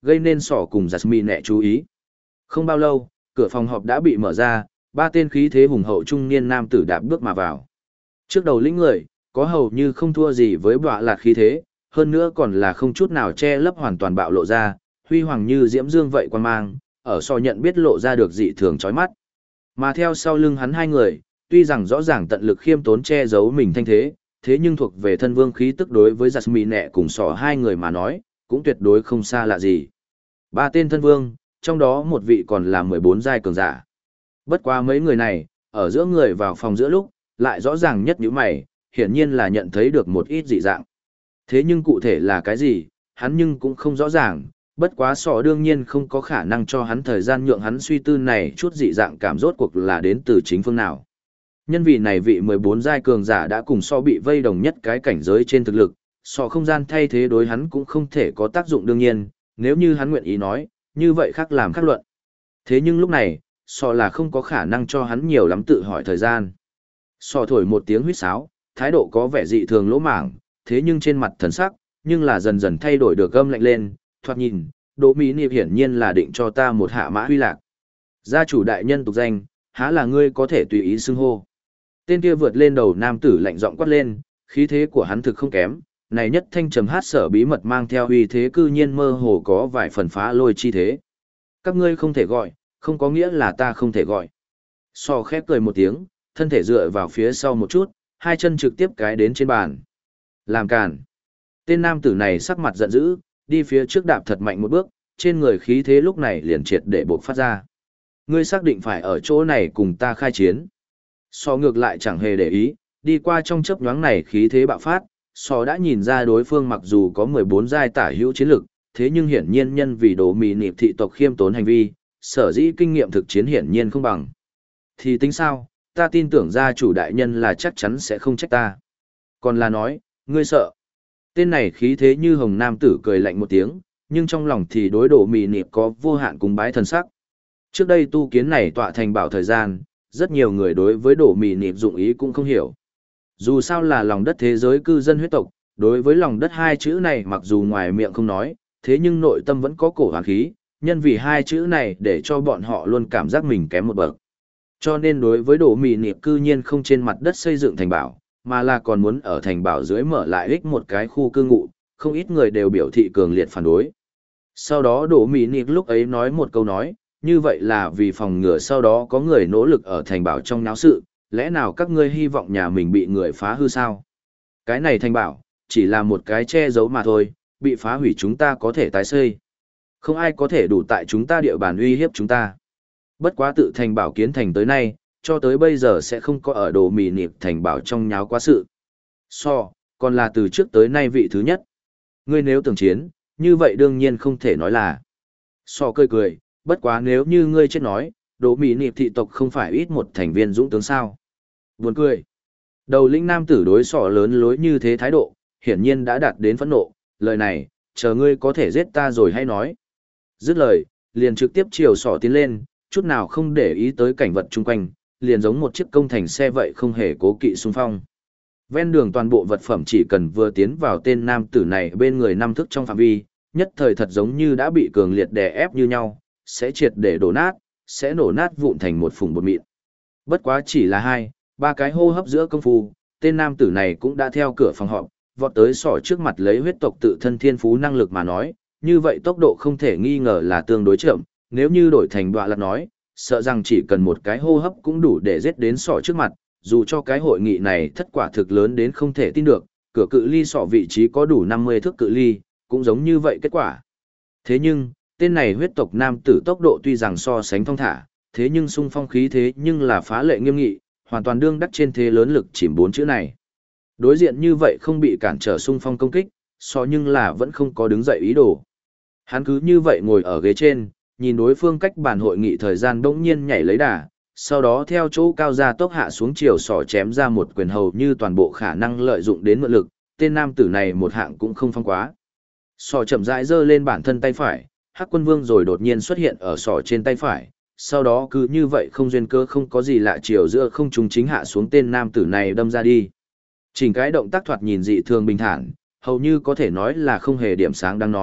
gây nên sỏ cùng Jasmine chú ý. Không bao lâu, cửa phòng họp đã bị mở ra, ba tên khí thế hùng hậu trung niên nam tử đạp bước mà vào. Trước đầu lĩnh người, có hầu như không thua gì với bọa lạt khí thế, hơn nữa còn là không chút nào che lấp hoàn toàn bạo lộ ra, huy hoàng như diễm dương vậy quan mang, ở sò nhận biết lộ ra được dị thường chói mắt. Mà theo sau lưng hắn hai người, tuy rằng rõ ràng tận lực khiêm tốn che giấu mình thanh thế, thế nhưng thuộc về thân vương khí tức đối với Jasmine cùng sò hai người mà nói, cũng tuyệt đối không xa lạ gì. Ba tên thân vương, trong đó một vị còn là 14 giai cường giả. Bất quá mấy người này, ở giữa người vào phòng giữa lúc, lại rõ ràng nhất những mày, hiển nhiên là nhận thấy được một ít dị dạng. Thế nhưng cụ thể là cái gì, hắn nhưng cũng không rõ ràng, bất quá sọ đương nhiên không có khả năng cho hắn thời gian nhượng hắn suy tư này chút dị dạng cảm rốt cuộc là đến từ chính phương nào. Nhân vị này vị 14 giai cường giả đã cùng so bị vây đồng nhất cái cảnh giới trên thực lực, sọ không gian thay thế đối hắn cũng không thể có tác dụng đương nhiên, nếu như hắn nguyện ý nói, như vậy khác làm khác luận. Thế nhưng lúc này, sọ là không có khả năng cho hắn nhiều lắm tự hỏi thời gian. Sọ thổi một tiếng huýt sáo, thái độ có vẻ dị thường lỗ mảng, thế nhưng trên mặt thần sắc, nhưng là dần dần thay đổi được gâm lạnh lên, thoạt nhìn, Đỗ Mỹ Niệm hiển nhiên là định cho ta một hạ mã huy lạc. Gia chủ đại nhân tục danh, há là ngươi có thể tùy ý xưng hô. Tên kia vượt lên đầu nam tử lạnh giọng quát lên, khí thế của hắn thực không kém, này nhất thanh trầm hát sở bí mật mang theo uy thế cư nhiên mơ hồ có vài phần phá lôi chi thế. Các ngươi không thể gọi, không có nghĩa là ta không thể gọi. Sò khép cười một tiếng, thân thể dựa vào phía sau một chút, hai chân trực tiếp cái đến trên bàn. Làm càn. Tên nam tử này sắc mặt giận dữ, đi phía trước đạp thật mạnh một bước, trên người khí thế lúc này liền triệt để bộc phát ra. Ngươi xác định phải ở chỗ này cùng ta khai chiến. Sò ngược lại chẳng hề để ý, đi qua trong chớp nhoáng này khí thế bạo phát, Sò đã nhìn ra đối phương mặc dù có 14 giai tả hữu chiến lực, thế nhưng hiển nhiên nhân vì Đỗ Mỹ Niệm thị tộc khiêm tốn hành vi, sở dĩ kinh nghiệm thực chiến hiển nhiên không bằng. Thì tính sao, ta tin tưởng gia chủ đại nhân là chắc chắn sẽ không trách ta. Còn là nói, ngươi sợ. Tên này khí thế như hồng nam tử cười lạnh một tiếng, nhưng trong lòng thì đối Đỗ Mỹ Niệm có vô hạn cúng bái thần sắc. Trước đây tu kiến này tọa thành bảo thời gian, rất nhiều người đối với Đỗ Mỹ Niệm dụng ý cũng không hiểu. Dù sao là lòng đất thế giới cư dân huyết tộc, đối với lòng đất hai chữ này mặc dù ngoài miệng không nói, thế nhưng nội tâm vẫn có cổ hoàn khí, nhân vì hai chữ này để cho bọn họ luôn cảm giác mình kém một bậc. Cho nên đối với Đỗ Mỹ Niệm cư nhiên không trên mặt đất xây dựng thành bảo, mà là còn muốn ở thành bảo dưới mở lại ích một cái khu cư ngụ, không ít người đều biểu thị cường liệt phản đối. Sau đó Đỗ Mỹ Niệm lúc ấy nói một câu nói, như vậy là vì phòng ngừa sau đó có người nỗ lực ở thành bảo trong náo sự, lẽ nào các ngươi hy vọng nhà mình bị người phá hư sao? Cái này thành bảo, chỉ là một cái che giấu mà thôi, bị phá hủy chúng ta có thể tái xây. Không ai có thể đủ tại chúng ta địa bàn uy hiếp chúng ta. Bất quá tự thành bảo kiến thành tới nay, cho tới bây giờ sẽ không có ở Đỗ Mỹ Niệm thành bảo trong nháo quá sự. Còn là từ trước tới nay vị thứ nhất. Ngươi nếu tưởng chiến, như vậy đương nhiên không thể nói là. Cười cười, bất quá nếu như ngươi chết nói, Đỗ Mỹ Niệm thị tộc không phải ít một thành viên dũng tướng sao. Buồn cười. Đầu lĩnh nam tử đối lớn lối như thế thái độ, hiển nhiên đã đạt đến phẫn nộ, lời này, chờ ngươi có thể giết ta rồi hay nói. Dứt lời, liền trực tiếp chiều tiến lên, chút nào không để ý tới cảnh vật chung quanh, liền giống một chiếc công thành xe vậy không hề cố kỵ xung phong. Ven đường toàn bộ vật phẩm chỉ cần vừa tiến vào tên nam tử này bên người năm thước trong phạm vi, nhất thời thật giống như đã bị cường liệt đè ép như nhau, sẽ triệt để đổ nát, sẽ nổ nát vụn thành một phùng bột mịn. Bất quá chỉ là 2-3 cái hô hấp giữa công phu, tên nam tử này cũng đã theo cửa phòng họp, vọt tới trước mặt lấy huyết tộc tự thân thiên phú năng lực mà nói, như vậy tốc độ không thể nghi ngờ là tương đối chậm, nếu như đổi thành đoạn lạc nói, sợ rằng chỉ cần một cái hô hấp cũng đủ để giết đến trước mặt, dù cho cái hội nghị này thất quả thực lớn đến không thể tin được, cửa cự ly vị trí có đủ 50 thước cự ly, cũng giống như vậy kết quả. Thế nhưng, tên này huyết tộc nam tử tốc độ tuy rằng so sánh thong thả, thế nhưng xung phong khí thế nhưng là phá lệ nghiêm nghị, hoàn toàn đương đắc trên thế lớn lực chìm 4 chữ này. Đối diện như vậy không bị cản trở xung phong công kích, nhưng là vẫn không có đứng dậy ý đồ. Hắn cứ như vậy ngồi ở ghế trên, nhìn đối phương cách bàn hội nghị thời gian bỗng nhiên nhảy lấy đà, sau đó theo chỗ cao ra tốc hạ xuống chiều chém ra một quyền hầu như toàn bộ khả năng lợi dụng đến mượn lực, tên nam tử này một hạng cũng không phong quá. Chậm rãi giơ lên bản thân tay phải, Hắc Quân Vương rồi đột nhiên xuất hiện ở trên tay phải, sau đó cứ như vậy không duyên cơ không có gì lạ chiều giữa không trung chính hạ xuống tên nam tử này đâm ra đi. Chỉnh cái động tác thoạt nhìn dị thường bình thản, hầu như có thể nói là không hề điểm sáng đang nói,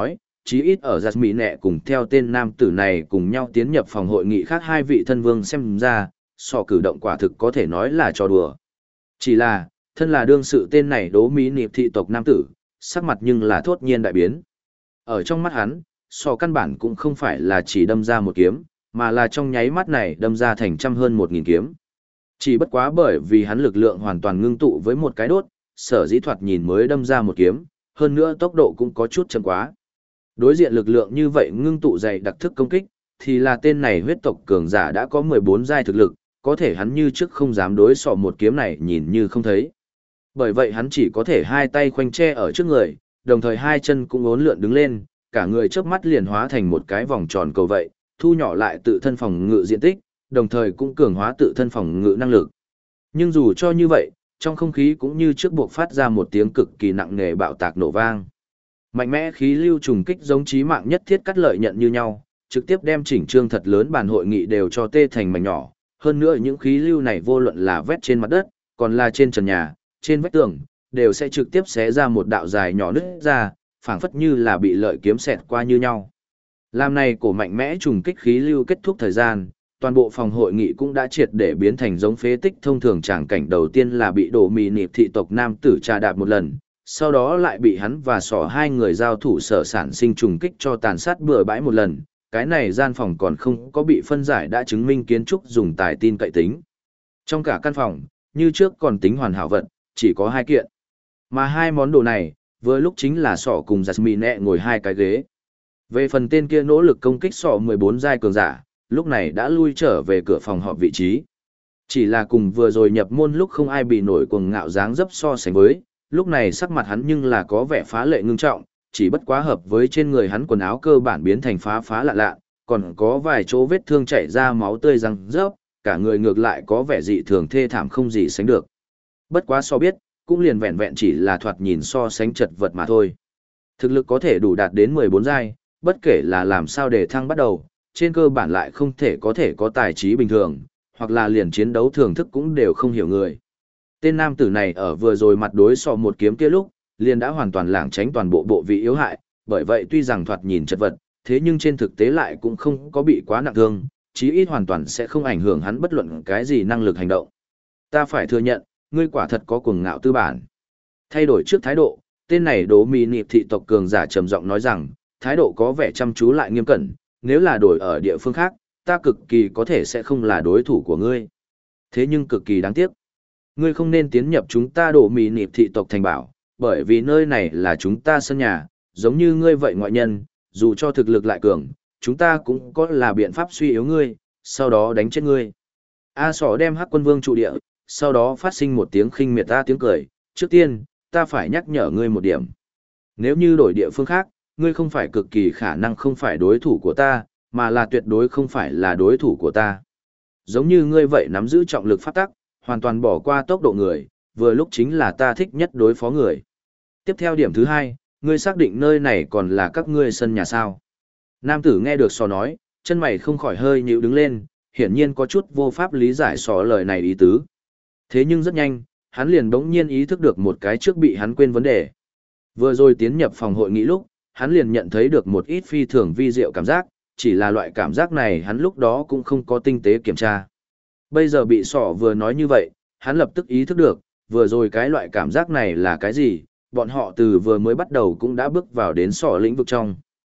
chí ít ở Jasmine cùng theo tên nam tử này cùng nhau tiến nhập phòng hội nghị khác hai vị thân vương xem ra, sọ cử động quả thực có thể nói là trò đùa. Chỉ là, thân là đương sự tên này đố mỹ nịp thị tộc nam tử, sắc mặt nhưng là thốt nhiên đại biến. Ở trong mắt hắn, sọ căn bản cũng không phải là chỉ đâm ra một kiếm, mà là trong nháy mắt này đâm ra thành trăm hơn 1.000 kiếm. Chỉ bất quá bởi vì hắn lực lượng hoàn toàn ngưng tụ với một cái đốt, sở dĩ thoạt nhìn mới đâm ra một kiếm, hơn nữa tốc độ cũng có chút chậm quá. Đối diện lực lượng như vậy ngưng tụ dày đặc thức công kích, thì là tên này huyết tộc cường giả đã có 14 giai thực lực, có thể hắn như trước không dám đối sọ một kiếm này nhìn như không thấy. Bởi vậy hắn chỉ có thể hai tay khoanh che ở trước người, đồng thời hai chân cũng uốn lượn đứng lên, cả người chớp mắt liền hóa thành một cái vòng tròn cầu vậy, thu nhỏ lại tự thân phòng ngự diện tích, đồng thời cũng cường hóa tự thân phòng ngự năng lực. Nhưng dù cho như vậy, trong không khí cũng như trước buộc phát ra một tiếng cực kỳ nặng nề bạo tạc nổ vang. Mạnh mẽ khí lưu trùng kích giống chí mạng nhất thiết cắt lợi nhận như nhau, trực tiếp đem chỉnh trương thật lớn bàn hội nghị đều cho tê thành mảnh nhỏ. Hơn nữa những khí lưu này vô luận là vét trên mặt đất, còn là trên trần nhà, trên vách tường, đều sẽ trực tiếp xé ra một đạo dài nhỏ nứt ra, phảng phất như là bị lợi kiếm xẹt qua như nhau. Làm này cổ mạnh mẽ trùng kích khí lưu kết thúc thời gian, toàn bộ phòng hội nghị cũng đã triệt để biến thành giống phế tích thông thường. Tràng cảnh đầu tiên là bị đổ mì nịp thị tộc nam tử trà đạp một lần, sau đó lại bị hắn và sỏ hai người giao thủ sở sản sinh trùng kích cho tàn sát bừa bãi một lần. Cái này gian phòng còn không có bị phân giải đã chứng minh kiến trúc dùng tài tin cậy tính. Trong cả căn phòng, như trước còn tính hoàn hảo vật, chỉ có 2 kiện. Mà 2 món đồ này, vừa lúc chính là sỏ cùng Jasmine ngồi 2 cái ghế. Về phần tên kia nỗ lực công kích sỏ 14 giai cường giả, lúc này đã lui trở về cửa phòng họp vị trí. Chỉ là cùng vừa rồi nhập môn lúc không ai bị nổi cuồng ngạo dáng dấp so sánh với, lúc này sắc mặt hắn nhưng là có vẻ phá lệ ngưng trọng, chỉ bất quá hợp với trên người hắn quần áo cơ bản biến thành phá lạ lạ, còn có vài chỗ vết thương chảy ra máu tươi răng rớp, cả người ngược lại có vẻ dị thường thê thảm không gì sánh được. Bất quá so biết, cũng liền vẹn vẹn chỉ là thoạt nhìn so sánh chật vật mà thôi. Thực lực có thể đủ đạt đến 14 giai, bất kể là làm sao để thăng bắt đầu, trên cơ bản lại không thể có tài trí bình thường, hoặc là liền chiến đấu thưởng thức cũng đều không hiểu người. Tên nam tử này ở vừa rồi mặt đối sọ một kiếm kia lúc, liền đã hoàn toàn lảng tránh toàn bộ bộ vị yếu hại, bởi vậy tuy rằng thoạt nhìn chật vật, thế nhưng trên thực tế lại cũng không có bị quá nặng thương, chí ít hoàn toàn sẽ không ảnh hưởng hắn bất luận cái gì năng lực hành động. Ta phải thừa nhận, ngươi quả thật có cuồng ngạo tư bản. Thay đổi trước thái độ, tên này đố mì nịp thị tộc cường giả trầm giọng nói rằng, thái độ có vẻ chăm chú lại nghiêm cẩn, nếu là đổi ở địa phương khác, ta cực kỳ có thể sẽ không là đối thủ của ngươi. Thế nhưng cực kỳ đáng tiếc. Ngươi không nên tiến nhập chúng ta đổ mì nịp thị tộc thành bảo, bởi vì nơi này là chúng ta sân nhà, giống như ngươi vậy ngoại nhân, dù cho thực lực lại cường, chúng ta cũng có là biện pháp suy yếu ngươi, sau đó đánh chết ngươi. A Sỏ đem Hắc Quân Vương trụ địa, sau đó phát sinh một tiếng khinh miệt ta tiếng cười, trước tiên, ta phải nhắc nhở ngươi một điểm. Nếu như đổi địa phương khác, ngươi không phải cực kỳ khả năng không phải đối thủ của ta, mà là tuyệt đối không phải là đối thủ của ta. Giống như ngươi vậy nắm giữ trọng lực pháp tắc, hoàn toàn bỏ qua tốc độ người, vừa lúc chính là ta thích nhất đối phó người. Tiếp theo điểm thứ 2, ngươi xác định nơi này còn là các ngươi sân nhà sao. Nam tử nghe được Sỏ nói, chân mày không khỏi hơi nhíu đứng lên, hiển nhiên có chút vô pháp lý giải Sỏ lời này ý tứ. Thế nhưng rất nhanh, hắn liền đống nhiên ý thức được một cái trước bị hắn quên vấn đề. Vừa rồi tiến nhập phòng hội nghị lúc, hắn liền nhận thấy được một ít phi thường vi diệu cảm giác, chỉ là loại cảm giác này hắn lúc đó cũng không có tinh tế kiểm tra. Bây giờ bị Sỏ vừa nói như vậy, hắn lập tức ý thức được, vừa rồi cái loại cảm giác này là cái gì, bọn họ từ vừa mới bắt đầu cũng đã bước vào đến Sỏ lĩnh vực trong.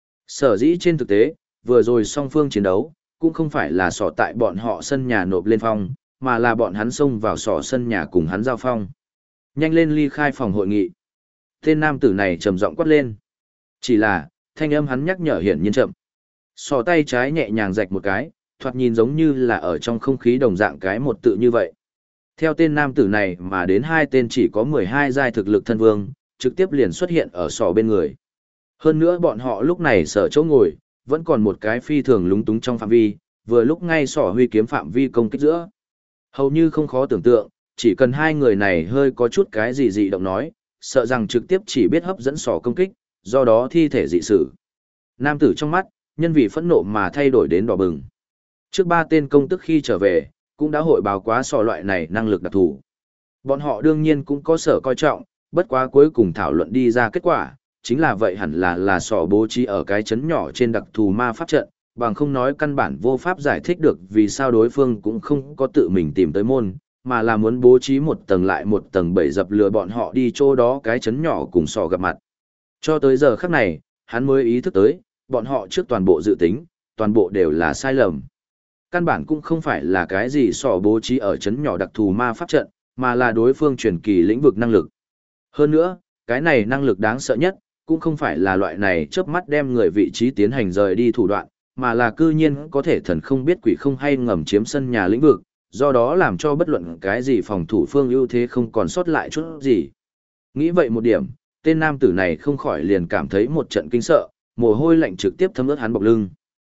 Sở dĩ trên thực tế, vừa rồi song phương chiến đấu, cũng không phải là Sỏ tại bọn họ sân nhà nộp lên phong, mà là bọn hắn xông vào Sỏ sân nhà cùng hắn giao phong. Nhanh lên ly khai phòng hội nghị. Tên nam tử này trầm giọng quát lên. Chỉ là, thanh âm hắn nhắc nhở hiển nhiên chậm. Sỏ tay trái nhẹ nhàng rạch một cái, thoạt nhìn giống như là ở trong không khí đồng dạng cái một tự như vậy. Theo tên nam tử này mà đến 2 tên chỉ có 12 giai thực lực thân vương, trực tiếp liền xuất hiện ở Sỏ bên người. Hơn nữa bọn họ lúc này sở chỗ ngồi, vẫn còn một cái phi thường lúng túng trong phạm vi, vừa lúc ngay Sỏ huy kiếm phạm vi công kích giữa. Hầu như không khó tưởng tượng, chỉ cần 2 người này hơi có chút cái gì dị động nói, sợ rằng trực tiếp chỉ biết hấp dẫn Sỏ công kích, do đó thi thể dị sử. Nam tử trong mắt, nhân vì phẫn nộ mà thay đổi đến đỏ bừng. Trước 3 tên công tức khi trở về, cũng đã hội báo quá Sỏ loại này năng lực đặc thù. Bọn họ đương nhiên cũng có sở coi trọng, bất quá cuối cùng thảo luận đi ra kết quả, chính là vậy hẳn là sọ bố trí ở cái chấn nhỏ trên đặc thù ma pháp trận, bằng không nói căn bản vô pháp giải thích được vì sao đối phương cũng không có tự mình tìm tới môn, mà là muốn bố trí một tầng lại một tầng bẫy dập lừa bọn họ đi chỗ đó cái chấn nhỏ cùng sọ gặp mặt. Cho tới giờ khắc này, hắn mới ý thức tới, bọn họ trước toàn bộ dự tính, toàn bộ đều là sai lầm. Căn bản cũng không phải là cái gì sọ bố trí ở chấn nhỏ đặc thù ma pháp trận, mà là đối phương truyền kỳ lĩnh vực năng lực. Hơn nữa, cái này năng lực đáng sợ nhất, cũng không phải là loại này chớp mắt đem người vị trí tiến hành rời đi thủ đoạn, mà là cư nhiên có thể thần không biết quỷ không hay ngầm chiếm sân nhà lĩnh vực, do đó làm cho bất luận cái gì phòng thủ phương ưu thế không còn sót lại chút gì. Nghĩ vậy một điểm, tên nam tử này không khỏi liền cảm thấy một trận kinh sợ, mồ hôi lạnh trực tiếp thấm ướt hắn bọc lưng.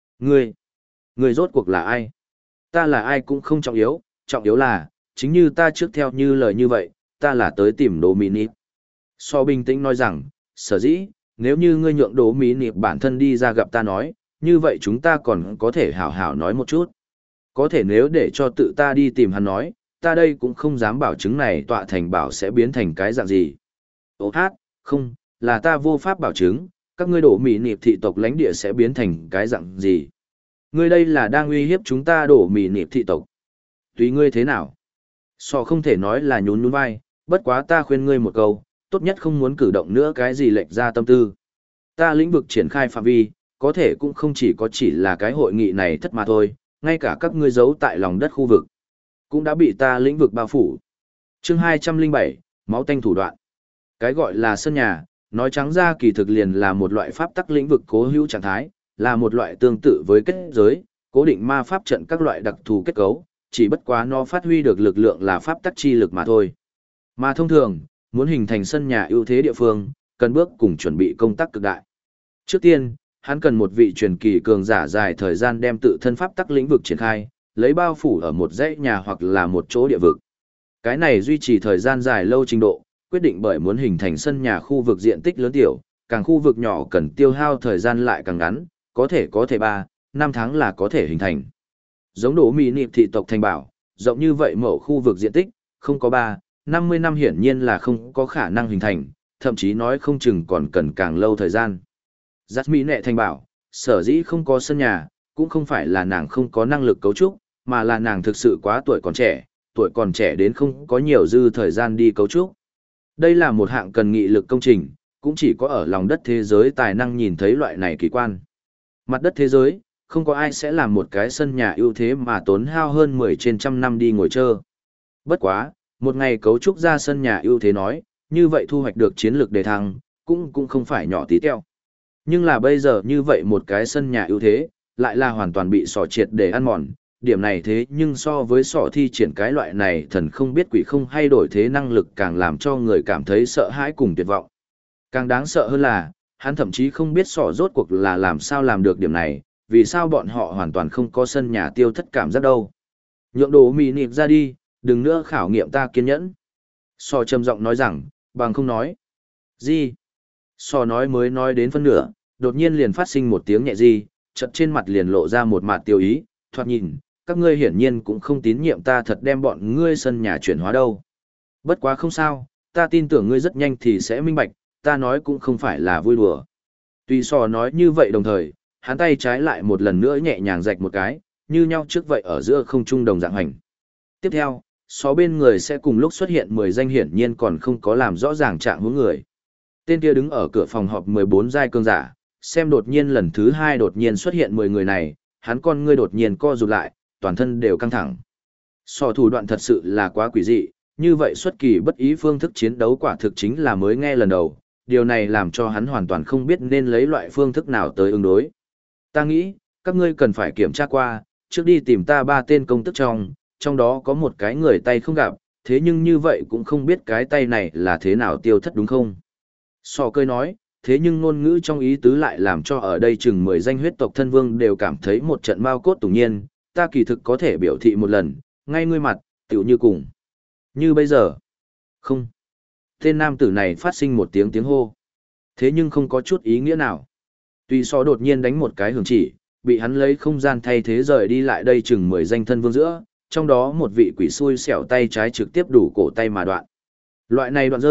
Ngươi rốt cuộc là ai? Ta là ai cũng không trọng yếu là, chính như ta trước theo như lời như vậy, ta là tới tìm Dominic. So bình tĩnh nói rằng, sở dĩ, nếu như ngươi nhượng Dominic bản thân đi ra gặp ta nói, như vậy chúng ta còn có thể hảo hảo nói một chút. Có thể nếu để cho tự ta đi tìm hắn nói, ta đây cũng không dám bảo chứng này tọa thành bảo sẽ biến thành cái dạng gì. Ô hát, không, là ta vô pháp bảo chứng, các ngươi đổ mì nịp thị tộc lãnh địa sẽ biến thành cái dạng gì. Ngươi đây là đang uy hiếp chúng ta đổ mì nịp thị tộc. Tùy ngươi thế nào. So không thể nói là nhún nhún vai, bất quá ta khuyên ngươi một câu, tốt nhất không muốn cử động nữa cái gì lệch ra tâm tư. Ta lĩnh vực triển khai phạm vi, có thể cũng không chỉ là cái hội nghị này thất mà thôi, ngay cả các ngươi giấu tại lòng đất khu vực, cũng đã bị ta lĩnh vực bao phủ. Chương 207, máu tanh thủ đoạn. Cái gọi là sân nhà, nói trắng ra kỳ thực liền là một loại pháp tắc lĩnh vực cố hữu trạng thái, là một loại tương tự với kết giới, cố định ma pháp trận các loại đặc thù kết cấu, chỉ bất quá nó phát huy được lực lượng là pháp tắc chi lực mà thôi. Mà thông thường, muốn hình thành sân nhà ưu thế địa phương, cần bước cùng chuẩn bị công tác cực đại. Trước tiên, hắn cần một vị truyền kỳ cường giả dài thời gian đem tự thân pháp tắc lĩnh vực triển khai, lấy bao phủ ở một dãy nhà hoặc là một chỗ địa vực. Cái này duy trì thời gian dài lâu trình độ, quyết định bởi muốn hình thành sân nhà khu vực diện tích lớn tiểu, càng khu vực nhỏ cần tiêu hao thời gian lại càng ngắn, có thể 3, 5 tháng là có thể hình thành. Giống đổ mì nịp thị tộc thành bảo, rộng như vậy mẫu khu vực diện tích, không có 3, 50 năm hiển nhiên là không có khả năng hình thành, thậm chí nói không chừng còn cần càng lâu thời gian. Giác mỹ nệ thành bảo, sở dĩ không có sân nhà, cũng không phải là nàng không có năng lực cấu trúc, mà là nàng thực sự quá tuổi còn trẻ đến không có nhiều dư thời gian đi cấu trúc. Đây là một hạng cần nghị lực công trình, cũng chỉ có ở lòng đất thế giới tài năng nhìn thấy loại này kỳ quan. Mặt đất thế giới, không có ai sẽ làm một cái sân nhà ưu thế mà tốn hao hơn 10 trên trăm năm đi ngồi chơi. Bất quá, một ngày cấu trúc ra sân nhà ưu thế nói, như vậy thu hoạch được chiến lược đề thăng, cũng không phải nhỏ tí teo. Nhưng là bây giờ như vậy một cái sân nhà ưu thế, lại là hoàn toàn bị sỏ triệt để ăn mòn. Điểm này thế nhưng so với sỏ thi triển cái loại này thần không biết quỷ không hay đổi thế năng lực càng làm cho người cảm thấy sợ hãi cùng tuyệt vọng. Càng đáng sợ hơn là, hắn thậm chí không biết sỏ rốt cuộc là làm sao làm được điểm này, vì sao bọn họ hoàn toàn không có sân nhà tiêu thất cảm giác đâu. Nhượng đồ mì nịp ra đi, đừng nữa khảo nghiệm ta kiên nhẫn. Sỏ trầm giọng nói rằng, bằng không nói. Gì? Sỏ nói mới nói đến phân nửa, đột nhiên liền phát sinh một tiếng nhẹ gì, chợt trên mặt liền lộ ra một mặt tiêu ý, thoạt nhìn, các ngươi hiển nhiên cũng không tín nhiệm ta thật đem bọn ngươi sân nhà chuyển hóa đâu. Bất quá không sao, ta tin tưởng ngươi rất nhanh thì sẽ minh bạch, ta nói cũng không phải là vui đùa. Tuy sò nói như vậy đồng thời, hắn tay trái lại một lần nữa nhẹ nhàng rạch một cái, như nhau trước vậy ở giữa không trung đồng dạng hành. Tiếp theo, só bên người sẽ cùng lúc xuất hiện 10 danh hiển nhiên còn không có làm rõ ràng trạng huống người. Tên kia đứng ở cửa phòng họp 14 giai cương giả, xem đột nhiên lần thứ 2 đột nhiên xuất hiện 10 người này, hắn con ngươi đột nhiên co rụt lại, toàn thân đều căng thẳng. Sò thủ đoạn thật sự là quá quỷ dị, như vậy xuất kỳ bất ý phương thức chiến đấu quả thực chính là mới nghe lần đầu, điều này làm cho hắn hoàn toàn không biết nên lấy loại phương thức nào tới ứng đối. Ta nghĩ, các ngươi cần phải kiểm tra qua, trước đi tìm ta 3 tên công tức trong đó có một cái người tay không gặp, thế nhưng như vậy cũng không biết cái tay này là thế nào tiêu thất đúng không? Sò cười nói, thế nhưng ngôn ngữ trong ý tứ lại làm cho ở đây chừng 10 danh huyết tộc thân vương đều cảm thấy một trận mao cốt tủng nhiên, ta kỳ thực có thể biểu thị một lần, ngay ngươi mặt, tiểu như cùng. Như bây giờ. Không. Tên nam tử này phát sinh một tiếng hô. Thế nhưng không có chút ý nghĩa nào. Tuy so đột nhiên đánh một cái hưởng chỉ, bị hắn lấy không gian thay thế rời đi lại đây chừng 10 danh thân vương giữa, trong đó một vị quỷ xui xẻo tay trái trực tiếp đủ cổ tay mà đoạn. Loại này đoạn rơi,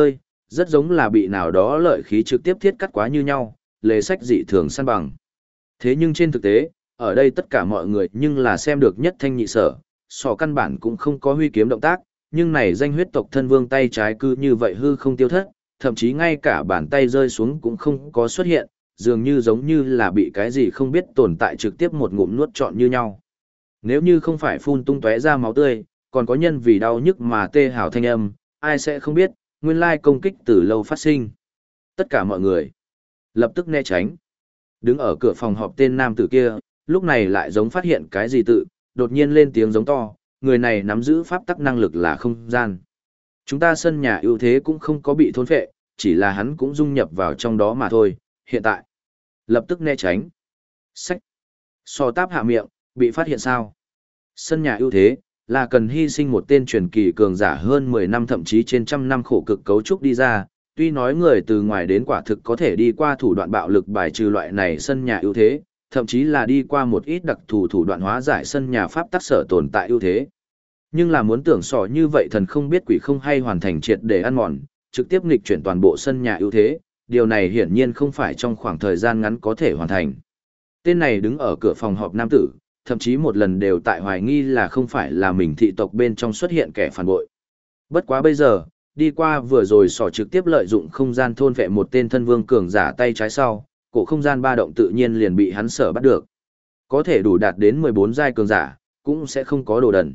rất giống là bị nào đó lợi khí trực tiếp thiết cắt quá như nhau, lề sách dị thường săn bằng. Thế nhưng trên thực tế, ở đây tất cả mọi người nhưng là xem được nhất thanh nhị sở, sọ căn bản cũng không có huy kiếm động tác, nhưng này danh huyết tộc thân vương tay trái cứ như vậy hư không tiêu thất, thậm chí ngay cả bàn tay rơi xuống cũng không có xuất hiện, dường như giống như là bị cái gì không biết tồn tại trực tiếp một ngụm nuốt trọn như nhau. Nếu như không phải phun tung tóe ra máu tươi, còn có nhân vì đau nhức mà tê hào thanh âm, ai sẽ không biết, nguyên lai công kích từ lâu phát sinh. Tất cả mọi người lập tức né tránh. Đứng ở cửa phòng họp tên nam tử kia, lúc này lại giống phát hiện cái gì tự, đột nhiên lên tiếng giống to, người này nắm giữ pháp tắc năng lực là không gian. Chúng ta sân nhà ưu thế cũng không có bị thôn phệ, chỉ là hắn cũng dung nhập vào trong đó mà thôi, hiện tại. Lập tức né tránh. Sách. So táp hạ miệng, bị phát hiện sao? Sân nhà ưu thế, là cần hy sinh một tên truyền kỳ cường giả hơn 10 năm thậm chí trên trăm năm khổ cực cấu trúc đi ra, tuy nói người từ ngoài đến quả thực có thể đi qua thủ đoạn bạo lực bài trừ loại này sân nhà ưu thế, thậm chí là đi qua một ít đặc thù thủ đoạn hóa giải sân nhà pháp tắc sở tồn tại ưu thế. Nhưng là muốn tưởng sò như vậy thần không biết quỷ không hay hoàn thành triệt để ăn mòn, trực tiếp nghịch chuyển toàn bộ sân nhà ưu thế, điều này hiển nhiên không phải trong khoảng thời gian ngắn có thể hoàn thành. Tên này đứng ở cửa phòng họp nam tử, thậm chí một lần đều tại hoài nghi là không phải là mình thị tộc bên trong xuất hiện kẻ phản bội. Bất quá bây giờ, đi qua vừa rồi sỏ trực tiếp lợi dụng không gian thôn vệ một tên thân vương cường giả tay trái sau, cổ không gian ba động tự nhiên liền bị hắn sở bắt được. Có thể đủ đạt đến 14 giai cường giả, cũng sẽ không có đồ đần.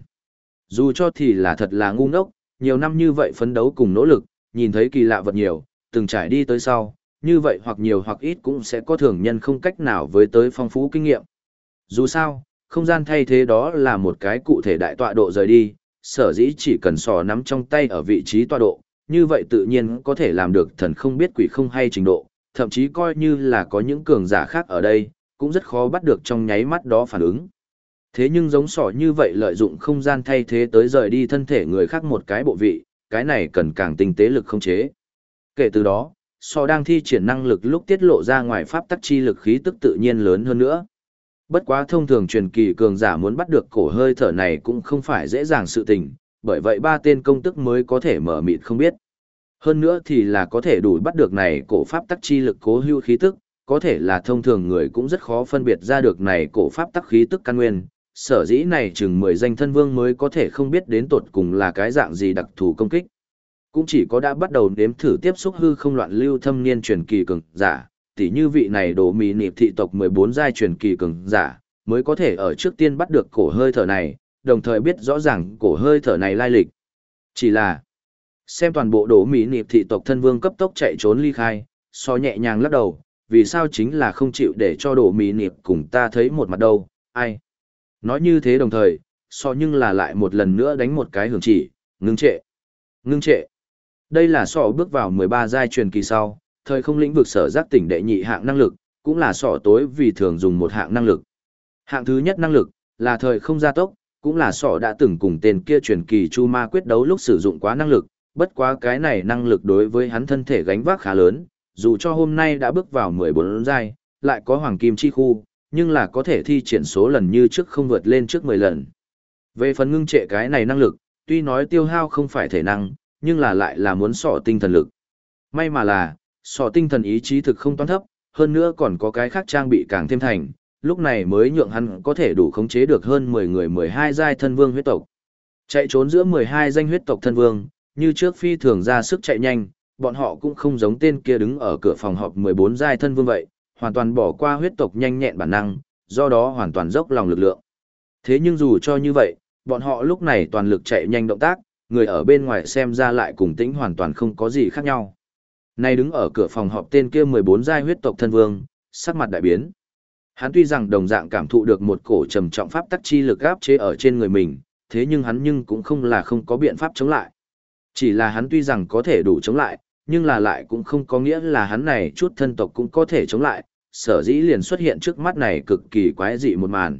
Dù cho thì là thật là ngu ngốc, nhiều năm như vậy phấn đấu cùng nỗ lực, nhìn thấy kỳ lạ vật nhiều, từng trải đi tới sau, như vậy hoặc nhiều hoặc ít cũng sẽ có thường nhân không cách nào với tới phong phú kinh nghiệm. Dù sao, không gian thay thế đó là một cái cụ thể đại tọa độ rời đi, sở dĩ chỉ cần sò nắm trong tay ở vị trí tọa độ, như vậy tự nhiên có thể làm được thần không biết quỷ không hay trình độ, thậm chí coi như là có những cường giả khác ở đây, cũng rất khó bắt được trong nháy mắt đó phản ứng. Thế nhưng giống sỏ như vậy lợi dụng không gian thay thế tới rời đi thân thể người khác một cái bộ vị, cái này cần càng tinh tế lực không chế. Kể từ đó, sỏ đang thi triển năng lực lúc tiết lộ ra ngoài pháp tắc chi lực khí tức tự nhiên lớn hơn nữa. Bất quá thông thường truyền kỳ cường giả muốn bắt được cổ hơi thở này cũng không phải dễ dàng sự tình, bởi vậy ba tên công tức mới có thể mở mịt không biết. Hơn nữa thì là có thể đủ bắt được này cổ pháp tắc chi lực cố hữu khí tức, có thể là thông thường người cũng rất khó phân biệt ra được này cổ pháp tắc khí tức căn nguyên, sở dĩ này chừng 10 danh thân vương mới có thể không biết đến tột cùng là cái dạng gì đặc thù công kích. Cũng chỉ có đã bắt đầu nếm thử tiếp xúc hư không loạn lưu thâm niên truyền kỳ cường giả, tỉ như vị này đổ mì nịp thị tộc 14 giai truyền kỳ cường giả, mới có thể ở trước tiên bắt được cổ hơi thở này, đồng thời biết rõ ràng cổ hơi thở này lai lịch. Chỉ là, xem toàn bộ đổ mì nịp thị tộc thân vương cấp tốc chạy trốn ly khai, so nhẹ nhàng lắc đầu, vì sao chính là không chịu để cho đổ mì nịp cùng ta thấy một mặt đâu, ai. Nói như thế đồng thời, so nhưng là lại một lần nữa đánh một cái hưởng chỉ, ngưng trệ. Ngưng trệ. Đây là sọ bước vào 13 giai truyền kỳ sau, thời không lĩnh vực sở giác tỉnh đệ nhị hạng năng lực, cũng là sọ tối vì thường dùng một hạng năng lực. Hạng thứ nhất năng lực, là thời không gia tốc, cũng là sọ đã từng cùng tên kia truyền kỳ Chu Ma quyết đấu lúc sử dụng quá năng lực, bất quá cái này năng lực đối với hắn thân thể gánh vác khá lớn, dù cho hôm nay đã bước vào 14 giai, lại có hoàng kim chi khu, nhưng là có thể thi triển số lần như trước không vượt lên trước 10 lần. Về phần ngưng trệ cái này năng lực, tuy nói tiêu hao không phải thể năng, nhưng là lại là muốn sọ tinh thần lực. May mà là, sọ tinh thần ý chí thực không toán thấp, hơn nữa còn có cái khác trang bị càng thêm thành, lúc này mới nhượng hắn có thể đủ khống chế được hơn 10 người 12 giai thân vương huyết tộc. Chạy trốn giữa 12 danh huyết tộc thân vương, như trước phi thường ra sức chạy nhanh, bọn họ cũng không giống tên kia đứng ở cửa phòng họp 14 giai thân vương vậy, hoàn toàn bỏ qua huyết tộc nhanh nhẹn bản năng, do đó hoàn toàn dốc lòng lực lượng. Thế nhưng dù cho như vậy, bọn họ lúc này toàn lực chạy nhanh động tác, người ở bên ngoài xem ra lại cùng tĩnh hoàn toàn không có gì khác nhau. Nay đứng ở cửa phòng họp tên kia 14 giai huyết tộc thân vương, sắc mặt đại biến. Hắn tuy rằng đồng dạng cảm thụ được một cổ trầm trọng pháp tắc chi lực áp chế ở trên người mình, thế nhưng hắn cũng không là không có biện pháp chống lại. Chỉ là hắn tuy rằng có thể đủ chống lại, nhưng là lại cũng không có nghĩa là hắn này chút thân tộc cũng có thể chống lại, sở dĩ liền xuất hiện trước mắt này cực kỳ quái dị một màn.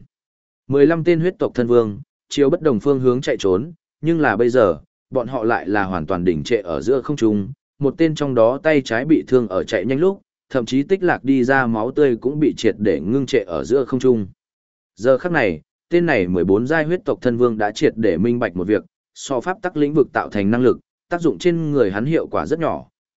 15 tên huyết tộc thân vương, chiếu bất đồng phương hướng chạy trốn, nhưng là bây giờ, bọn họ lại là hoàn toàn đỉnh trệ ở giữa không trung, một tên trong đó tay trái bị thương ở chạy nhanh lúc, thậm chí tích lạc đi ra máu tươi cũng bị triệt để ngưng trệ ở giữa không trung. Giờ khắc này, tên này 14 giai huyết tộc thân vương đã triệt để minh bạch một việc, so pháp tắc lĩnh vực tạo thành năng lực, tác dụng trên người hắn hiệu quả rất nhỏ,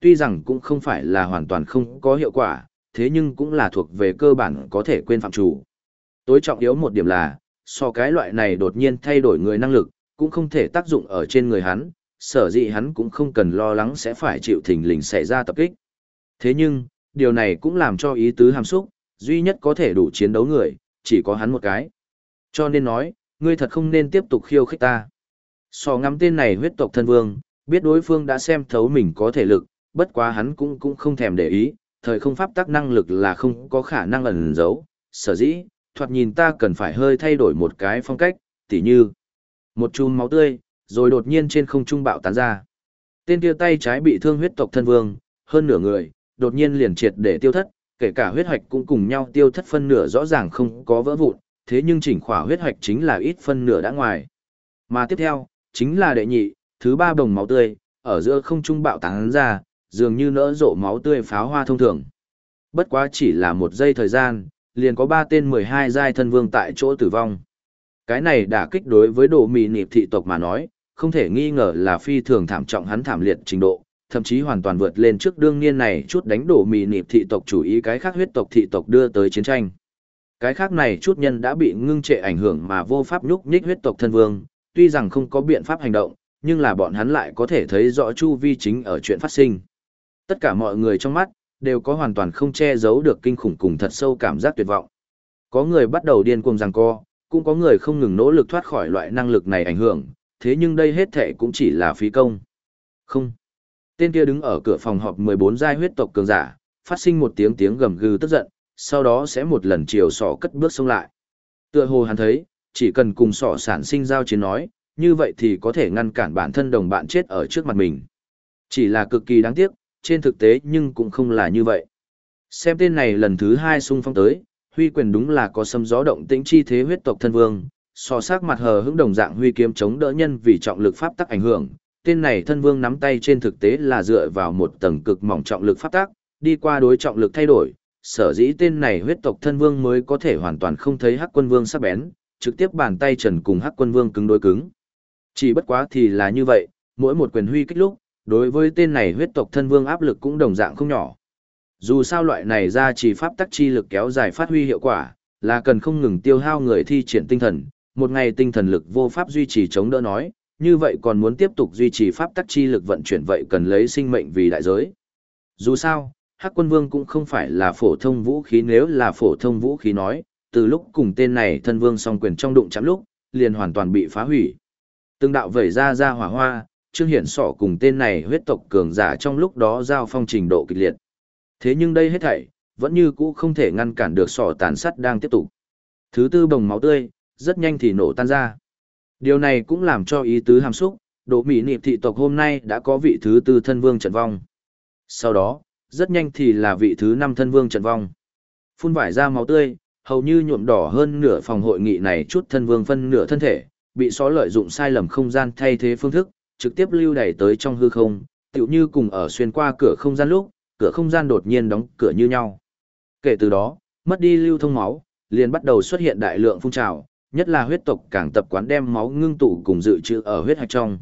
tuy rằng cũng không phải là hoàn toàn không có hiệu quả, thế nhưng cũng là thuộc về cơ bản có thể quên phạm chủ. Tối trọng yếu một điểm là, so cái loại này đột nhiên thay đổi người năng lực, cũng không thể tác dụng ở trên người hắn, sở dĩ hắn cũng không cần lo lắng sẽ phải chịu thình lình xảy ra tập kích. Thế nhưng, điều này cũng làm cho ý tứ hàm xúc, duy nhất có thể đủ chiến đấu người, chỉ có hắn một cái. Cho nên nói, ngươi thật không nên tiếp tục khiêu khích ta. So ngắm tên này huyết tộc thân vương, biết đối phương đã xem thấu mình có thể lực, bất quá hắn cũng không thèm để ý, thời không pháp tắc năng lực là không có khả năng ẩn giấu, sở dĩ, thoạt nhìn ta cần phải hơi thay đổi một cái phong cách, tỉ như một chùm máu tươi, rồi đột nhiên trên không trung bạo tán ra. Tên kia tay trái bị thương huyết tộc thân vương, hơn nửa người, đột nhiên liền triệt để tiêu thất, kể cả huyết hoạch cũng cùng nhau tiêu thất phân nửa rõ ràng không có vỡ vụn, thế nhưng chỉnh khỏa huyết hoạch chính là ít phân nửa đã ngoài. Mà tiếp theo, chính là đệ nhị, thứ ba bồng máu tươi, ở giữa không trung bạo tán ra, dường như nỡ rộ máu tươi pháo hoa thông thường. Bất quá chỉ là một giây thời gian, liền có 3 tên 12 giai thân vương tại chỗ tử vong. Cái này đả kích đối với đồ mì nịp thị tộc mà nói, không thể nghi ngờ là phi thường thảm trọng hắn thảm liệt trình độ, thậm chí hoàn toàn vượt lên trước đương niên này chút đánh đổ mì nịp thị tộc chủ ý cái khác huyết tộc thị tộc đưa tới chiến tranh. Cái khác này chút nhân đã bị ngưng trệ ảnh hưởng mà vô pháp nhúc nhích huyết tộc thân vương, tuy rằng không có biện pháp hành động, nhưng là bọn hắn lại có thể thấy rõ chu vi chính ở chuyện phát sinh. Tất cả mọi người trong mắt, đều có hoàn toàn không che giấu được kinh khủng cùng thật sâu cảm giác tuyệt vọng. Có người bắt đầu điên cuồng giằng co, cũng có người không ngừng nỗ lực thoát khỏi loại năng lực này ảnh hưởng, thế nhưng đây hết thệ cũng chỉ là phí công. Không. Tên kia đứng ở cửa phòng họp 14 giai huyết tộc cường giả, phát sinh một tiếng gầm gừ tức giận, sau đó sẽ một lần chiều sỏ cất bước xông lại. Tựa hồ hắn thấy, chỉ cần cùng sỏ sản sinh giao chiến nói, như vậy thì có thể ngăn cản bản thân đồng bạn chết ở trước mặt mình. Chỉ là cực kỳ đáng tiếc, trên thực tế nhưng cũng không là như vậy. Xem tên này lần thứ 2 xung phong tới, huy quyền đúng là có sấm gió động tĩnh chi thế huyết tộc thân vương, so sắc mặt hờ hững đồng dạng huy kiếm chống đỡ nhân vì trọng lực pháp tắc ảnh hưởng. Tên này thân vương nắm tay trên thực tế là dựa vào một tầng cực mỏng trọng lực pháp tắc, đi qua đối trọng lực thay đổi, sở dĩ tên này huyết tộc thân vương mới có thể hoàn toàn không thấy Hắc Quân Vương sắc bén, trực tiếp bàn tay trần cùng Hắc Quân Vương cứng đối cứng. Chỉ bất quá thì là như vậy, mỗi một quyền huy kích lúc, đối với tên này huyết tộc thân vương áp lực cũng đồng dạng không nhỏ. Dù sao loại này ra chỉ pháp tắc chi lực kéo dài phát huy hiệu quả, là cần không ngừng tiêu hao người thi triển tinh thần, một ngày tinh thần lực vô pháp duy trì chống đỡ nói, như vậy còn muốn tiếp tục duy trì pháp tắc chi lực vận chuyển vậy cần lấy sinh mệnh vì đại giới. Dù sao, Hắc Quân Vương cũng không phải là phổ thông vũ khí, nếu là phổ thông vũ khí nói, từ lúc cùng tên này thân vương song quyền trong đụng chạm lúc, liền hoàn toàn bị phá hủy. Từng đạo vẩy ra hỏa hoa, Trương Hiển Sọ cùng tên này huyết tộc cường giả trong lúc đó giao phong trình độ kịch liệt. Thế nhưng đây hết thảy, vẫn như cũ không thể ngăn cản được sọ tàn sát đang tiếp tục. Thứ tư bồng máu tươi, rất nhanh thì nổ tan ra. Điều này cũng làm cho ý tứ hàm xúc, Đỗ Mỹ Nịp thị tộc hôm nay đã có vị thứ tư thân vương trận vong. Sau đó, rất nhanh thì là vị thứ 5 thân vương trận vong. Phun vải ra máu tươi, hầu như nhuộm đỏ hơn nửa phòng hội nghị này chút thân vương phân nửa thân thể, bị xó lợi dụng sai lầm không gian thay thế phương thức, trực tiếp lưu đẩy tới trong hư không, tựu như cùng ở xuyên qua cửa không gian lúc, cửa không gian đột nhiên đóng cửa như nhau. Kể từ đó, mất đi lưu thông máu, liền bắt đầu xuất hiện đại lượng phun trào, nhất là huyết tộc càng tập quán đem máu ngưng tụ cùng dự trữ ở huyết hạch trong.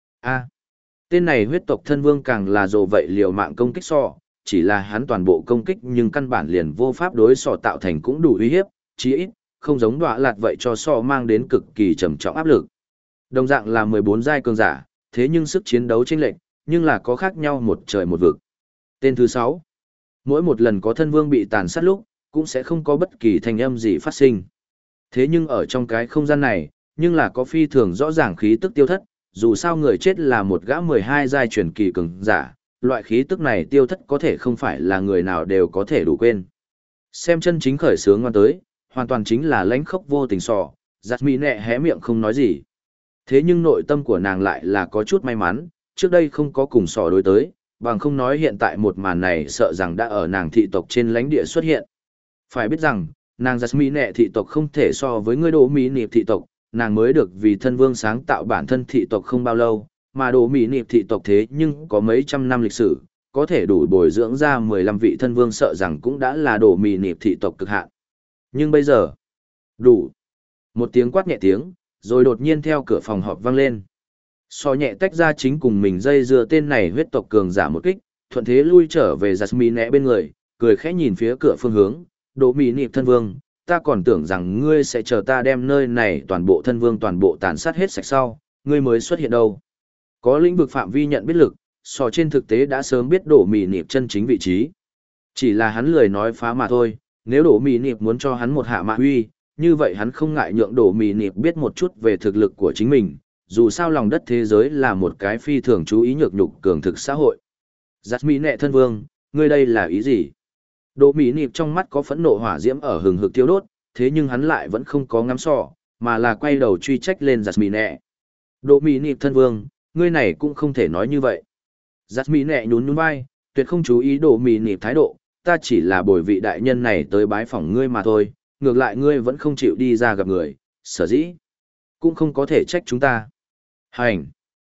Tên này huyết tộc thân vương càng là dồ vậy liều mạng công kích sọ, chỉ là hắn toàn bộ công kích nhưng căn bản liền vô pháp đối sọ tạo thành cũng đủ uy hiếp, chí ít, không giống đọa lạt vậy cho sọ mang đến cực kỳ trầm trọng áp lực. Đồng dạng là 14 giai cường giả, thế nhưng sức chiến đấu chênh lệch, nhưng là có khác nhau một trời một vực. Tên thứ 6. Mỗi một lần có thân vương bị tàn sát lúc, cũng sẽ không có bất kỳ thanh âm gì phát sinh. Thế nhưng ở trong cái không gian này, nhưng là có phi thường rõ ràng khí tức tiêu thất, dù sao người chết là một gã 12 giai truyền kỳ cường giả, loại khí tức này tiêu thất có thể không phải là người nào đều có thể đủ quên. Xem chân chính khởi sướng ngoan tới, hoàn toàn chính là lãnh khốc vô tình sọ, giặt mỹ nẹ hé miệng không nói gì. Thế nhưng nội tâm của nàng lại là có chút may mắn, trước đây không có cùng sọ đối tới, bằng không nói hiện tại một màn này sợ rằng đã ở nàng thị tộc trên lãnh địa xuất hiện. Phải biết rằng, nàng giặt mỹ nẹ thị tộc không thể so với người Đỗ Mỹ Nịp thị tộc, nàng mới được vì thân vương sáng tạo bản thân thị tộc không bao lâu, mà Đỗ Mỹ Nịp thị tộc thế nhưng có mấy trăm năm lịch sử, có thể đủ bồi dưỡng ra 15 vị thân vương sợ rằng cũng đã là Đỗ Mỹ Nịp thị tộc cực hạn. Nhưng bây giờ, đủ. Một tiếng quát nhẹ tiếng, rồi đột nhiên theo cửa phòng họp vang lên. So nhẹ tách ra chính cùng mình dây dưa tên này huyết tộc cường giả một kích, thuận thế lui trở về Jasmine bên người, cười khẽ nhìn phía cửa phương hướng, Đỗ Mỹ Nịp thân vương, ta còn tưởng rằng ngươi sẽ chờ ta đem nơi này toàn bộ thân vương toàn bộ tàn sát hết sạch sau, ngươi mới xuất hiện đâu. Có lĩnh vực phạm vi nhận biết lực, sò trên thực tế đã sớm biết Đỗ Mỹ Nịp chân chính vị trí. Chỉ là hắn lười nói phá mà thôi, nếu Đỗ Mỹ Nịp muốn cho hắn một hạ mạ huy, như vậy hắn không ngại nhượng Đỗ Mỹ Nịp biết một chút về thực lực của chính mình, dù sao lòng đất thế giới là một cái phi thường chú ý nhược nhục cường thực xã hội. Giặt Mỹ nệ thân vương, ngươi đây là ý gì? Đỗ Mỹ Nịp trong mắt có phẫn nộ hỏa diễm ở hừng hực thiêu đốt, thế nhưng hắn lại vẫn không có ngắm sọ, mà là quay đầu truy trách lên Giặt Mỹ nệ. Đỗ Mỹ Nịp thân vương, ngươi này cũng không thể nói như vậy. Giặt Mỹ nệ nhún nhún vai, tuyệt không chú ý Đỗ Mỹ Nịp thái độ, ta chỉ là bồi vị đại nhân này tới bái phỏng ngươi mà thôi, ngược lại ngươi vẫn không chịu đi ra gặp người, sở dĩ cũng không có thể trách chúng ta. Hành.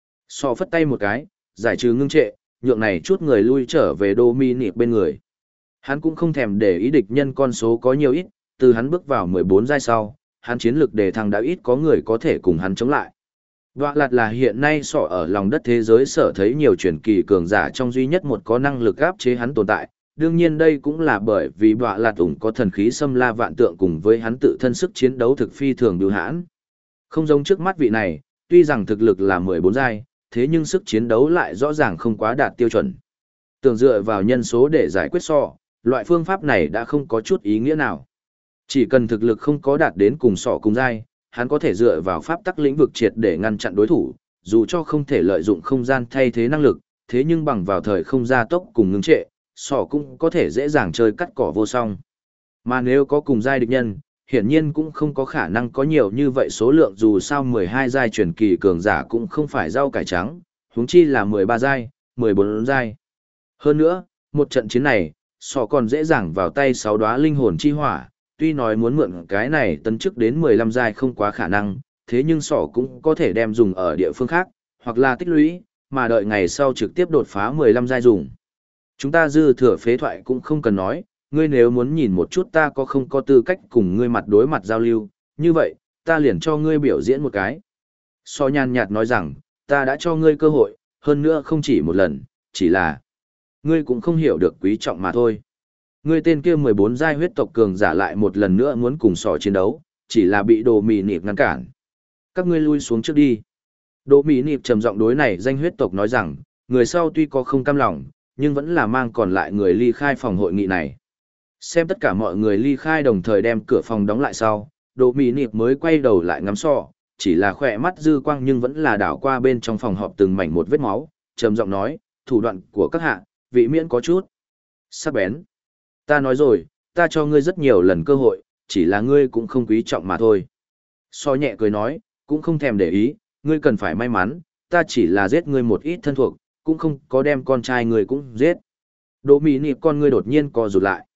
Sọ phất tay một cái, giải trừ ngưng trệ, nhượng này chút người lui trở về Đỗ Mỹ Nịp bên người. Hắn cũng không thèm để ý địch nhân con số có nhiều ít, từ hắn bước vào 14 giai sau, hắn chiến lực đề thăng đã ít có người có thể cùng hắn chống lại. Đoạ lạt là hiện nay sọ ở lòng đất thế giới sở thấy nhiều truyền kỳ cường giả trong duy nhất một có năng lực áp chế hắn tồn tại. Đương nhiên đây cũng là bởi vì đoạ lạt ủng có thần khí xâm la vạn tượng cùng với hắn tự thân sức chiến đấu thực phi thường bưu hãn. Không giống trước mắt vị này, tuy rằng thực lực là 14 giai, thế nhưng sức chiến đấu lại rõ ràng không quá đạt tiêu chuẩn. Tưởng dựa vào nhân số để giải quyết sọ, loại phương pháp này đã không có chút ý nghĩa nào. Chỉ cần thực lực không có đạt đến cùng sọ cùng giai, hắn có thể dựa vào pháp tắc lĩnh vực triệt để ngăn chặn đối thủ, dù cho không thể lợi dụng không gian thay thế năng lực, thế nhưng bằng vào thời không gia tốc cùng ngưng trệ, sọ cũng có thể dễ dàng chơi cắt cỏ vô song. Mà nếu có cùng giai địch nhân, hiển nhiên cũng không có khả năng có nhiều như vậy số lượng, dù sao 12 giai truyền kỳ cường giả cũng không phải rau cải trắng, huống chi là 13 giai, 14 giai. Hơn nữa, một trận chiến này, sọ còn dễ dàng vào tay 6 đóa linh hồn chi hỏa, tuy nói muốn mượn cái này tấn chức đến 15 giai không quá khả năng, thế nhưng sọ cũng có thể đem dùng ở địa phương khác, hoặc là tích lũy, mà đợi ngày sau trực tiếp đột phá 15 giai dùng. Chúng ta dư thừa phế thoại cũng không cần nói, ngươi nếu muốn nhìn một chút ta có không có tư cách cùng ngươi mặt đối mặt giao lưu, như vậy, ta liền cho ngươi biểu diễn một cái. So nhàn nhạt nói rằng, ta đã cho ngươi cơ hội, hơn nữa không chỉ một lần, chỉ là ngươi cũng không hiểu được quý trọng mà thôi. Ngươi tên kia 14 giai huyết tộc cường giả lại một lần nữa muốn cùng sỏ chiến đấu, chỉ là bị Đỗ Mỹ Nịp ngăn cản. Các ngươi lui xuống trước đi. Đỗ Mỹ Nịp trầm giọng đối này danh huyết tộc nói rằng, người sau tuy có không cam lòng, nhưng vẫn là mang còn lại người ly khai phòng hội nghị này. Xem tất cả mọi người ly khai đồng thời đem cửa phòng đóng lại sau, Đỗ Mỹ Nịp mới quay đầu lại ngắm sọ, chỉ là khỏe mắt dư quang nhưng vẫn là đảo qua bên trong phòng họp từng mảnh một vết máu, trầm giọng nói, thủ đoạn của các hạ, vị miễn có chút sắc bén. Ta nói rồi, ta cho ngươi rất nhiều lần cơ hội, chỉ là ngươi cũng không quý trọng mà thôi. So nhẹ cười nói, cũng không thèm để ý, ngươi cần phải may mắn, ta chỉ là giết ngươi một ít thân thuộc, cũng không có đem con trai ngươi cũng giết. Đỗ Mỹ Nịp con ngươi đột nhiên co rụt lại.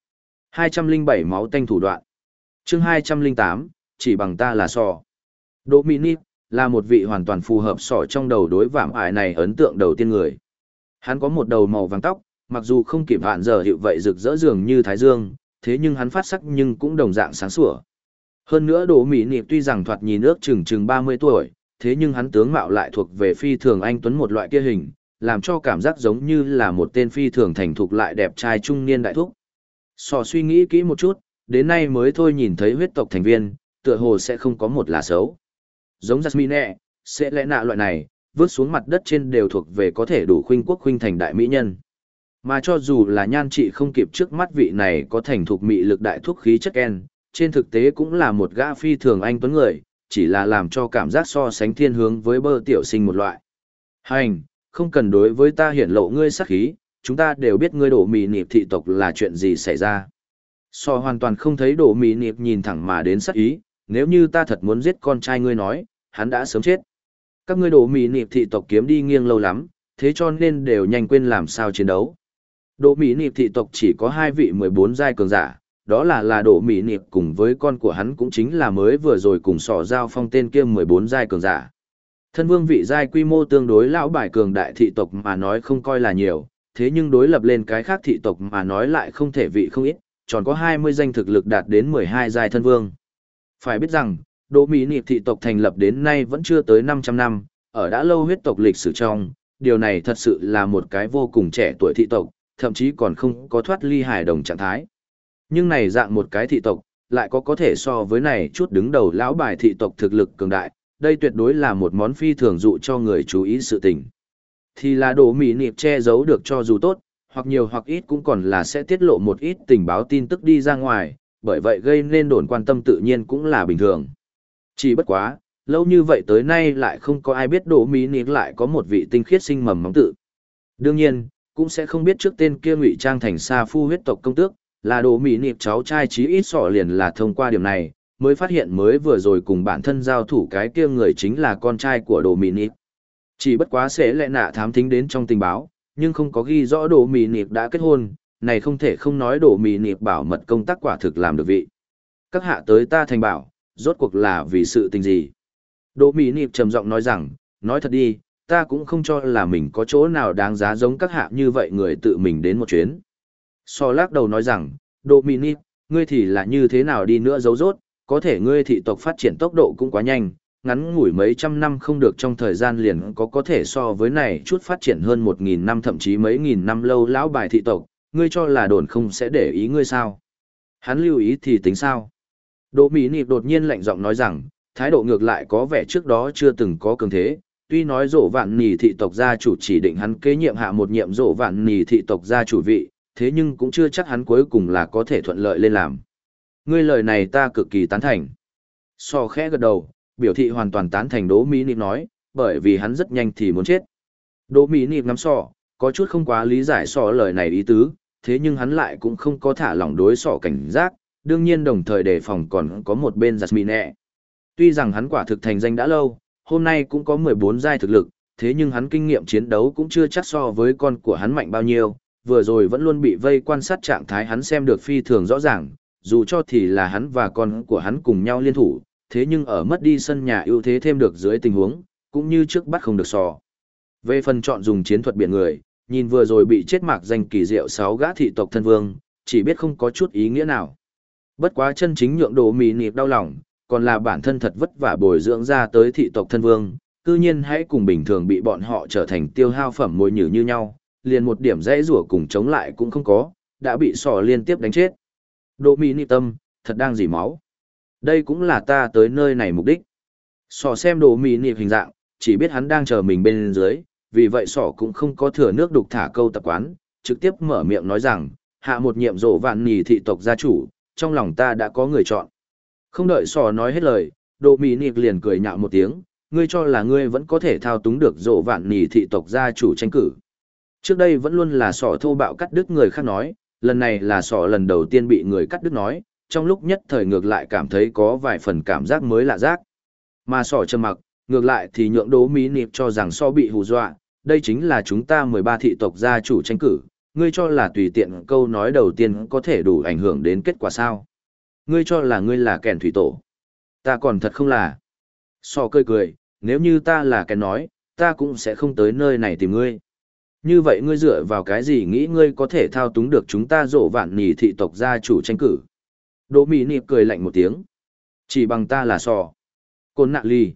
207 máu tanh thủ đoạn. Chương 208, chỉ bằng ta là sò. Đỗ Mỹ Nịp là một vị hoàn toàn phù hợp sò trong đầu đối vạm ải này ấn tượng đầu tiên người. Hắn có một đầu màu vàng tóc, mặc dù không kịp hạn giờ hiệu vậy rực rỡ dường như thái dương, thế nhưng hắn phát sắc nhưng cũng đồng dạng sáng sủa. Hơn nữa Đỗ Mỹ Nịp tuy rằng thoạt nhìn ước chừng 30 tuổi, thế nhưng hắn tướng mạo lại thuộc về phi thường anh tuấn một loại kia hình, làm cho cảm giác giống như là một tên phi thường thành thục lại đẹp trai trung niên đại thúc. Sò suy nghĩ kỹ một chút, đến nay mới thôi nhìn thấy huyết tộc thành viên, tựa hồ sẽ không có một là xấu. Giống Jasmine, sẽ lẽ nạ loại này, vứt xuống mặt đất trên đều thuộc về có thể đủ khuynh quốc khuynh thành đại mỹ nhân. Mà cho dù là nhan trị không kịp trước mắt vị này có thành thục mị lực đại thuốc khí chất ken, trên thực tế cũng là một gã phi thường anh tuấn người, chỉ là làm cho cảm giác so sánh thiên hướng với bơ tiểu sinh một loại. Hành, không cần đối với ta hiển lộ ngươi sắc khí, chúng ta đều biết ngươi Đỗ Mỹ Nịp thị tộc là chuyện gì xảy ra. So hoàn toàn không thấy Đỗ Mỹ Nịp nhìn thẳng mà đến sắc ý, nếu như ta thật muốn giết con trai ngươi nói, hắn đã sớm chết. Các ngươi Đỗ Mỹ Nịp thị tộc kiếm đi nghiêng lâu lắm, thế cho nên đều nhanh quên làm sao chiến đấu. Đỗ Mỹ Nịp thị tộc chỉ có 2 vị 14 giai cường giả, đó là Đỗ Mỹ Nịp cùng với con của hắn cũng chính là mới vừa rồi cùng sỏ giao phong tên kia 14 giai cường giả. Thân vương vị giai quy mô tương đối lão bài cường đại thị tộc mà nói không coi là nhiều, thế nhưng đối lập lên cái khác thị tộc mà nói lại không thể vị không ít, tròn có 20 danh thực lực đạt đến 12 giai thân vương. Phải biết rằng, Đỗ Mỹ Nịp thị tộc thành lập đến nay vẫn chưa tới 500 năm, ở đã lâu huyết tộc lịch sử trong, điều này thật sự là một cái vô cùng trẻ tuổi thị tộc, thậm chí còn không có thoát ly hài đồng trạng thái. Nhưng này dạng một cái thị tộc, lại có thể so với này chút đứng đầu lão bài thị tộc thực lực cường đại, đây tuyệt đối là một món phi thường dụ cho người chú ý sự tình. Thì là đồ mỉ nịp che giấu được cho dù tốt, hoặc nhiều hoặc ít cũng còn là sẽ tiết lộ một ít tình báo tin tức đi ra ngoài, bởi vậy gây nên đồn quan tâm tự nhiên cũng là bình thường. Chỉ bất quá, lâu như vậy tới nay lại không có ai biết đồ mỉ nịp lại có một vị tinh khiết sinh mầm móng tự. Đương nhiên, cũng sẽ không biết trước tên kia ngụy trang thành sa phu huyết tộc công tước, là đồ mỉ nịp cháu trai chí ít sọ liền là thông qua điểm này, mới phát hiện mới vừa rồi cùng bản thân giao thủ cái kia người chính là con trai của đồ mỉ nịp. Chỉ bất quá sẽ lẽ nạ thám thính đến trong tình báo, nhưng không có ghi rõ đồ mỉ nịp đã kết hôn, này không thể không nói đồ mỉ nịp bảo mật công tác quả thực làm được vị. Các hạ tới ta thành bảo, rốt cuộc là vì sự tình gì? Đồ mỉ nịp trầm giọng nói rằng, nói thật đi, ta cũng không cho là mình có chỗ nào đáng giá giống các hạ như vậy người tự mình đến một chuyến. So lắc đầu nói rằng, Dominic, ngươi thì là như thế nào đi nữa giấu rốt, có thể ngươi thị tộc phát triển tốc độ cũng quá nhanh, ngắn ngủi mấy trăm năm không được trong thời gian liền có thể so với này chút phát triển hơn 1.000 năm thậm chí mấy nghìn năm lâu lão bài thị tộc, ngươi cho là đồn không sẽ để ý ngươi sao? Hắn lưu ý thì tính sao? Dominic đột nhiên lạnh giọng nói rằng, thái độ ngược lại có vẻ trước đó chưa từng có cường thế. Tuy nói rộ vạn nì thị tộc gia chủ chỉ định hắn kế nhiệm hạ một nhiệm rộ vạn nì thị tộc gia chủ vị, thế nhưng cũng chưa chắc hắn cuối cùng là có thể thuận lợi lên làm. Ngươi lời này ta cực kỳ tán thành. So khẽ gật đầu, biểu thị hoàn toàn tán thành Đỗ Mỹ Nịp nói, bởi vì hắn rất nhanh thì muốn chết. Đỗ Mỹ Nịp ngắm sọ, có chút không quá lý giải sọ lời này ý tứ, thế nhưng hắn lại cũng không có thả lỏng đối sọ cảnh giác, đương nhiên đồng thời đề phòng còn có một bên Jasmine. Tuy rằng hắn quả thực thành danh đã lâu, hôm nay cũng có 14 giai thực lực, thế nhưng hắn kinh nghiệm chiến đấu cũng chưa chắc so với con của hắn mạnh bao nhiêu, vừa rồi vẫn luôn bị vây quan sát trạng thái hắn xem được phi thường rõ ràng, dù cho thì là hắn và con của hắn cùng nhau liên thủ, thế nhưng ở mất đi sân nhà ưu thế thêm được dưới tình huống, cũng như trước bắt không được sò. Về phần chọn dùng chiến thuật biển người, nhìn vừa rồi bị chết mạc danh kỳ diệu 6 gã thị tộc thân vương, chỉ biết không có chút ý nghĩa nào. Bất quá chân chính nhượng Đồ Mỉ Nịp đau lòng, còn là bản thân thật vất vả bồi dưỡng ra tới thị tộc thân vương, cư nhiên hãy cùng bình thường bị bọn họ trở thành tiêu hao phẩm mồi nhử như nhau, liền một điểm dãy rủa cùng chống lại cũng không có, đã bị sò liên tiếp đánh chết. Đồ Mỉ Nịp tâm, thật đang dỉ máu. Đây cũng là ta tới nơi này mục đích. Sò xem Đồ Mỉ Nịp hình dạng, chỉ biết hắn đang chờ mình bên dưới, vì vậy sò cũng không có thừa nước đục thả câu tập quán, trực tiếp mở miệng nói rằng, hạ một nhiệm rộ vạn nì thị tộc gia chủ, trong lòng ta đã có người chọn. Không đợi sò nói hết lời, Đồ Mỉ Nịp liền cười nhạo một tiếng, ngươi cho là ngươi vẫn có thể thao túng được rộ vạn nì thị tộc gia chủ tranh cử. Trước đây vẫn luôn là sò thô bạo cắt đứt người khác nói, lần này là sò lần đầu tiên bị người cắt đứt nói, trong lúc nhất thời ngược lại cảm thấy có vài phần cảm giác mới lạ giác. Mà sò trầm mặc, ngược lại thì nhượng Đỗ Mỹ Nịp cho rằng sò bị hù dọa, đây chính là chúng ta 13 thị tộc gia chủ tranh cử, ngươi cho là tùy tiện câu nói đầu tiên có thể đủ ảnh hưởng đến kết quả sao? Ngươi cho là ngươi là kẻn thủy tổ. Ta còn thật không là. Sò cười cười, nếu như ta là kẻn nói, ta cũng sẽ không tới nơi này tìm ngươi. Như vậy ngươi dựa vào cái gì nghĩ ngươi có thể thao túng được chúng ta rộ vạn nì thị tộc gia chủ tranh cử? Đỗ Mỹ Nịp cười lạnh một tiếng. Chỉ bằng ta là sò. Côn nạ ly.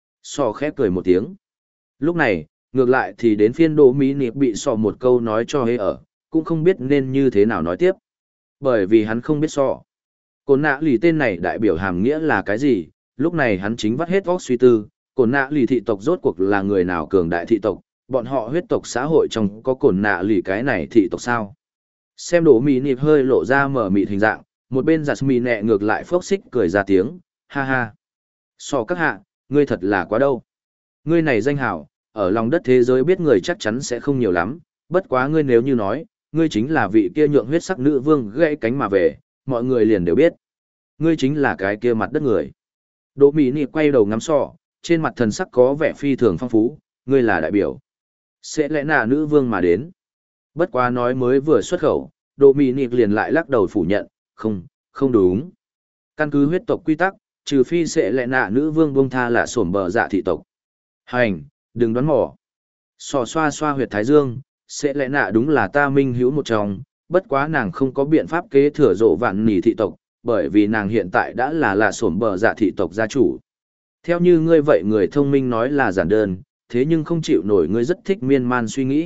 Sò khẽ cười một tiếng. Lúc này, ngược lại thì đến phiên Đỗ Mỹ Nịp bị sò một câu nói cho hê ở, cũng không biết nên như thế nào nói tiếp. Bởi vì hắn không biết sò. Côn nạ lì tên này đại biểu hàm nghĩa là cái gì, lúc này hắn chính vắt hết óc suy tư, côn nạ lì thị tộc rốt cuộc là người nào cường đại thị tộc, bọn họ huyết tộc xã hội trong có côn nạ lì cái này thị tộc sao. Xem Đỗ Mỹ Nịp hơi lộ ra mở mịt hình dạng, một bên Jasmine ngược lại phốc xích cười ra tiếng, ha ha. Sò các hạ, ngươi thật là quá đâu. Ngươi này danh hảo, ở lòng đất thế giới biết người chắc chắn sẽ không nhiều lắm, bất quá ngươi nếu như nói, ngươi chính là vị kia nhượng huyết sắc nữ vương gãy cánh mà về, mọi người liền đều biết. Ngươi chính là cái kia mặt đất người. Đỗ Mỹ Nịp quay đầu ngắm sọ, trên mặt thần sắc có vẻ phi thường phong phú, ngươi là đại biểu. Sẽ lẽ nào nữ vương mà đến? Bất quá nói mới vừa xuất khẩu, Đỗ Mỹ Nịp liền lại lắc đầu phủ nhận, không đúng. Căn cứ huyết tộc quy tắc, trừ phi sẽ lẽ nạ nữ vương buông tha là sổm bờ dạ thị tộc. Hành, đừng đoán mò. Sò xoa xoa huyệt thái dương, sẽ lẽ nạ đúng là ta minh hữu một trong, bất quá nàng không có biện pháp kế thừa rộ vạn nỉ thị tộc, bởi vì nàng hiện tại đã là sổm bờ dạ thị tộc gia chủ. Theo như ngươi vậy người thông minh nói là giản đơn, thế nhưng không chịu nổi ngươi rất thích miên man suy nghĩ,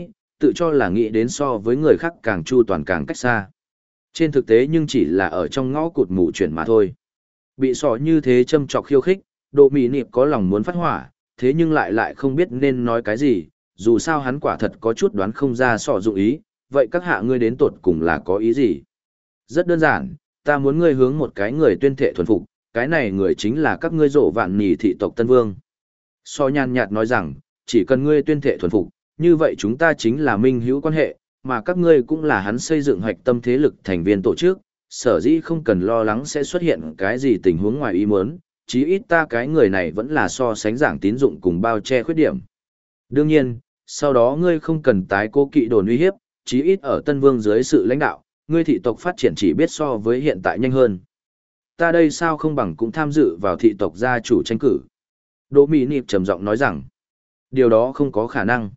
tự cho là nghĩ đến so với người khác càng chu toàn càng cách xa. Trên thực tế nhưng chỉ là ở trong ngõ cụt mù chuyển mà thôi. Bị sọ như thế châm chọc khiêu khích, Đỗ Mỹ Nịp có lòng muốn phát hỏa, thế nhưng lại không biết nên nói cái gì, dù sao hắn quả thật có chút đoán không ra sọ dụng ý, vậy các hạ ngươi đến tột cùng là có ý gì? Rất đơn giản, ta muốn ngươi hướng một cái người tuyên thệ thuần phục, cái này người chính là các ngươi Rộ Vạn Nỉ thị tộc Tân Vương. So nhàn nhạt nói rằng, chỉ cần ngươi tuyên thệ thuần phục, như vậy chúng ta chính là minh hữu quan hệ, mà các ngươi cũng là hắn xây dựng hoạch tâm thế lực thành viên tổ chức, sở dĩ không cần lo lắng sẽ xuất hiện cái gì tình huống ngoài ý muốn, chí ít ta cái người này vẫn là so sánh giảng tín dụng cùng bao che khuyết điểm. Đương nhiên, sau đó ngươi không cần tái cố kỵ đồn uy hiếp, chí ít ở Tân Vương dưới sự lãnh đạo, ngươi thị tộc phát triển chỉ biết so với hiện tại nhanh hơn. Ta đây sao không bằng cũng tham dự vào thị tộc gia chủ tranh cử. Đỗ Mỹ Nịp trầm giọng nói rằng, điều đó không có khả năng.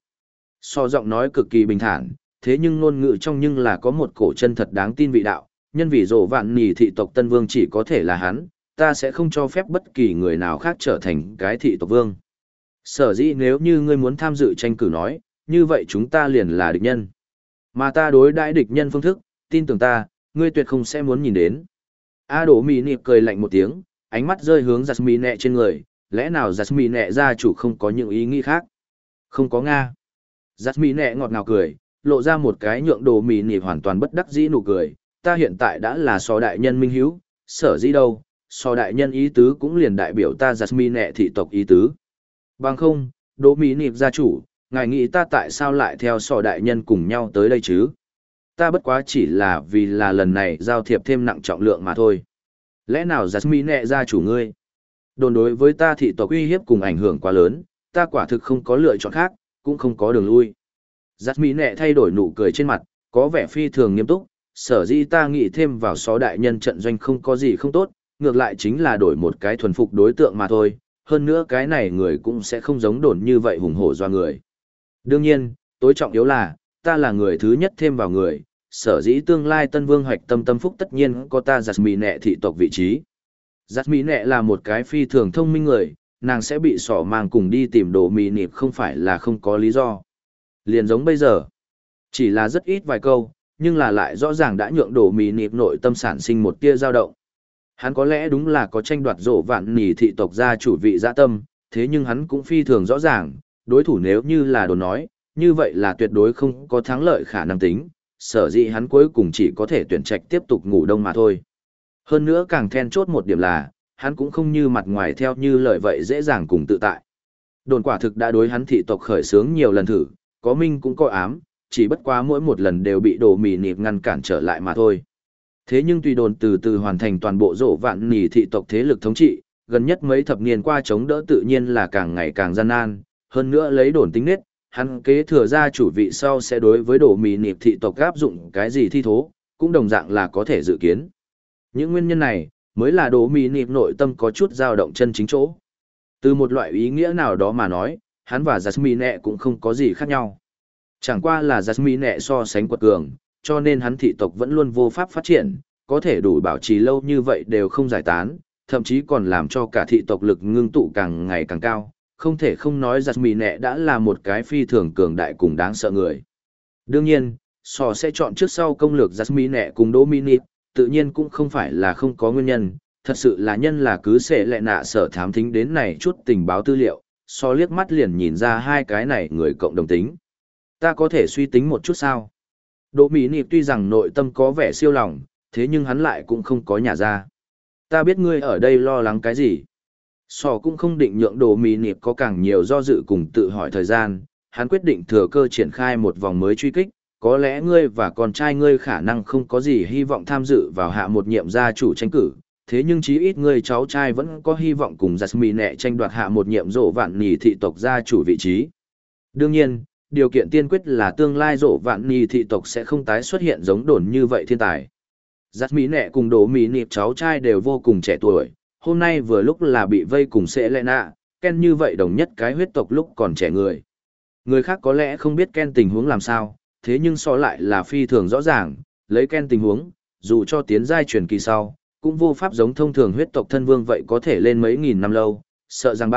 So giọng nói cực kỳ bình thản, thế nhưng ngôn ngữ trong nhưng là có một cổ chân thật đáng tin vị đạo, nhân vì Rộ Vạn Nỉ thị tộc Tân Vương chỉ có thể là hắn, ta sẽ không cho phép bất kỳ người nào khác trở thành cái thị tộc vương. Sở dĩ nếu như ngươi muốn tham dự tranh cử nói, như vậy chúng ta liền là địch nhân. Mà ta đối đãi địch nhân phương thức, tin tưởng ta, ngươi tuyệt không sẽ muốn nhìn đến. Đỗ Mỹ Nịp cười lạnh một tiếng, ánh mắt rơi hướng Jasmine trên người, lẽ nào Jasmine gia chủ không có những ý nghĩ khác? Không có Nga. Jasmine ngọt ngào cười, lộ ra một cái nhượng Đỗ Mỹ Nịp hoàn toàn bất đắc dĩ nụ cười, ta hiện tại đã là so đại nhân minh hiếu, sở dĩ đâu, so đại nhân ý tứ cũng liền đại biểu ta Jasmine thị tộc ý tứ. Bằng không, Đỗ Mỹ Nịp gia chủ, ngài nghĩ ta tại sao lại theo so đại nhân cùng nhau tới đây chứ? Ta bất quá chỉ là vì là lần này giao thiệp thêm nặng trọng lượng mà thôi. Lẽ nào Jasmine gia chủ ngươi? Đồn đối với ta thị tộc uy hiếp cùng ảnh hưởng quá lớn, ta quả thực không có lựa chọn khác, cũng không có đường lui. Jasmine thay đổi nụ cười trên mặt, có vẻ phi thường nghiêm túc, sở dĩ ta nghĩ thêm vào số đại nhân trận doanh không có gì không tốt, ngược lại chính là đổi một cái thuần phục đối tượng mà thôi, hơn nữa cái này người cũng sẽ không giống đồn như vậy hùng hổ doa người. Đương nhiên, tối trọng yếu là, ta là người thứ nhất thêm vào người, sở dĩ tương lai Tân Vương hoạch tâm tâm phúc tất nhiên có ta Jasmine thị tộc vị trí. Jasmine là một cái phi thường thông minh người, nàng sẽ bị sỏ mang cùng đi tìm Đỗ Mỹ Nịp không phải là không có lý do. Liền giống bây giờ, chỉ là rất ít vài câu, nhưng là lại rõ ràng đã nhượng Đỗ Mỹ Nịp nội tâm sản sinh một tia dao động. Hắn có lẽ đúng là có tranh đoạt Rộ Vạn Nỉ thị tộc gia chủ vị dạ tâm, thế nhưng hắn cũng phi thường rõ ràng, đối thủ nếu như là đồn nói, như vậy là tuyệt đối không có thắng lợi khả năng tính, sở dĩ hắn cuối cùng chỉ có thể tuyển trạch tiếp tục ngủ đông mà thôi. Hơn nữa càng then chốt một điểm là, hắn cũng không như mặt ngoài theo như lời vậy dễ dàng cùng tự tại. Đồn quả thực đã đối hắn thị tộc khởi xướng nhiều lần thử, có minh cũng có ám, chỉ bất quá mỗi một lần đều bị Đỗ Mỹ Nịp ngăn cản trở lại mà thôi. Thế nhưng tùy đồn từ từ hoàn thành toàn bộ Rộ Vạn Nỉ thị tộc thế lực thống trị, gần nhất mấy thập niên qua chống đỡ tự nhiên là càng ngày càng gian nan, hơn nữa lấy đồn tính nết, hắn kế thừa ra chủ vị sau sẽ đối với Đỗ Mỹ Nịp thị tộc áp dụng cái gì thi thố, cũng đồng dạng là có thể dự kiến. Những nguyên nhân này, mới là Đỗ Mỹ Nịp nội tâm có chút dao động chân chính chỗ. Từ một loại ý nghĩa nào đó mà nói, hắn và Jasmine cũng không có gì khác nhau. Chẳng qua là Jasmine so sánh quật cường, cho nên hắn thị tộc vẫn luôn vô pháp phát triển, có thể đủ bảo trì lâu như vậy đều không giải tán, thậm chí còn làm cho cả thị tộc lực ngưng tụ càng ngày càng cao. Không thể không nói Jasmine đã là một cái phi thường cường đại cùng đáng sợ người. Đương nhiên, so sẽ chọn trước sau công lược Jasmine cùng Đỗ Mỹ Nịp, tự nhiên cũng không phải là không có nguyên nhân, thật sự là nhân là cứ sẽ lệ nạ sở thám thính đến này chút tình báo tư liệu, so liếc mắt liền nhìn ra hai cái này người cộng đồng tính. Ta có thể suy tính một chút sao? Đỗ Mỹ Nịp tuy rằng nội tâm có vẻ siêu lòng, thế nhưng hắn lại cũng không có nhà ra. Ta biết ngươi ở đây lo lắng cái gì. Sò cũng không định nhượng Đỗ Mỹ Nịp có càng nhiều do dự cùng tự hỏi thời gian, hắn quyết định thừa cơ triển khai một vòng mới truy kích, có lẽ ngươi và con trai ngươi khả năng không có gì hy vọng tham dự vào hạ một nhiệm gia chủ tranh cử, thế nhưng chí ít ngươi cháu trai vẫn có hy vọng cùng Jasmine tranh đoạt hạ một nhiệm Rộ Vạn Nỉ thị tộc gia chủ vị trí. Đương nhiên, điều kiện tiên quyết là tương lai Rộ Vạn Nỉ thị tộc sẽ không tái xuất hiện giống đồn như vậy thiên tài. Jasmine cùng Đỗ Mỹ Nịp cháu trai đều vô cùng trẻ tuổi, hôm nay vừa lúc là bị vây cùng sẽ lẽ nạ, Ken như vậy đồng nhất cái huyết tộc lúc còn trẻ người. Người khác có lẽ không biết Ken tình huống làm sao, thế nhưng so lại là phi thường rõ ràng, lấy Ken tình huống, dù cho tiến giai truyền kỳ sau, cũng vô pháp giống thông thường huyết tộc thân vương vậy có thể lên mấy nghìn năm lâu, sợ rằng 3,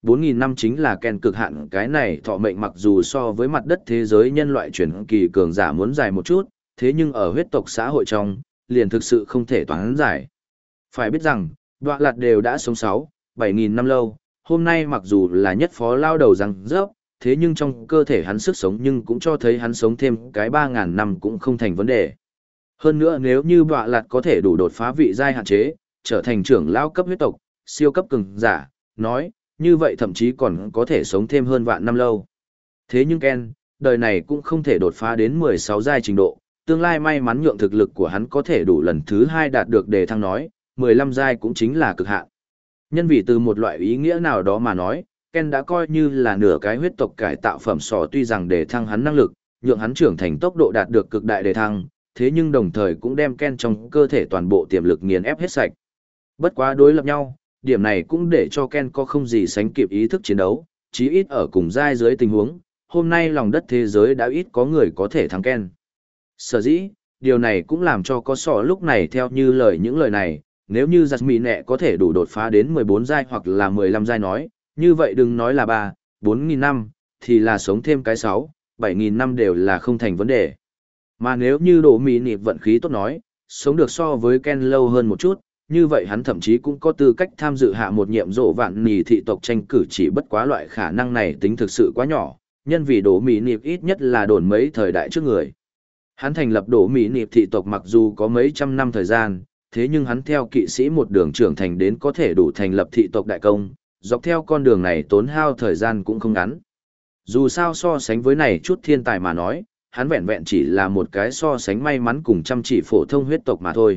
4.000 năm chính là Ken cực hạn, cái này thọ mệnh mặc dù so với mặt đất thế giới nhân loại chuyển kỳ cường giả muốn dài một chút, thế nhưng ở huyết tộc xã hội trong, liền thực sự không thể toán giải. Phải biết rằng, Đoạ Lạt đều đã sống 6-7.000 năm lâu, hôm nay mặc dù là nhất phó lao đầu răng rớp, thế nhưng trong cơ thể hắn sức sống nhưng cũng cho thấy hắn sống thêm cái 3.000 năm cũng không thành vấn đề. Hơn nữa nếu như Đoạ Lạt có thể đủ đột phá vị giai hạn chế, trở thành trưởng lao cấp huyết tộc, siêu cấp cường giả, nói, như vậy thậm chí còn có thể sống thêm hơn vạn năm lâu. Thế nhưng Ken, đời này cũng không thể đột phá đến 16 giai trình độ, tương lai may mắn nhượng thực lực của hắn có thể đủ lần thứ 2 đạt được đề thăng nói, 15 giai cũng chính là cực hạn. Nhân vì từ một loại ý nghĩa nào đó mà nói, Ken đã coi như là nửa cái huyết tộc cải tạo phẩm sò, tuy rằng đề thăng hắn năng lực, nhượng hắn trưởng thành tốc độ đạt được cực đại đề thăng, thế nhưng đồng thời cũng đem Ken trong cơ thể toàn bộ tiềm lực nghiền ép hết sạch. Bất quá đối lập nhau, điểm này cũng để cho Ken có không gì sánh kịp ý thức chiến đấu, chí ít ở cùng giai dưới tình huống, hôm nay lòng đất thế giới đã ít có người có thể thắng Ken. Sở dĩ, điều này cũng làm cho có sỏ lúc này theo như những lời này, nếu như giặt mì nẹ có thể đủ đột phá đến 14 giai hoặc là 15 giai nói, như vậy đừng nói là 3-4.000 năm, thì là sống thêm cái 6-7.000 năm đều là không thành vấn đề. Mà nếu như đổ mì nịp vận khí tốt nói, sống được so với Ken lâu hơn một chút, như vậy hắn thậm chí cũng có tư cách tham dự hạ một nhiệm rộ vạn nì thị tộc tranh cử, chỉ bất quá loại khả năng này tính thực sự quá nhỏ, nhân vì đổ mì nịp ít nhất là đồn mấy thời đại trước người. Hắn thành lập đổ mì nịp thị tộc mặc dù có mấy trăm năm thời gian, thế nhưng hắn theo kỵ sĩ một đường trưởng thành đến có thể đủ thành lập thị tộc đại công, dọc theo con đường này tốn hao thời gian cũng không ngắn. Dù sao so sánh với này chút thiên tài mà nói, hắn vẹn vẹn chỉ là một cái so sánh may mắn cùng chăm chỉ phổ thông huyết tộc mà thôi.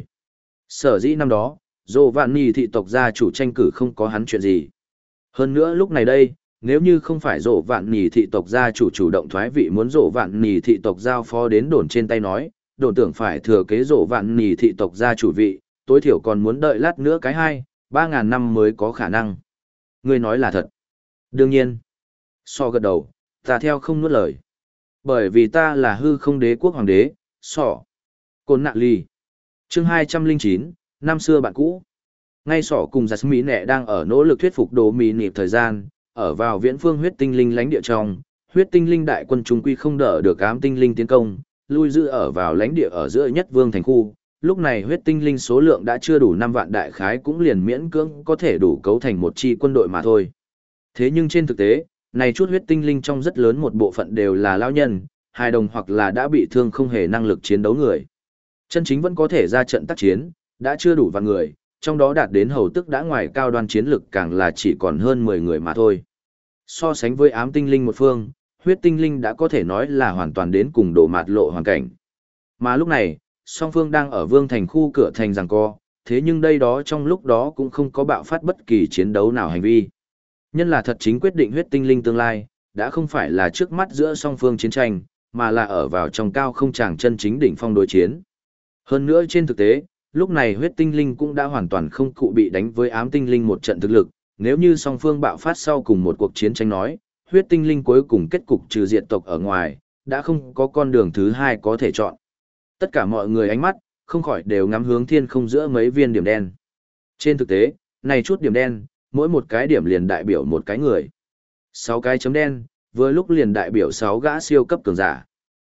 Sở dĩ năm đó, dồ vạn nì thị tộc gia chủ tranh cử không có hắn chuyện gì. Hơn nữa lúc này đây, nếu như không phải dồ vạn nì thị tộc gia chủ chủ động thoái vị muốn dồ vạn nì thị tộc giao phó đến đồn trên tay nói, đồn tưởng phải thừa kế dồ vạn nì thị tộc gia chủ vị, tối thiểu còn muốn đợi lát nữa cái 2-3 ngàn năm mới có khả năng. Ngươi nói là thật. Đương nhiên. So gật đầu, ta theo không nuốt lời. Bởi vì ta là hư không đế quốc hoàng đế, sỏ. Côn nạ ly. Chương 209, năm xưa bạn cũ. Ngay sỏ cùng giặt mỹ nẹ đang ở nỗ lực thuyết phục đồ mì nịp thời gian, ở vào viễn phương huyết tinh linh lãnh địa trong, huyết tinh linh đại quân trung quy không đỡ được ám tinh linh tiến công, lui giữ ở vào lãnh địa ở giữa nhất vương thành khu. Lúc này huyết tinh linh số lượng đã chưa đủ 5 vạn đại khái, cũng liền miễn cưỡng có thể đủ cấu thành một chi quân đội mà thôi. Thế nhưng trên thực tế, này chút huyết tinh linh trong rất lớn một bộ phận đều là lão nhân, hài đồng hoặc là đã bị thương không hề năng lực chiến đấu người. Chân chính vẫn có thể ra trận tác chiến, đã chưa đủ vạn người, trong đó đạt đến hầu tức đã ngoài cao đoan chiến lực càng là chỉ còn hơn 10 người mà thôi. So sánh với ám tinh linh một phương, huyết tinh linh đã có thể nói là hoàn toàn đến cùng độ mạt lộ hoàn cảnh. Mà lúc này, song phương đang ở vương thành khu cửa thành giằng co, thế nhưng đây đó trong lúc đó cũng không có bạo phát bất kỳ chiến đấu nào hành vi. Nhân là thật chính quyết định huyết tinh linh tương lai, đã không phải là trước mắt giữa song phương chiến tranh, mà là ở vào trong cao không tràng chân chính đỉnh phong đối chiến. Hơn nữa trên thực tế, lúc này huyết tinh linh cũng đã hoàn toàn không cụ bị đánh với ám tinh linh một trận thực lực, nếu như song phương bạo phát sau cùng một cuộc chiến tranh nói, huyết tinh linh cuối cùng kết cục trừ diệt tộc ở ngoài, đã không có con đường thứ hai có thể chọn. Tất cả mọi người ánh mắt, không khỏi đều ngắm hướng thiên không giữa mấy viên điểm đen. Trên thực tế, này chút điểm đen, mỗi một cái điểm liền đại biểu một cái người. 6 cái chấm đen, vừa lúc liền đại biểu 6 gã siêu cấp cường giả.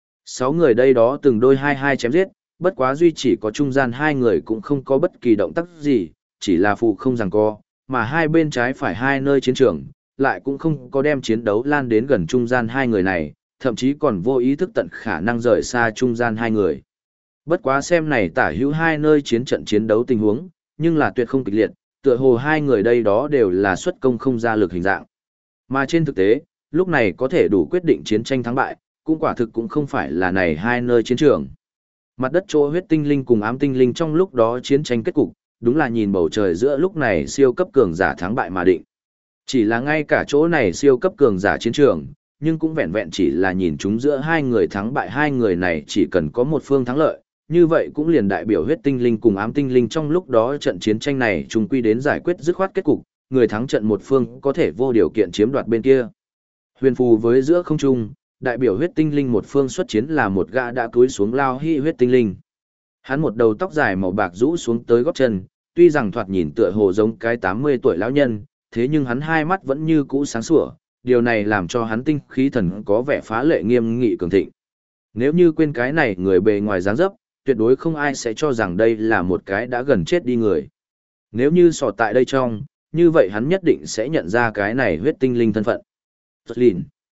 6 người đây đó từng đôi hai chém giết, bất quá duy chỉ có trung gian 2 người cũng không có bất kỳ động tác gì, chỉ là phụ không giằng co, mà hai bên trái phải hai nơi chiến trường, lại cũng không có đem chiến đấu lan đến gần trung gian 2 người này, thậm chí còn vô ý thức tận khả năng rời xa trung gian 2 người. Bất quá xem này tả hữu 2 nơi chiến trận chiến đấu tình huống, nhưng là tuyệt không kịch liệt, tựa hồ 2 người đây đó đều là xuất công không ra lực hình dạng. Mà trên thực tế, lúc này có thể đủ quyết định chiến tranh thắng bại, cũng quả thực cũng không phải là này 2 nơi chiến trường. Mặt đất chỗ huyết tinh linh cùng ám tinh linh trong lúc đó chiến tranh kết cục, đúng là nhìn bầu trời giữa lúc này siêu cấp cường giả thắng bại mà định. Chỉ là ngay cả chỗ này siêu cấp cường giả chiến trường, nhưng cũng vẹn vẹn chỉ là nhìn chúng giữa 2 người thắng bại, 2 người này chỉ cần có một phương thắng lợi, như vậy cũng liền đại biểu huyết tinh linh cùng ám tinh linh trong lúc đó trận chiến tranh này chung quy đến giải quyết dứt khoát kết cục, người thắng trận một phương có thể vô điều kiện chiếm đoạt bên kia. Huyền phù với giữa không trung, đại biểu huyết tinh linh một phương xuất chiến là một gã đã cúi xuống lao hy huyết tinh linh. Hắn một đầu tóc dài màu bạc rũ xuống tới gót chân, tuy rằng thoạt nhìn tựa hồ giống cái 80 tuổi lão nhân, thế nhưng hắn hai mắt vẫn như cũ sáng sủa, điều này làm cho hắn tinh khí thần có vẻ phá lệ nghiêm nghị cường thịnh. Nếu như quên cái này người bề ngoài dáng dấp, tuyệt đối không ai sẽ cho rằng đây là một cái đã gần chết đi người. Nếu như sò tại đây trong, như vậy hắn nhất định sẽ nhận ra cái này huyết tinh linh thân phận. Lìn.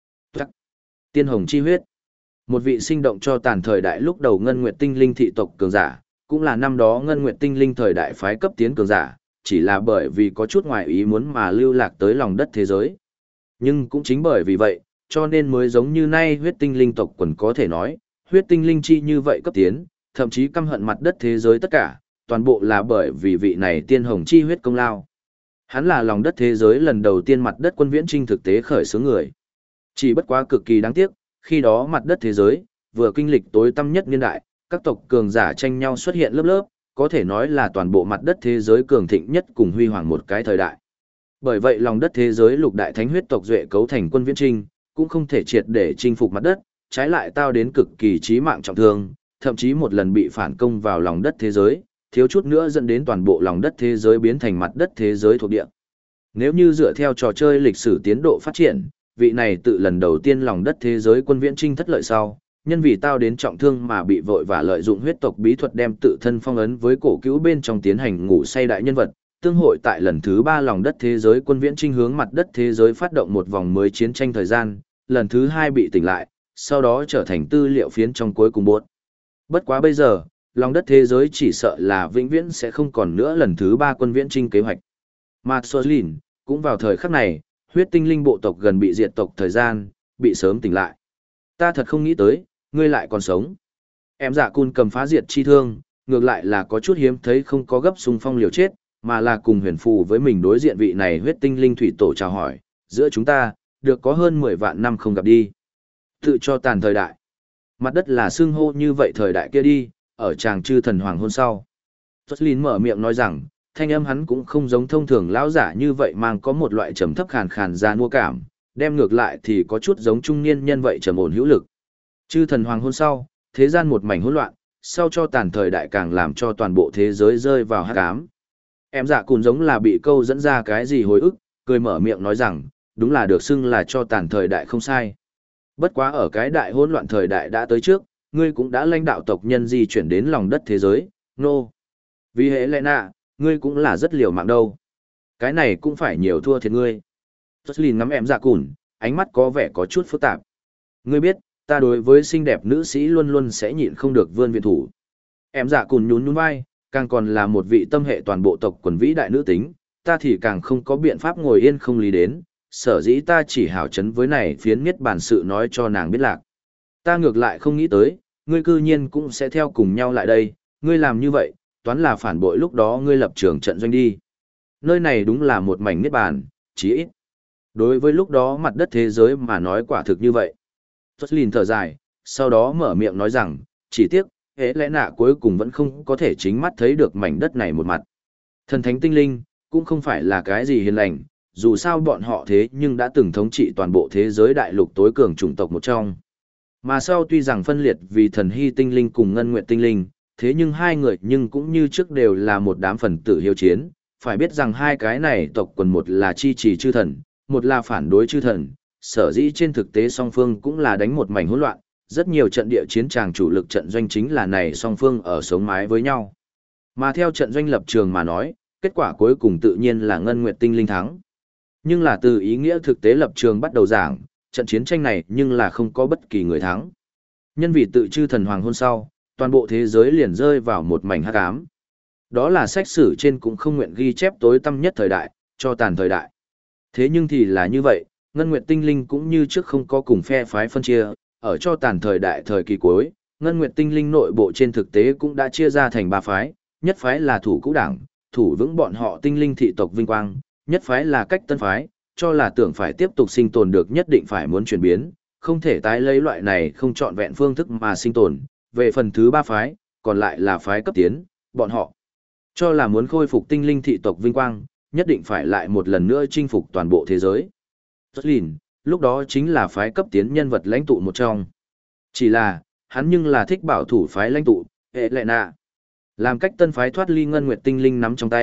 Tiên hồng chi huyết. Một vị sinh động cho tàn thời đại lúc đầu ngân nguyệt tinh linh thị tộc cường giả, cũng là năm đó ngân nguyệt tinh linh thời đại phái cấp tiến cường giả, chỉ là bởi vì có chút ngoài ý muốn mà lưu lạc tới lòng đất thế giới. Nhưng cũng chính bởi vì vậy, cho nên mới giống như nay huyết tinh linh tộc quần có thể nói, huyết tinh linh chi như vậy cấp tiến, thậm chí căm hận mặt đất thế giới tất cả, toàn bộ là bởi vì vị này tiên hồng chi huyết công lao. Hắn là lòng đất thế giới lần đầu tiên mặt đất quân viễn trinh thực tế khởi xướng người. Chỉ bất quá cực kỳ đáng tiếc, khi đó mặt đất thế giới, vừa kinh lịch tối tăm nhất niên đại, các tộc cường giả tranh nhau xuất hiện lớp lớp, có thể nói là toàn bộ mặt đất thế giới cường thịnh nhất cùng huy hoàng một cái thời đại. Bởi vậy lòng đất thế giới lục đại thánh huyết tộc duệ cấu thành quân viễn trinh, cũng không thể triệt để chinh phục mặt đất, trái lại tao đến cực kỳ chí mạng trọng thương, thậm chí một lần bị phản công vào lòng đất thế giới, thiếu chút nữa dẫn đến toàn bộ lòng đất thế giới biến thành mặt đất thế giới thuộc địa. Nếu như dựa theo trò chơi lịch sử tiến độ phát triển, vị này tự lần đầu tiên lòng đất thế giới quân viễn trinh thất lợi sau, nhân vì tao đến trọng thương mà bị vội và lợi dụng huyết tộc bí thuật đem tự thân phong ấn với cổ cứu bên trong tiến hành ngủ say đại nhân vật, tương hội tại lần thứ 3 lòng đất thế giới quân viễn trinh hướng mặt đất thế giới phát động một vòng mới chiến tranh thời gian, lần thứ 2 bị tỉnh lại, sau đó trở thành tư liệu phiến trong cuối cùng buốt. Bất quá bây giờ, lòng đất thế giới chỉ sợ là vĩnh viễn sẽ không còn nữa lần thứ 3 quân viễn trinh kế hoạch. Mà Solin, cũng vào thời khắc này, huyết tinh linh bộ tộc gần bị diệt tộc thời gian, bị sớm tỉnh lại. Ta thật không nghĩ tới, ngươi lại còn sống. Em dạ cun cầm phá diệt chi thương, ngược lại là có chút hiếm thấy không có gấp xung phong liều chết, mà là cùng huyền phù với mình đối diện vị này huyết tinh linh thủy tổ chào hỏi, giữa chúng ta, được có hơn 10 vạn năm không gặp đi. Tự cho tàn thời đại. Mặt đất là xưng hô như vậy thời đại kia đi, ở chàng chư thần hoàng hôn sau. Jocelyn mở miệng nói rằng, thanh âm hắn cũng không giống thông thường lão giả như vậy mang có một loại trầm thấp khàn khàn ra mua cảm, đem ngược lại thì có chút giống trung niên nhân vậy trầm ổn hữu lực. Chư thần hoàng hôn sau, thế gian một mảnh hỗn loạn, sau cho tàn thời đại càng làm cho toàn bộ thế giới rơi vào hắc ám. Em dạ cùn giống là bị câu dẫn ra cái gì hồi ức, cười mở miệng nói rằng, đúng là được xưng là cho tàn thời đại không sai. Bất quá ở cái đại hỗn loạn thời đại đã tới trước, ngươi cũng đã lãnh đạo tộc nhân di chuyển đến lòng đất thế giới, nô. Vì hệ lẽ nạ, ngươi cũng là rất liều mạng đâu. Cái này cũng phải nhiều thua thiệt ngươi. Jocelyn ngắm em dạ cùn, ánh mắt có vẻ có chút phức tạp. Ngươi biết, ta đối với xinh đẹp nữ sĩ luôn luôn sẽ nhịn không được vươn viện thủ. Em dạ cùn nhún nhún vai, càng còn là một vị tâm hệ toàn bộ tộc quần vĩ đại nữ tính, ta thì càng không có biện pháp ngồi yên không lý đến, sở dĩ ta chỉ hảo chấn với này phiến miết bản sự nói cho nàng biết lạc. Ta ngược lại không nghĩ tới, ngươi cư nhiên cũng sẽ theo cùng nhau lại đây, ngươi làm như vậy, toán là phản bội lúc đó ngươi lập trường trận doanh đi. Nơi này đúng là một mảnh miết bản, chí ít. Đối với lúc đó mặt đất thế giới mà nói quả thực như vậy. Jocelyn thở dài, sau đó mở miệng nói rằng, chỉ tiếc, hễ lẽ nạ cuối cùng vẫn không có thể chính mắt thấy được mảnh đất này một mặt. Thần thánh tinh linh, cũng không phải là cái gì hiền lành, dù sao bọn họ thế nhưng đã từng thống trị toàn bộ thế giới đại lục tối cường chủng tộc một trong. Mà sau tuy rằng phân liệt vì thần hy tinh linh cùng ngân nguyện tinh linh, thế nhưng hai người nhưng cũng như trước đều là một đám phần tử hiếu chiến, phải biết rằng hai cái này tộc quần một là chi trì chư thần, một là phản đối chư thần, sở dĩ trên thực tế song phương cũng là đánh một mảnh hỗn loạn, rất nhiều trận địa chiến tràng chủ lực trận doanh chính là này song phương ở sống mái với nhau. Mà theo trận doanh lập trường mà nói, kết quả cuối cùng tự nhiên là ngân nguyệt tinh linh thắng. Nhưng là từ ý nghĩa thực tế lập trường bắt đầu giảng, trận chiến tranh này nhưng là không có bất kỳ người thắng. Nhân vì tự chư thần hoàng hôn sau, toàn bộ thế giới liền rơi vào một mảnh hắc ám. Đó là sách sử trên cũng không nguyện ghi chép tối tăm nhất thời đại, cho tàn thời đại. Thế nhưng thì là như vậy, Ngân Nguyệt Tinh Linh cũng như trước không có cùng phe phái phân chia, ở cho tàn thời đại thời kỳ cuối, Ngân Nguyệt Tinh Linh nội bộ trên thực tế cũng đã chia ra thành ba phái, nhất phái là thủ cũ đảng, thủ vững bọn họ tinh linh thị tộc vinh quang, nhất phái là cách tân phái, cho là tưởng phải tiếp tục sinh tồn được nhất định phải muốn chuyển biến, không thể tái lấy loại này không chọn vẹn phương thức mà sinh tồn. Về phần thứ ba phái, còn lại là phái cấp tiến, bọn họ cho là muốn khôi phục tinh linh thị tộc vinh quang, nhất định phải lại một lần nữa chinh phục toàn bộ thế giới. Jocelyn, lúc đó chính là phái cấp tiến nhân vật lãnh tụ một trong. Chỉ là, hắn nhưng là thích bảo thủ phái lãnh tụ, hệ lệ nạ. Làm cách tân phái thoát ly ngân nguyệt tinh linh nắm trong tay,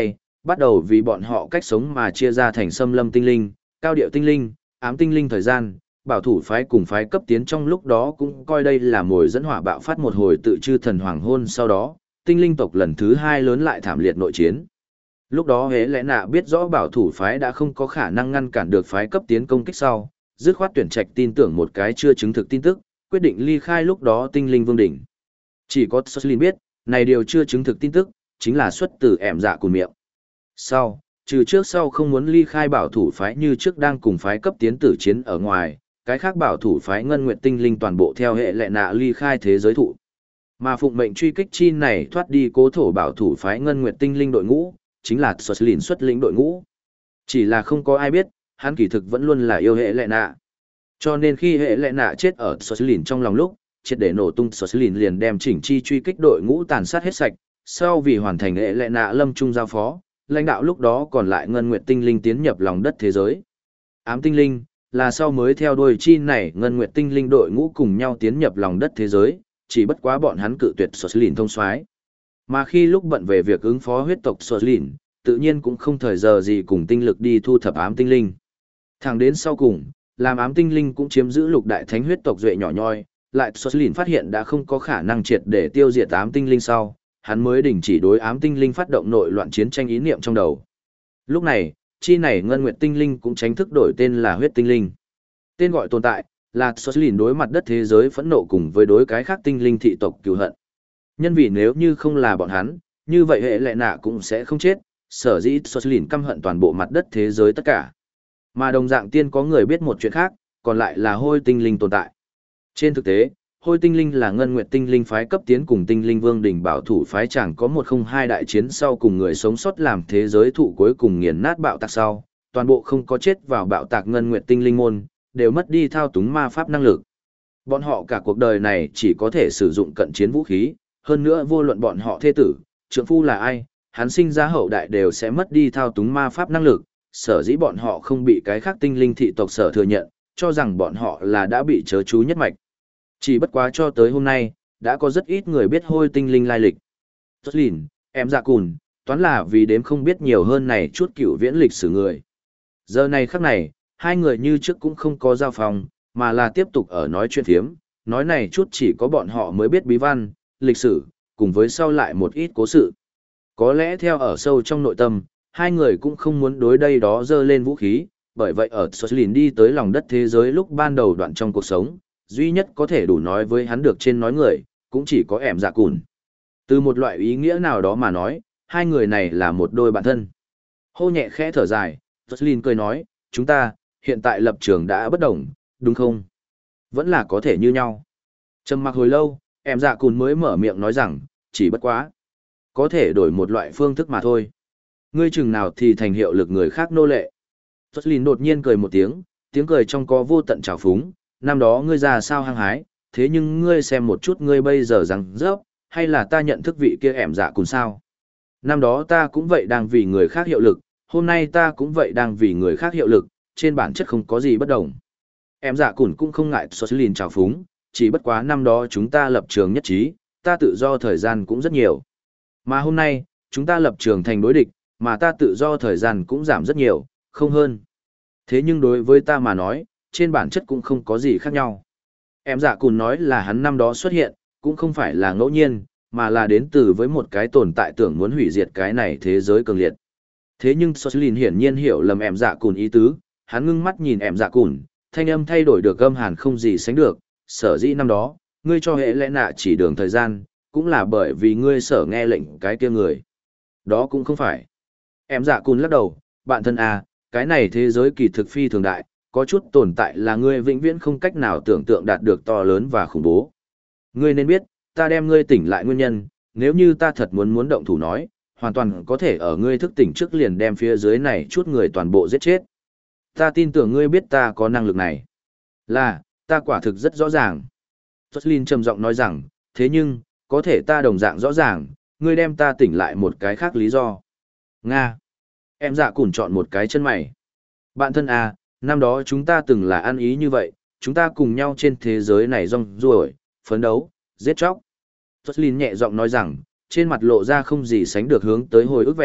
bắt đầu vì bọn họ cách sống mà chia ra thành xâm lâm tinh linh, cao điệu tinh linh, ám tinh linh thời gian, bảo thủ phái cùng phái cấp tiến trong lúc đó cũng coi đây là mồi dẫn hỏa bạo phát một hồi tự chư thần hoàng hôn sau đó, tinh linh tộc lần thứ hai lớn lại thảm liệt nội chiến. Lúc đó hễ lẽ nạ biết rõ bảo thủ phái đã không có khả năng ngăn cản được phái cấp tiến công kích sau, dứt khoát tuyển trạch tin tưởng một cái chưa chứng thực tin tức, quyết định ly khai lúc đó tinh linh vương đỉnh. Chỉ có Soslin biết, này điều chưa chứng thực tin tức, chính là xuất từ ẻm dạ cùn miệng. Sau, trừ trước sau không muốn ly khai bảo thủ phái như trước đang cùng phái cấp tiến tử chiến ở ngoài, cái khác bảo thủ phái ngân nguyệt tinh linh toàn bộ theo hệ lệ nạ ly khai thế giới thụ. Mà phụng mệnh truy kích chi này thoát đi cố thổ bảo thủ phái ngân nguyệt tinh linh đội ngũ, chính là Soslin xuất lĩnh đội ngũ. Chỉ là không có ai biết, hắn kỳ thực vẫn luôn là yêu hệ lệ nạ. Cho nên khi hệ lệ nạ chết ở Soslin trong lòng lúc, triệt để nổ tung Soslin liền đem chỉnh chi truy kích đội ngũ tàn sát hết sạch, sau vì hoàn thành hệ lệ nạ lâm trung giao phó, lãnh đạo lúc đó còn lại ngân nguyệt tinh linh tiến nhập lòng đất thế giới. Ám tinh linh là sau mới theo đuôi chi này ngân nguyệt tinh linh đội ngũ cùng nhau tiến nhập lòng đất thế giới, chỉ bất quá bọn hắn cự tuyệt Soslin thông soái. Mà khi lúc bận về việc ứng phó huyết tộc Soslin, tự nhiên cũng không thời giờ gì cùng tinh lực đi thu thập ám tinh linh. Thẳng đến sau cùng, làm ám tinh linh cũng chiếm giữ lục đại thánh huyết tộc duệ nhỏ nhoi, lại Soslin phát hiện đã không có khả năng triệt để tiêu diệt ám tinh linh sau, hắn mới đình chỉ đối ám tinh linh phát động nội loạn chiến tranh ý niệm trong đầu. Lúc này, chi này ngân nguyệt tinh linh cũng chính thức đổi tên là huyết tinh linh. Tên gọi tồn tại là Soslin đối mặt đất thế giới phẫn nộ cùng với đối cái khác tinh linh thị tộc cừu hận. Nhân vì nếu như không là bọn hắn, như vậy hệ lệ nạ cũng sẽ không chết, sở dĩ Soslin căm hận toàn bộ mặt đất thế giới tất cả. Mà đồng dạng tiên có người biết một chuyện khác, còn lại là hôi tinh linh tồn tại. Trên thực tế, hôi tinh linh là ngân nguyệt tinh linh phái cấp tiến cùng tinh linh vương đỉnh bảo thủ phái chẳng có 102 đại chiến sau cùng người sống sót làm thế giới thụ cuối cùng nghiền nát bạo tạc sau, toàn bộ không có chết vào bạo tạc ngân nguyệt tinh linh môn, đều mất đi thao túng ma pháp năng lực. Bọn họ cả cuộc đời này chỉ có thể sử dụng cận chiến vũ khí, hơn nữa vô luận bọn họ thê tử, trượng phu là ai, hắn sinh ra hậu đại đều sẽ mất đi thao túng ma pháp năng lực, sở dĩ bọn họ không bị cái khác tinh linh thị tộc sở thừa nhận, cho rằng bọn họ là đã bị chớ chú nhất mạch. Chỉ bất quá cho tới hôm nay, đã có rất ít người biết hôi tinh linh lai lịch. Jocelyn, em dạ cùn, toán là vì đếm không biết nhiều hơn này chút cựu viễn lịch sử người. Giờ này khắc này, hai người như trước cũng không có giao phòng, mà là tiếp tục ở nói chuyện thiếm, nói này chút chỉ có bọn họ mới biết bí văn, lịch sử, cùng với sau lại một ít cố sự. Có lẽ theo ở sâu trong nội tâm, hai người cũng không muốn đối đây đó dơ lên vũ khí, bởi vậy ở Jocelyn đi tới lòng đất thế giới lúc ban đầu đoạn trong cuộc sống, duy nhất có thể đủ nói với hắn được trên nói người, cũng chỉ có ẻm dạ cùn. Từ một loại ý nghĩa nào đó mà nói, hai người này là một đôi bạn thân. Hô nhẹ khẽ thở dài, Jocelyn cười nói, chúng ta, hiện tại lập trường đã bất đồng, đúng không? Vẫn là có thể như nhau. Trầm mặc hồi lâu, ẻm dạ cùn mới mở miệng nói rằng, chỉ bất quá. Có thể đổi một loại phương thức mà thôi. Ngươi chừng nào thì thành hiệu lực người khác nô lệ. Jocelyn đột nhiên cười một tiếng cười trong có vô tận trào phúng, năm đó ngươi ra sao hăng hái, thế nhưng ngươi xem một chút ngươi bây giờ rằng rớp, hay là ta nhận thức vị kia ẻm dạ cùng sao. Năm đó ta cũng vậy đang vì người khác hiệu lực, hôm nay ta cũng vậy đang vì người khác hiệu lực, trên bản chất không có gì bất đồng. Em dạ cùn cũng không ngại Jocelyn trào phúng, chỉ bất quá năm đó chúng ta lập trường nhất trí, ta tự do thời gian cũng rất nhiều. Mà hôm nay, chúng ta lập trường thành đối địch, mà ta tự do thời gian cũng giảm rất nhiều, không hơn. Thế nhưng đối với ta mà nói, trên bản chất cũng không có gì khác nhau. Em dạ cùn nói là hắn năm đó xuất hiện, cũng không phải là ngẫu nhiên, mà là đến từ với một cái tồn tại tưởng muốn hủy diệt cái này thế giới cường liệt. Thế nhưng Jocelyn hiển nhiên hiểu lầm em dạ cùn ý tứ, hắn ngưng mắt nhìn em dạ cùn, thanh âm thay đổi được âm hàn không gì sánh được, sở dĩ năm đó, ngươi cho hệ lẽ nạ chỉ đường thời gian, cũng là bởi vì ngươi sở nghe lệnh cái kia người. Đó cũng không phải. Em dạ cùn lắc đầu, bạn thân à, cái này thế giới kỳ thực phi thường đại, có chút tồn tại là ngươi vĩnh viễn không cách nào tưởng tượng đạt được to lớn và khủng bố. Ngươi nên biết, ta đem ngươi tỉnh lại nguyên nhân, nếu như ta thật muốn động thủ nói, hoàn toàn có thể ở ngươi thức tỉnh trước liền đem phía dưới này chút người toàn bộ giết chết. Ta tin tưởng ngươi biết ta có năng lực này. Là, ta quả thực rất rõ ràng. Jocelyn trầm giọng nói rằng, thế nhưng, có thể ta đồng dạng rõ ràng, ngươi đem ta tỉnh lại một cái khác lý do. Nga. Em dạ cùn chọn một cái chân mày. Bạn thân à, năm đó chúng ta từng là ăn ý như vậy, chúng ta cùng nhau trên thế giới này rong ruổi, phấn đấu, giết chóc. Jocelyn nhẹ giọng nói rằng, trên mặt lộ ra không gì sánh được hướng tới hồi ức vẻ,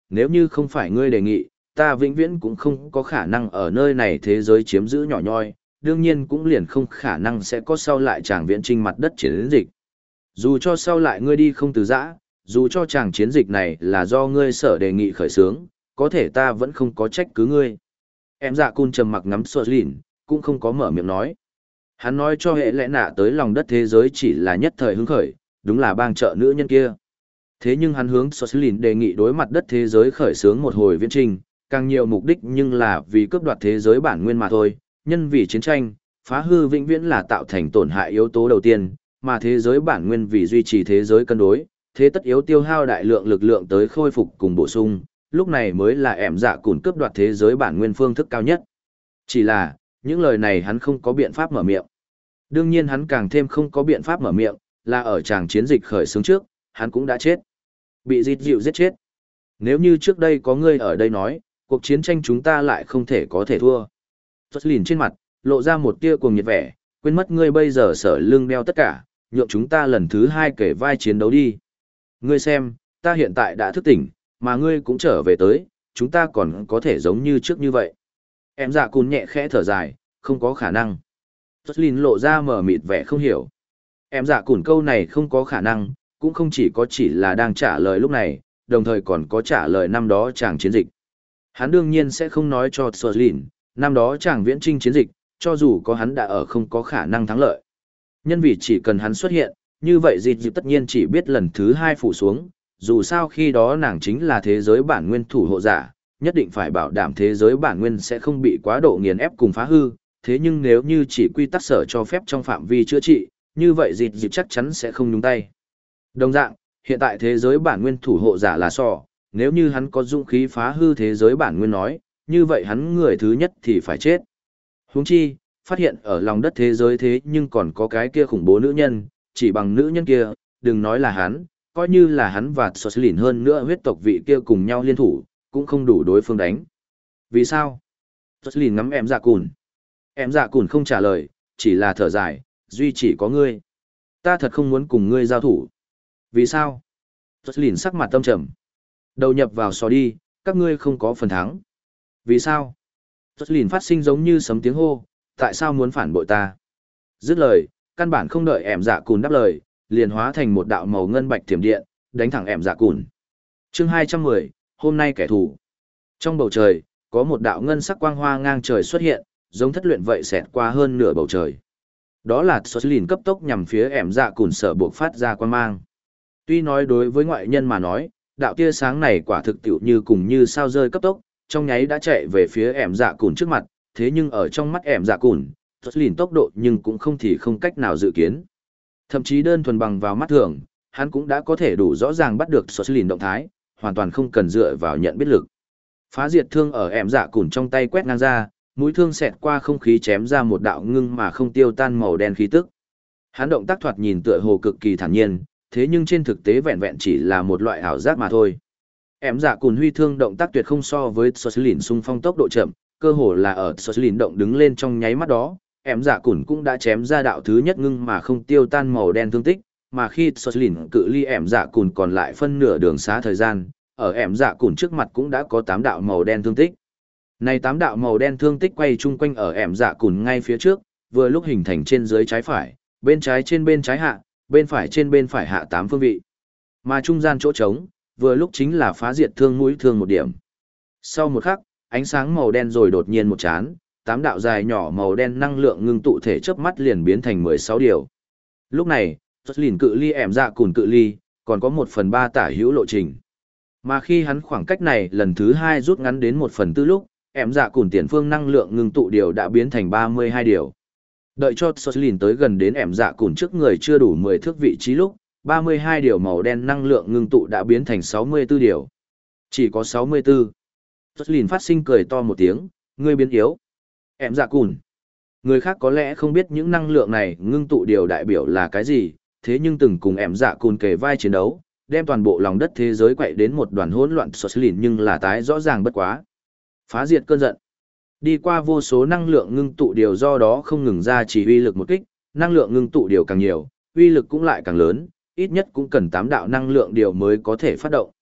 nếu như không phải ngươi đề nghị, ta vĩnh viễn cũng không có khả năng ở nơi này thế giới chiếm giữ nhỏ nhoi, đương nhiên cũng liền không khả năng sẽ có sau lại chàng viễn trinh mặt đất chiến dịch. Dù cho sau lại ngươi đi không từ giã, dù cho chàng chiến dịch này là do ngươi sở đề nghị khởi xướng, có thể ta vẫn không có trách cứ ngươi. Em dạ cun trầm mặc ngắm sột lìn, cũng không có mở miệng nói. Hắn nói cho hệ lẽ nạ tới lòng đất thế giới chỉ là nhất thời hứng khởi, đúng là bang trợ nữ nhân kia. Thế nhưng hắn hướng sột lìn đề nghị đối mặt đất thế giới khởi xướng một hồi viễn trình, càng nhiều mục đích nhưng là vì cướp đoạt thế giới bản nguyên mà thôi, nhân vì chiến tranh, phá hư vĩnh viễn là tạo thành tổn hại yếu tố đầu tiên, mà thế giới bản nguyên vì duy trì thế giới cân đối, thế tất yếu tiêu hao đại lượng lực lượng tới khôi phục cùng bổ sung, lúc này mới là ẻm dạ cùn cướp đoạt thế giới bản nguyên phương thức cao nhất. Chỉ là, những lời này hắn không có biện pháp mở miệng. Đương nhiên hắn càng thêm không có biện pháp mở miệng, là ở tràng chiến dịch khởi xướng trước, hắn cũng đã chết. Bị dịt dịu giết chết. Nếu như trước đây có người ở đây nói, cuộc chiến tranh chúng ta lại không thể có thể thua. Tốt lìn trên mặt, lộ ra một tia cuồng nhiệt vẻ, quên mất ngươi bây giờ sở lưng đeo tất cả, nhượng chúng ta lần thứ hai kể vai chiến đấu đi. Ngươi xem, ta hiện tại đã thức tỉnh, mà ngươi cũng trở về tới, chúng ta còn có thể giống như trước như vậy. Em dạ cùn nhẹ khẽ thở dài, không có khả năng. Jocelyn lộ ra mở mịt vẻ không hiểu. Em dạ cùn câu này không có khả năng, cũng không chỉ là đang trả lời lúc này, đồng thời còn có trả lời năm đó chàng chiến dịch. Hắn đương nhiên sẽ không nói cho Jocelyn, năm đó chàng viễn trinh chiến dịch, cho dù có hắn đã ở không có khả năng thắng lợi. Nhân vì chỉ cần hắn xuất hiện, như vậy dịp dịp tất nhiên chỉ biết lần thứ hai phủ xuống, dù sao khi đó nàng chính là thế giới bản nguyên thủ hộ giả, nhất định phải bảo đảm thế giới bản nguyên sẽ không bị quá độ nghiền ép cùng phá hư, thế nhưng nếu như chỉ quy tắc sở cho phép trong phạm vi chữa trị, như vậy dịp dịp chắc chắn sẽ không nhúng tay. Đồng dạng, hiện tại thế giới bản nguyên thủ hộ giả là sò, nếu như hắn có dũng khí phá hư thế giới bản nguyên nói, như vậy hắn người thứ nhất thì phải chết. Huống chi, phát hiện ở lòng đất thế giới thế nhưng còn có cái kia khủng bố nữ nhân, chỉ bằng nữ nhân kia, đừng nói là hắn, coi như là hắn và Jocelyn hơn nữa huyết tộc vị kia cùng nhau liên thủ, cũng không đủ đối phương đánh. Vì sao? Jocelyn ngắm em dạ cùn. Em dạ cùn không trả lời, chỉ là thở dài, duy chỉ có ngươi. Ta thật không muốn cùng ngươi giao thủ. Vì sao? Jocelyn sắc mặt tâm trầm. Đầu nhập vào sò đi, các ngươi không có phần thắng. Vì sao? Jocelyn phát sinh giống như sấm tiếng hô, tại sao muốn phản bội ta? Dứt lời, căn bản không đợi em dạ cùn đáp lời, liền hóa thành một đạo màu ngân bạch thiểm điện, đánh thẳng em dạ cùn. Chương 210, hôm nay kẻ thù. Trong bầu trời, có một đạo ngân sắc quang hoa ngang trời xuất hiện, giống thất luyện vậy xẹt qua hơn nửa bầu trời. Đó là Jocelyn cấp tốc nhằm phía em dạ cùn sở buộc phát ra quang mang. Tuy nói đối với ngoại nhân mà nói, đạo tia sáng này quả thực tiểu như cùng như sao rơi cấp tốc, trong nháy đã chạy về phía em dạ cùn trước mặt, thế nhưng ở trong mắt em dạ cùn, Jocelyn tốc độ nhưng cũng không cách nào dự kiến. Thậm chí đơn thuần bằng vào mắt thường, hắn cũng đã có thể đủ rõ ràng bắt được Jocelyn động thái, hoàn toàn không cần dựa vào nhận biết lực. Phá diệt thương ở em dạ cùn trong tay quét ngang ra, mũi thương xẹt qua không khí chém ra một đạo ngưng mà không tiêu tan màu đen khí tức. Hắn động tác thoạt nhìn tựa hồ cực kỳ thản nhiên, thế nhưng trên thực tế vẹn vẹn chỉ là một loại ảo giác mà thôi. Em dạ cùn huy thương động tác tuyệt không so với Jocelyn xung phong tốc độ chậm, cơ hồ là ở Jocelyn động đứng lên trong nháy mắt đó, em dạ cùn cũng đã chém ra đạo thứ nhất ngưng mà không tiêu tan màu đen thương tích, mà khi Jocelyn cự ly em dạ cùn còn lại phân nửa đường xá thời gian, ở em dạ cùn trước mặt cũng đã có 8 đạo màu đen thương tích. Này 8 đạo màu đen thương tích quay chung quanh ở em dạ cùn ngay phía trước, vừa lúc hình thành trên dưới trái phải, bên trái trên bên trái hạ, bên phải trên bên phải hạ 8 phương vị. Mà trung gian chỗ trống, vừa lúc chính là phá diệt thương mũi thương một điểm. Sau một khắc, ánh sáng màu đen rồi đột nhiên một chán, 8 đạo dài nhỏ màu đen năng lượng ngưng tụ thể chớp mắt liền biến thành 16 điều. Lúc này, Jocelyn cự ly em dạ cùn cự ly, còn có 1/3 tả hữu lộ trình. Mà khi hắn khoảng cách này lần thứ 2 rút ngắn đến 1/4 lúc, em dạ cùn tiền phương năng lượng ngưng tụ điều đã biến thành 32 điều. Đợi cho Jocelyn tới gần đến em dạ cùn trước người chưa đủ 10 thước vị trí lúc, 32 điều màu đen năng lượng ngưng tụ đã biến thành 64 điều. Chỉ có 64. Jocelyn phát sinh cười to một tiếng, ngươi biến yếu. Em dạ cùn. Người khác có lẽ không biết những năng lượng này ngưng tụ điều đại biểu là cái gì, thế nhưng từng cùng em dạ cùn kề vai chiến đấu, đem toàn bộ lòng đất thế giới quậy đến một đoàn hỗn loạn Jocelyn nhưng là tái rõ ràng bất quá. Phá diệt cơn giận. Đi qua vô số năng lượng ngưng tụ điều do đó không ngừng ra chỉ uy lực một kích, năng lượng ngưng tụ điều càng nhiều, uy lực cũng lại càng lớn, ít nhất cũng cần 8 đạo năng lượng điều mới có thể phát động.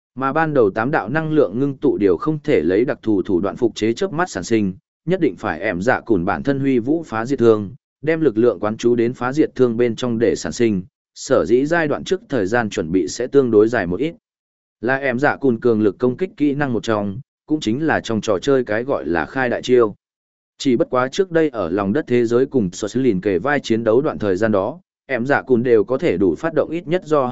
Mà ban đầu 8 đạo năng lượng ngưng tụ điều không thể lấy đặc thù thủ đoạn phục chế chớp mắt sản sinh, nhất định phải ẻm dạ cùn bản thân huy vũ phá diệt thương, đem lực lượng quán chú đến phá diệt thương bên trong để sản sinh, sở dĩ giai đoạn trước thời gian chuẩn bị sẽ tương đối dài một ít. Là ẻm dạ cùn cường lực công kích kỹ năng một trong, cũng chính là trong trò chơi cái gọi là khai đại chiêu. Chỉ bất quá trước đây ở lòng đất thế giới cùng Soslin kề vai chiến đấu đoạn thời gian đó, ẻm dạ cùn đều có thể đủ phát động ít nhất do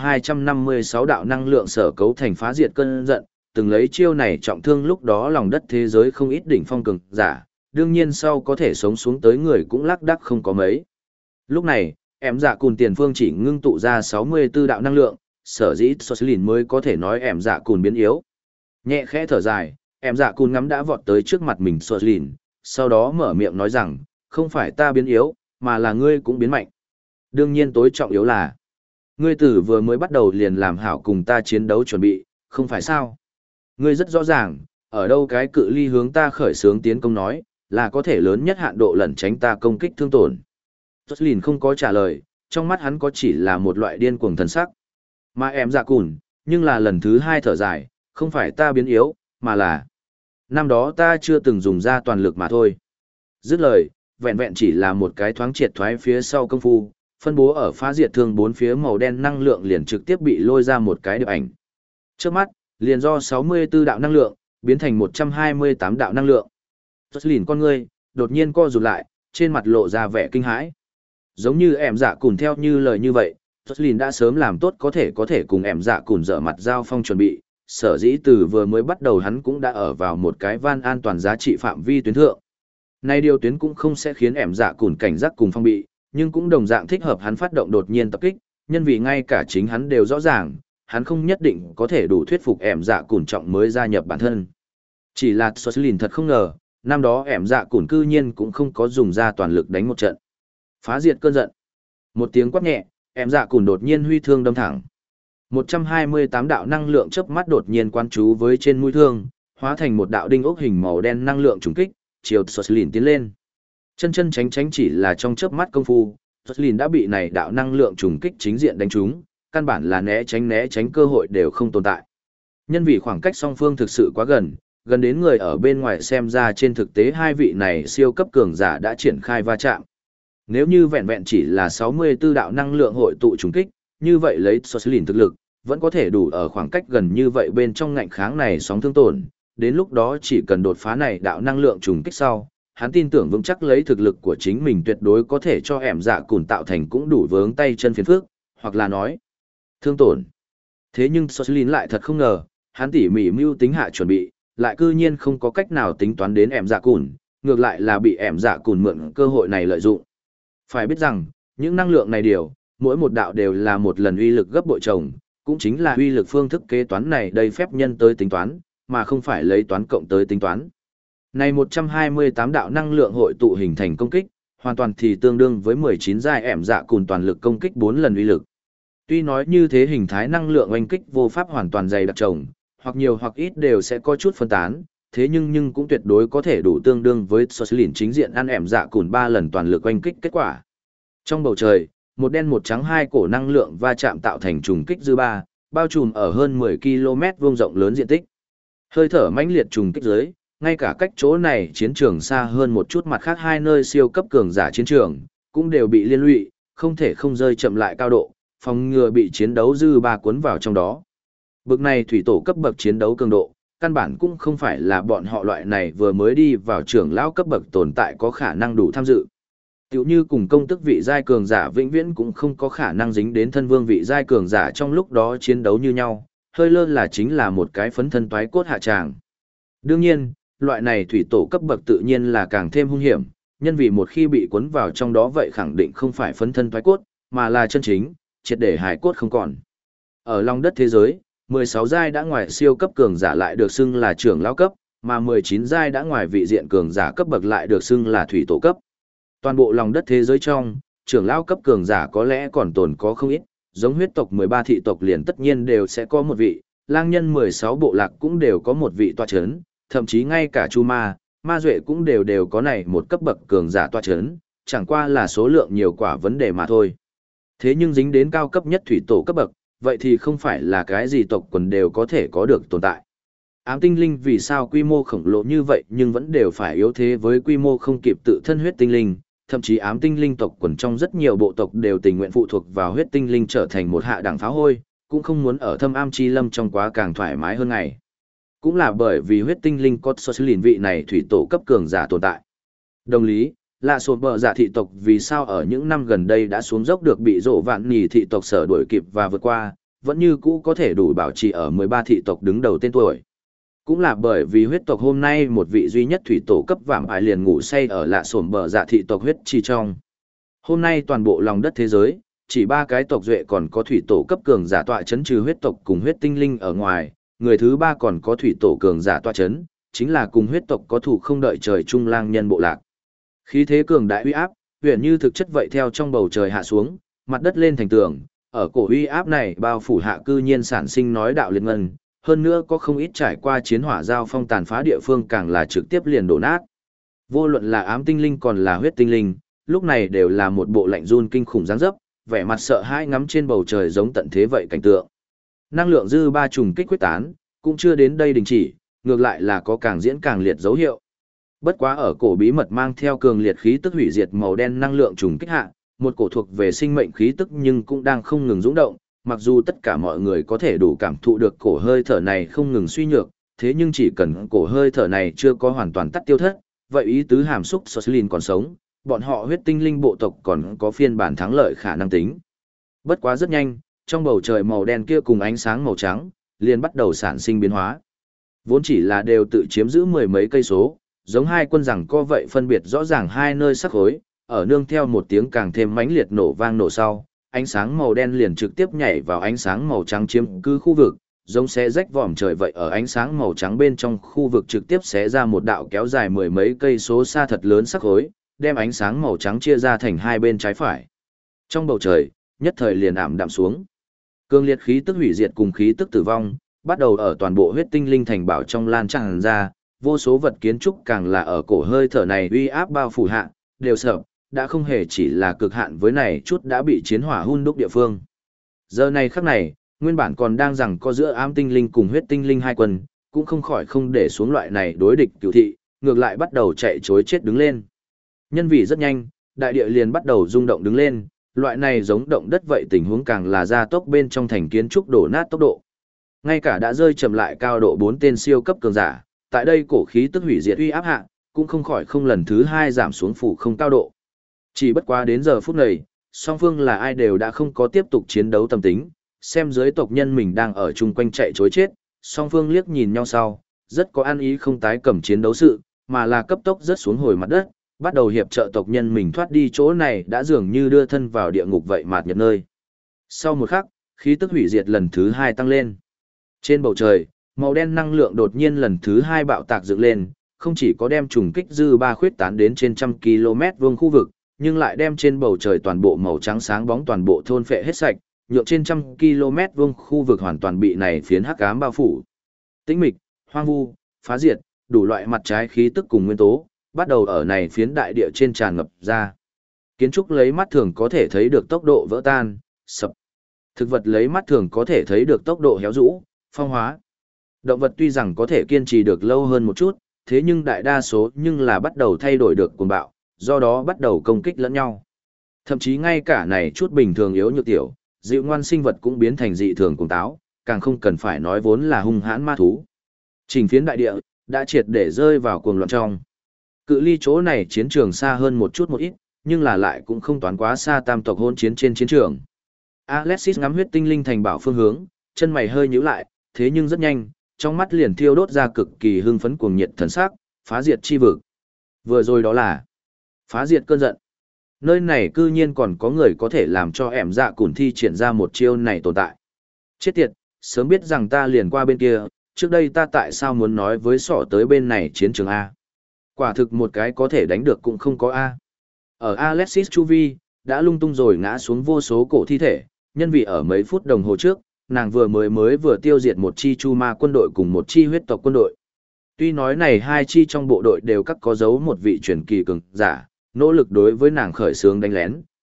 256 đạo năng lượng sở cấu thành phá diệt cơn giận, từng lấy chiêu này trọng thương lúc đó lòng đất thế giới không ít đỉnh phong cường giả, đương nhiên sau có thể sống xuống tới người cũng lác đác không có mấy. Lúc này, ẻm dạ cùn tiền phương chỉ ngưng tụ ra 64 đạo năng lượng, sở dĩ Soslin mới có thể nói ẻm dạ cùn biến yếu. Nhẹ khẽ thở dài, ẻm dạ cùn ngắm đã vọt tới trước mặt mình Soslin, sau đó mở miệng nói rằng, không phải ta biến yếu, mà là ngươi cũng biến mạnh. Đương nhiên tối trọng yếu là, ngươi tử vừa mới bắt đầu liền làm hảo cùng ta chiến đấu chuẩn bị, không phải sao? Ngươi rất rõ ràng, ở đâu cái cự ly hướng ta khởi xướng tiến công nói, là có thể lớn nhất hạn độ lẩn tránh ta công kích thương tổn. Jocelyn không có trả lời, trong mắt hắn có chỉ là một loại điên cuồng thần sắc. Mà em dạ cùn, nhưng là lần thứ hai thở dài, không phải ta biến yếu, mà là năm đó ta chưa từng dùng ra toàn lực mà thôi. Dứt lời, vẹn vẹn chỉ là một cái thoáng triệt thoái phía sau công phu, phân bố ở phá diệt thương bốn phía màu đen năng lượng liền trực tiếp bị lôi ra một cái điệp ảnh. Trước mắt, liền do 64 đạo năng lượng, biến thành 128 đạo năng lượng. Jocelyn con ngươi, đột nhiên co rụt lại, trên mặt lộ ra vẻ kinh hãi. Giống như ẻm dạ cùn theo như lời như vậy, Jocelyn đã sớm làm tốt có thể cùng ẻm dạ cùn dở mặt giao phong chuẩn bị, sở dĩ từ vừa mới bắt đầu hắn cũng đã ở vào một cái van an toàn giá trị phạm vi tuyến thượng. Nay điều tuyến cũng không sẽ khiến ẻm dạ cùn cảnh giác cùng phong bị, nhưng cũng đồng dạng thích hợp hắn phát động đột nhiên tập kích, nhân vì ngay cả chính hắn đều rõ ràng, hắn không nhất định có thể đủ thuyết phục ẻm dạ cùn trọng mới gia nhập bản thân. Chỉ là Soslin thật không ngờ, năm đó ẻm dạ cùn cư nhiên cũng không có dùng ra toàn lực đánh một trận. Phá diệt cơn giận. Một tiếng quát nhẹ, ẻm dạ cùn đột nhiên huy thương đâm thẳng. 128 đạo năng lượng chớp mắt đột nhiên quan chú với trên mũi thương, hóa thành một đạo đinh ốc hình màu đen năng lượng trùng kích, chiều Soslin tiến lên. Chân tránh chỉ là trong chớp mắt công phu, Jocelyn đã bị này đạo năng lượng trùng kích chính diện đánh trúng, căn bản là né tránh cơ hội đều không tồn tại. Nhân vì khoảng cách song phương thực sự quá gần đến người ở bên ngoài xem ra trên thực tế hai vị này siêu cấp cường giả đã triển khai va chạm. Nếu như vẹn vẹn chỉ là 64 đạo năng lượng hội tụ trùng kích, như vậy lấy Jocelyn thực lực, vẫn có thể đủ ở khoảng cách gần như vậy bên trong ngạnh kháng này sóng thương tổn, đến lúc đó chỉ cần đột phá này đạo năng lượng trùng kích sau, hắn tin tưởng vững chắc lấy thực lực của chính mình tuyệt đối có thể cho ẻm dạ cùn tạo thành cũng đủ vướng tay chân phiền phức, hoặc là nói thương tổn. Thế nhưng Soslin lại thật không ngờ, hắn tỉ mỉ mưu tính hạ chuẩn bị, lại cư nhiên không có cách nào tính toán đến ẻm dạ cùn, ngược lại là bị ẻm dạ cùn mượn cơ hội này lợi dụng. Phải biết rằng, những năng lượng này mỗi một đạo đều là một lần uy lực gấp bội chồng, cũng chính là uy lực phương thức kế toán này đầy phép nhân tới tính toán, mà không phải lấy toán cộng tới tính toán. Này 128 đạo năng lượng hội tụ hình thành công kích, hoàn toàn thì tương đương với 19 giai ẻm dạ cùn toàn lực công kích 4 lần uy lực. Tuy nói như thế hình thái năng lượng oanh kích vô pháp hoàn toàn dày đặc chồng, hoặc nhiều hoặc ít đều sẽ có chút phân tán, thế nhưng cũng tuyệt đối có thể đủ tương đương với Soslin chính diện ăn ẻm dạ cùn 3 lần toàn lực oanh kích kết quả. Trong bầu trời, một đen một trắng hai cổ năng lượng va chạm tạo thành trùng kích dư ba, bao trùm ở hơn 10 km vuông rộng lớn diện tích. Hơi thở mãnh liệt trùng kích dưới, ngay cả cách chỗ này chiến trường xa hơn một chút mặt khác hai nơi siêu cấp cường giả chiến trường, cũng đều bị liên lụy, không thể không rơi chậm lại cao độ, phòng ngừa bị chiến đấu dư ba cuốn vào trong đó. Bực này thủy tổ cấp bậc chiến đấu cường độ, căn bản cũng không phải là bọn họ loại này vừa mới đi vào trưởng lão cấp bậc tồn tại có khả năng đủ tham dự. Tiểu như cùng công tức vị giai cường giả vĩnh viễn cũng không có khả năng dính đến thân vương vị giai cường giả trong lúc đó chiến đấu như nhau, hơi lơ là chính là một cái phấn thân toái cốt hạ tràng. Đương nhiên, loại này thủy tổ cấp bậc tự nhiên là càng thêm hung hiểm, nhân vì một khi bị cuốn vào trong đó vậy khẳng định không phải phấn thân thoái cốt, mà là chân chính, triệt để hải cốt không còn. Ở lòng đất thế giới, 16 giai đã ngoài siêu cấp cường giả lại được xưng là trưởng lão cấp, mà 19 giai đã ngoài vị diện cường giả cấp bậc lại được xưng là thủy tổ cấp. Toàn bộ lòng đất thế giới trong, trưởng lão cấp cường giả có lẽ còn tồn có không ít, giống huyết tộc 13 thị tộc liền tất nhiên đều sẽ có một vị, lang nhân 16 bộ lạc cũng đều có một vị tọa chấn, thậm chí ngay cả Chu Ma, Ma Duệ cũng đều có này một cấp bậc cường giả tọa chấn, chẳng qua là số lượng nhiều quả vấn đề mà thôi. Thế nhưng dính đến cao cấp nhất thủy tổ cấp bậc, vậy thì không phải là cái gì tộc quần đều có thể có được tồn tại. Ám tinh linh vì sao quy mô khổng lồ như vậy nhưng vẫn đều phải yếu thế với quy mô không kịp tự thân huyết tinh linh, thậm chí ám tinh linh tộc quần trong rất nhiều bộ tộc đều tình nguyện phụ thuộc vào huyết tinh linh trở thành một hạ đẳng phá hôi, cũng không muốn ở thâm am chi lâm trong quá càng thoải mái hơn ngày. Cũng là bởi vì huyết tinh linh có so lìn vị này thủy tổ cấp cường giả tồn tại. Đồng lý, là sột bờ giả thị tộc vì sao ở những năm gần đây đã xuống dốc được bị rộ vạn nỉ thị tộc sở đuổi kịp và vượt qua, vẫn như cũ có thể đủ bảo trì ở 13 thị tộc đứng đầu tên tuổi. Cũng là bởi vì huyết tộc hôm nay một vị duy nhất thủy tổ cấp vạm ải liền ngủ say ở lạ sổm bờ dạ thị tộc huyết chi trong. Hôm nay toàn bộ lòng đất thế giới, chỉ 3 cái tộc duệ còn có thủy tổ cấp cường giả tọa chấn trừ huyết tộc cùng huyết tinh linh ở ngoài, người thứ 3 còn có thủy tổ cường giả tọa chấn, chính là cùng huyết tộc có thủ không đợi trời trung lang nhân bộ lạc. Khí thế cường đại uy áp, huyền như thực chất vậy theo trong bầu trời hạ xuống, mặt đất lên thành tường, ở cổ uy áp này bao phủ hạ cư nhiên sản sinh nói đạo liên ngân. Hơn nữa có không ít trải qua chiến hỏa giao phong tàn phá địa phương càng là trực tiếp liền đổ nát. Vô luận là ám tinh linh còn là huyết tinh linh, lúc này đều là một bộ lạnh run kinh khủng dáng dấp, vẻ mặt sợ hãi ngắm trên bầu trời giống tận thế vậy cảnh tượng. Năng lượng dư ba trùng kích quyết tán, cũng chưa đến đây đình chỉ, ngược lại là có càng diễn càng liệt dấu hiệu. Bất quá ở cổ bí mật mang theo cường liệt khí tức hủy diệt màu đen năng lượng trùng kích hạ, một cổ thuộc về sinh mệnh khí tức nhưng cũng đang không ngừng dũng động. Mặc dù tất cả mọi người có thể đủ cảm thụ được cổ hơi thở này không ngừng suy nhược, thế nhưng chỉ cần cổ hơi thở này chưa có hoàn toàn tắt tiêu thất, vậy ý tứ hàm xúc Soslin còn sống, bọn họ huyết tinh linh bộ tộc còn có phiên bản thắng lợi khả năng tính. Bất quá rất nhanh, trong bầu trời màu đen kia cùng ánh sáng màu trắng, liền bắt đầu sản sinh biến hóa. Vốn chỉ là đều tự chiếm giữ mười mấy cây số, giống hai quân rằng co vậy phân biệt rõ ràng hai nơi sắc khối, ở nương theo một tiếng càng thêm mãnh liệt nổ vang nổ sau. Ánh sáng màu đen liền trực tiếp nhảy vào ánh sáng màu trắng chiếm cứ khu vực, giống xé rách vòm trời vậy ở ánh sáng màu trắng bên trong khu vực trực tiếp xé ra một đạo kéo dài mười mấy cây số xa thật lớn sắc khối, đem ánh sáng màu trắng chia ra thành hai bên trái phải. Trong bầu trời, nhất thời liền ảm đạm xuống. Cương liệt khí tức hủy diệt cùng khí tức tử vong, bắt đầu ở toàn bộ huyết tinh linh thành bảo trong lan tràn ra, vô số vật kiến trúc càng là ở cổ hơi thở này uy áp bao phủ hạ, đều sợ. Đã không hề chỉ là cực hạn với này chút đã bị chiến hỏa hun đúc địa phương. Giờ này khắc này, nguyên bản còn đang rằng có giữa ám tinh linh cùng huyết tinh linh hai quân, cũng không khỏi không để xuống loại này đối địch cửu thị, ngược lại bắt đầu chạy chối chết đứng lên. Nhân vì rất nhanh, đại địa liền bắt đầu rung động đứng lên, loại này giống động đất vậy tình huống càng là gia tốc bên trong thành kiến trúc đổ nát tốc độ. Ngay cả đã rơi chậm lại cao độ 4 tên siêu cấp cường giả, tại đây cổ khí tức hủy diệt uy áp hạ, cũng không khỏi không lần thứ 2 giảm xuống phủ không cao độ. Chỉ bất quá đến giờ phút này, song phương là ai đều đã không có tiếp tục chiến đấu tâm tính, xem dưới tộc nhân mình đang ở chung quanh chạy chối chết, song phương liếc nhìn nhau sau, rất có ăn ý không tái cầm chiến đấu sự, mà là cấp tốc rớt xuống hồi mặt đất, bắt đầu hiệp trợ tộc nhân mình thoát đi chỗ này đã dường như đưa thân vào địa ngục vậy mạt nhật nơi. Sau một khắc, khí tức hủy diệt lần thứ 2 tăng lên. Trên bầu trời, màu đen năng lượng đột nhiên lần thứ 2 bạo tạc dựng lên, không chỉ có đem trùng kích dư ba khuyết tán đến trên trăm km vuông khu vực, nhưng lại đem trên bầu trời toàn bộ màu trắng sáng bóng toàn bộ thôn phệ hết sạch, nhượng trên trăm km vuông khu vực hoàn toàn bị này phiến hắc ám bao phủ. Tĩnh mịch, hoang vu, phá diệt, đủ loại mặt trái khí tức cùng nguyên tố, bắt đầu ở này phiến đại địa trên tràn ngập ra. Kiến trúc lấy mắt thường có thể thấy được tốc độ vỡ tan, sập. Thực vật lấy mắt thường có thể thấy được tốc độ héo rũ, phong hóa. Động vật tuy rằng có thể kiên trì được lâu hơn một chút, thế nhưng đại đa số nhưng là bắt đầu thay đổi được cuồng bạo, do đó bắt đầu công kích lẫn nhau. Thậm chí ngay cả này chút bình thường yếu nhược tiểu, dịu ngoan sinh vật cũng biến thành dị thường cuồng táo, càng không cần phải nói vốn là hung hãn ma thú. Trình phiến đại địa, đã triệt để rơi vào cuồng loạn trong. Cự ly chỗ này chiến trường xa hơn một chút một ít, nhưng là lại cũng không toán quá xa tam tộc hôn chiến trên chiến trường. Alexis ngắm huyết tinh linh thành bảo phương hướng, chân mày hơi nhíu lại, thế nhưng rất nhanh, trong mắt liền thiêu đốt ra cực kỳ hưng phấn cuồng nhiệt thần sắc, phá diệt chi vực. Vừa rồi đó là phá diệt cơn giận. Nơi này cư nhiên còn có người có thể làm cho ẻm dạ củn thi triển ra một chiêu này tồn tại. Chết tiệt, sớm biết rằng ta liền qua bên kia, trước đây ta tại sao muốn nói với sỏ tới bên này chiến trường A. Quả thực một cái có thể đánh được cũng không có A. Ở Alexis chu vi, đã lung tung rồi ngã xuống vô số cổ thi thể, nhân vì ở mấy phút đồng hồ trước, nàng vừa tiêu diệt một chi chu ma quân đội cùng một chi huyết tộc quân đội. Tuy nói này hai chi trong bộ đội đều các có dấu một vị truyền kỳ cường giả, nỗ lực đối với nàng khởi xướng đánh lén,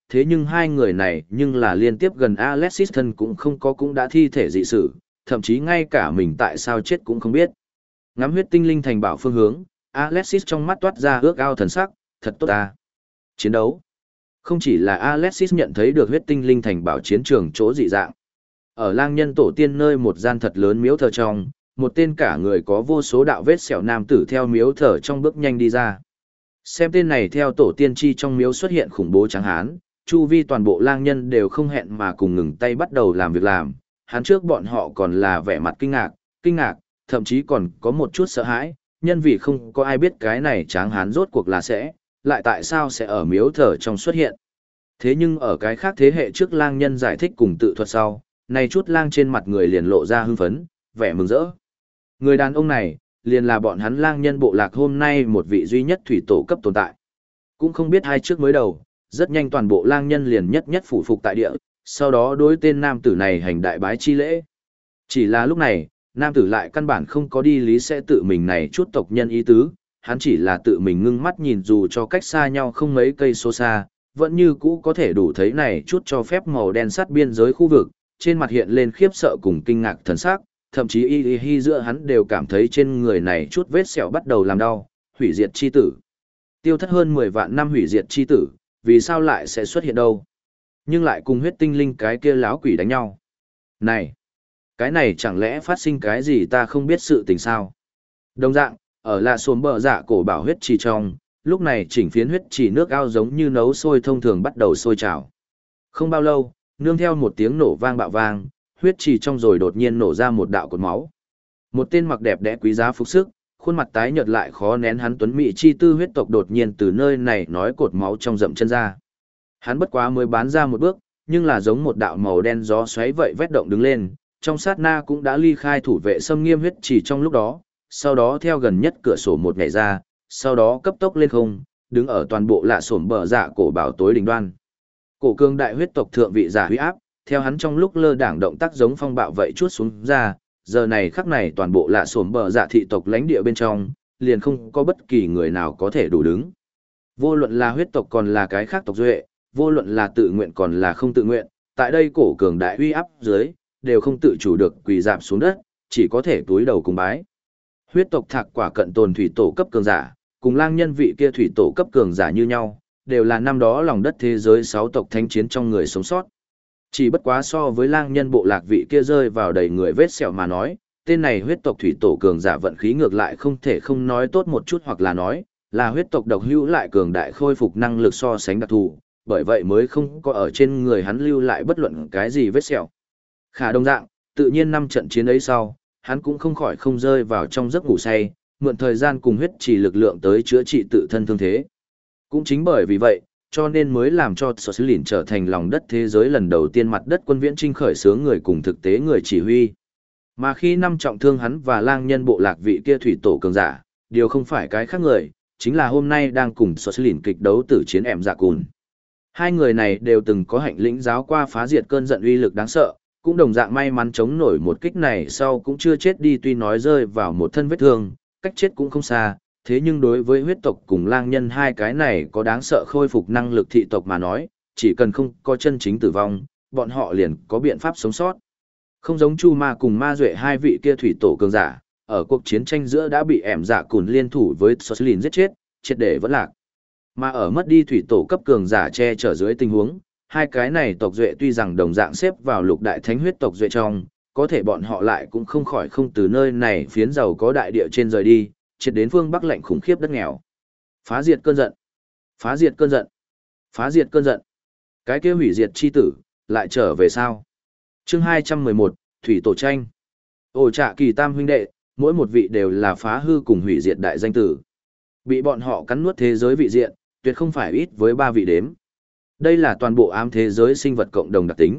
thế nhưng hai người này nhưng là liên tiếp gần Alexis thân cũng không có cũng đã thi thể dị sự, thậm chí ngay cả mình tại sao chết cũng không biết. Ngắm huyết tinh linh thành bảo phương hướng, Alexis trong mắt toát ra ước ao thần sắc, thật tốt ta. Chiến đấu. Không chỉ là Alexis nhận thấy được huyết tinh linh thành bảo chiến trường chỗ dị dạng. Ở lang nhân tổ tiên nơi một gian thật lớn miếu thờ trong, một tên cả người có vô số đạo vết sẹo nam tử theo miếu thờ trong bước nhanh đi ra. Xem tên này theo tổ tiên chi trong miếu xuất hiện khủng bố trắng hán, chu vi toàn bộ lang nhân đều không hẹn mà cùng ngừng tay bắt đầu làm việc làm. Hắn trước bọn họ còn là vẻ mặt kinh ngạc, thậm chí còn có một chút sợ hãi, nhân vì không có ai biết cái này tráng hán rốt cuộc là lại tại sao sẽ ở miếu thờ trong xuất hiện. Thế nhưng ở cái khác thế hệ trước lang nhân giải thích cùng tự thuật sau, này chút lang trên mặt người liền lộ ra hưng phấn, vẻ mừng rỡ. Người đàn ông này, liền là bọn hắn lang nhân bộ lạc hôm nay một vị duy nhất thủy tổ cấp tồn tại. Cũng không biết hai trước mới đầu, rất nhanh toàn bộ lang nhân liền nhất phủ phục tại địa, sau đó đối tên nam tử này hành đại bái chi lễ. Chỉ là lúc này, nam tử lại căn bản không có đi lý sẽ tự mình này chút tộc nhân ý tứ, hắn chỉ là tự mình ngưng mắt nhìn dù cho cách xa nhau không mấy cây số xa, vẫn như cũ có thể đủ thấy này chút cho phép màu đen sát biên giới khu vực, trên mặt hiện lên khiếp sợ cùng kinh ngạc thần sắc, thậm chí y giữa hắn đều cảm thấy trên người này chút vết sẹo bắt đầu làm đau, hủy diệt chi tử. Tiêu thất hơn 10 vạn năm hủy diệt chi tử, vì sao lại sẽ xuất hiện đâu? Nhưng lại cùng huyết tinh linh cái kia láo quỷ đánh nhau. Này, cái này chẳng lẽ phát sinh cái gì ta không biết sự tình sao? Đồng dạng, ở lạ xồm bờ dạ cổ bảo huyết trì trong, lúc này chỉnh phiến huyết trì nước ao giống như nấu sôi thông thường bắt đầu sôi trào. Không bao lâu, nương theo một tiếng nổ vang bạo vang, huyết trì trong rồi đột nhiên nổ ra một đạo cột máu. Một tên mặc đẹp đẽ quý giá phục sức, khuôn mặt tái nhợt lại khó nén hắn tuấn mỹ chi tư huyết tộc đột nhiên từ nơi này nói cột máu trong dậm chân ra. Hắn bất quá mới bán ra một bước, nhưng là giống một đạo màu đen gió xoáy vậy vét động đứng lên, trong sát na cũng đã ly khai thủ vệ xâm nghiêm huyết trì trong lúc đó, sau đó theo gần nhất cửa sổ một nhảy ra, sau đó cấp tốc lên không, đứng ở toàn bộ lạ xổm bờ dạ cổ bảo tối đỉnh đoan. Cổ cương đại huyết tộc thượng vị giả huy áp, theo hắn trong lúc lơ đảng động tác giống phong bạo vậy chuốt xuống ra, giờ này khắc này toàn bộ lạ xổm bờ dạ thị tộc lãnh địa bên trong, liền không có bất kỳ người nào có thể đủ đứng. Vô luận là huyết tộc còn là cái khác tộc duệ, vô luận là tự nguyện còn là không tự nguyện, tại đây cổ cường đại uy áp dưới, đều không tự chủ được quỳ dạp xuống đất, chỉ có thể túi đầu cùng bái. Huyết tộc thạc quả cận tồn thủy tổ cấp cường giả, cùng lang nhân vị kia thủy tổ cấp cường giả như nhau, đều là năm đó lòng đất thế giới 6 tộc thánh chiến trong người sống sót. Chỉ bất quá so với lang nhân bộ lạc vị kia rơi vào đầy người vết sẹo mà nói, tên này huyết tộc thủy tổ cường giả vận khí ngược lại không thể không nói tốt một chút, hoặc là nói là huyết tộc độc hữu lại cường đại khôi phục năng lực so sánh đặc thù, bởi vậy mới không có ở trên người hắn lưu lại bất luận cái gì vết sẹo. Khả đồng dạng, tự nhiên 5 trận chiến ấy sau, hắn cũng không khỏi không rơi vào trong giấc ngủ say, mượn thời gian cùng huyết trì lực lượng tới chữa trị tự thân thương thế. Cũng chính bởi vì vậy, cho nên mới làm cho Sở Sư Lìn trở thành lòng đất thế giới lần đầu tiên mặt đất quân viễn trinh khởi xướng người cùng thực tế người chỉ huy. Mà khi 5 trọng thương hắn và lang nhân bộ lạc vị kia thủy tổ cường giả, điều không phải cái khác người, chính là hôm nay đang cùng Sở Sư Lìn kịch đấu tử chiến em dạ cùn. Hai người này đều từng có hạnh lĩnh giáo qua phá diệt cơn giận uy lực đáng sợ, cũng đồng dạng may mắn chống nổi một kích này sau cũng chưa chết đi, tuy nói rơi vào một thân vết thương, cách chết cũng không xa, thế nhưng đối với huyết tộc cùng lang nhân hai cái này có đáng sợ khôi phục năng lực thị tộc mà nói, chỉ cần không có chân chính tử vong, bọn họ liền có biện pháp sống sót. Không giống Chu Ma cùng Ma Duệ hai vị kia thủy tổ cường giả, ở cuộc chiến tranh giữa đã bị ẻm dạ cùn liên thủ với Soslin giết chết, triệt để vẫn lạc. Mà ở mất đi thủy tổ cấp cường giả che chở dưới tình huống, hai cái này tộc duệ tuy rằng đồng dạng xếp vào lục đại thánh huyết tộc duệ trong, có thể bọn họ lại cũng không khỏi không từ nơi này phiến giàu có đại địa trên rời đi, triệt đến phương Bắc lạnh khủng khiếp đất nghèo. Phá diệt cơn giận, phá diệt cơn giận, phá diệt cơn giận. Cái kia hủy diệt chi tử, lại trở về sao? Chương 211, Thủy Tổ tranh. Ổ Trạ Kỳ tam huynh đệ, mỗi một vị đều là phá hư cùng hủy diệt đại danh tử. Bị bọn họ cắn nuốt thế giới vị diện, tuyệt không phải ít với 3 vị đếm. Đây là toàn bộ ám thế giới sinh vật cộng đồng đặc tính.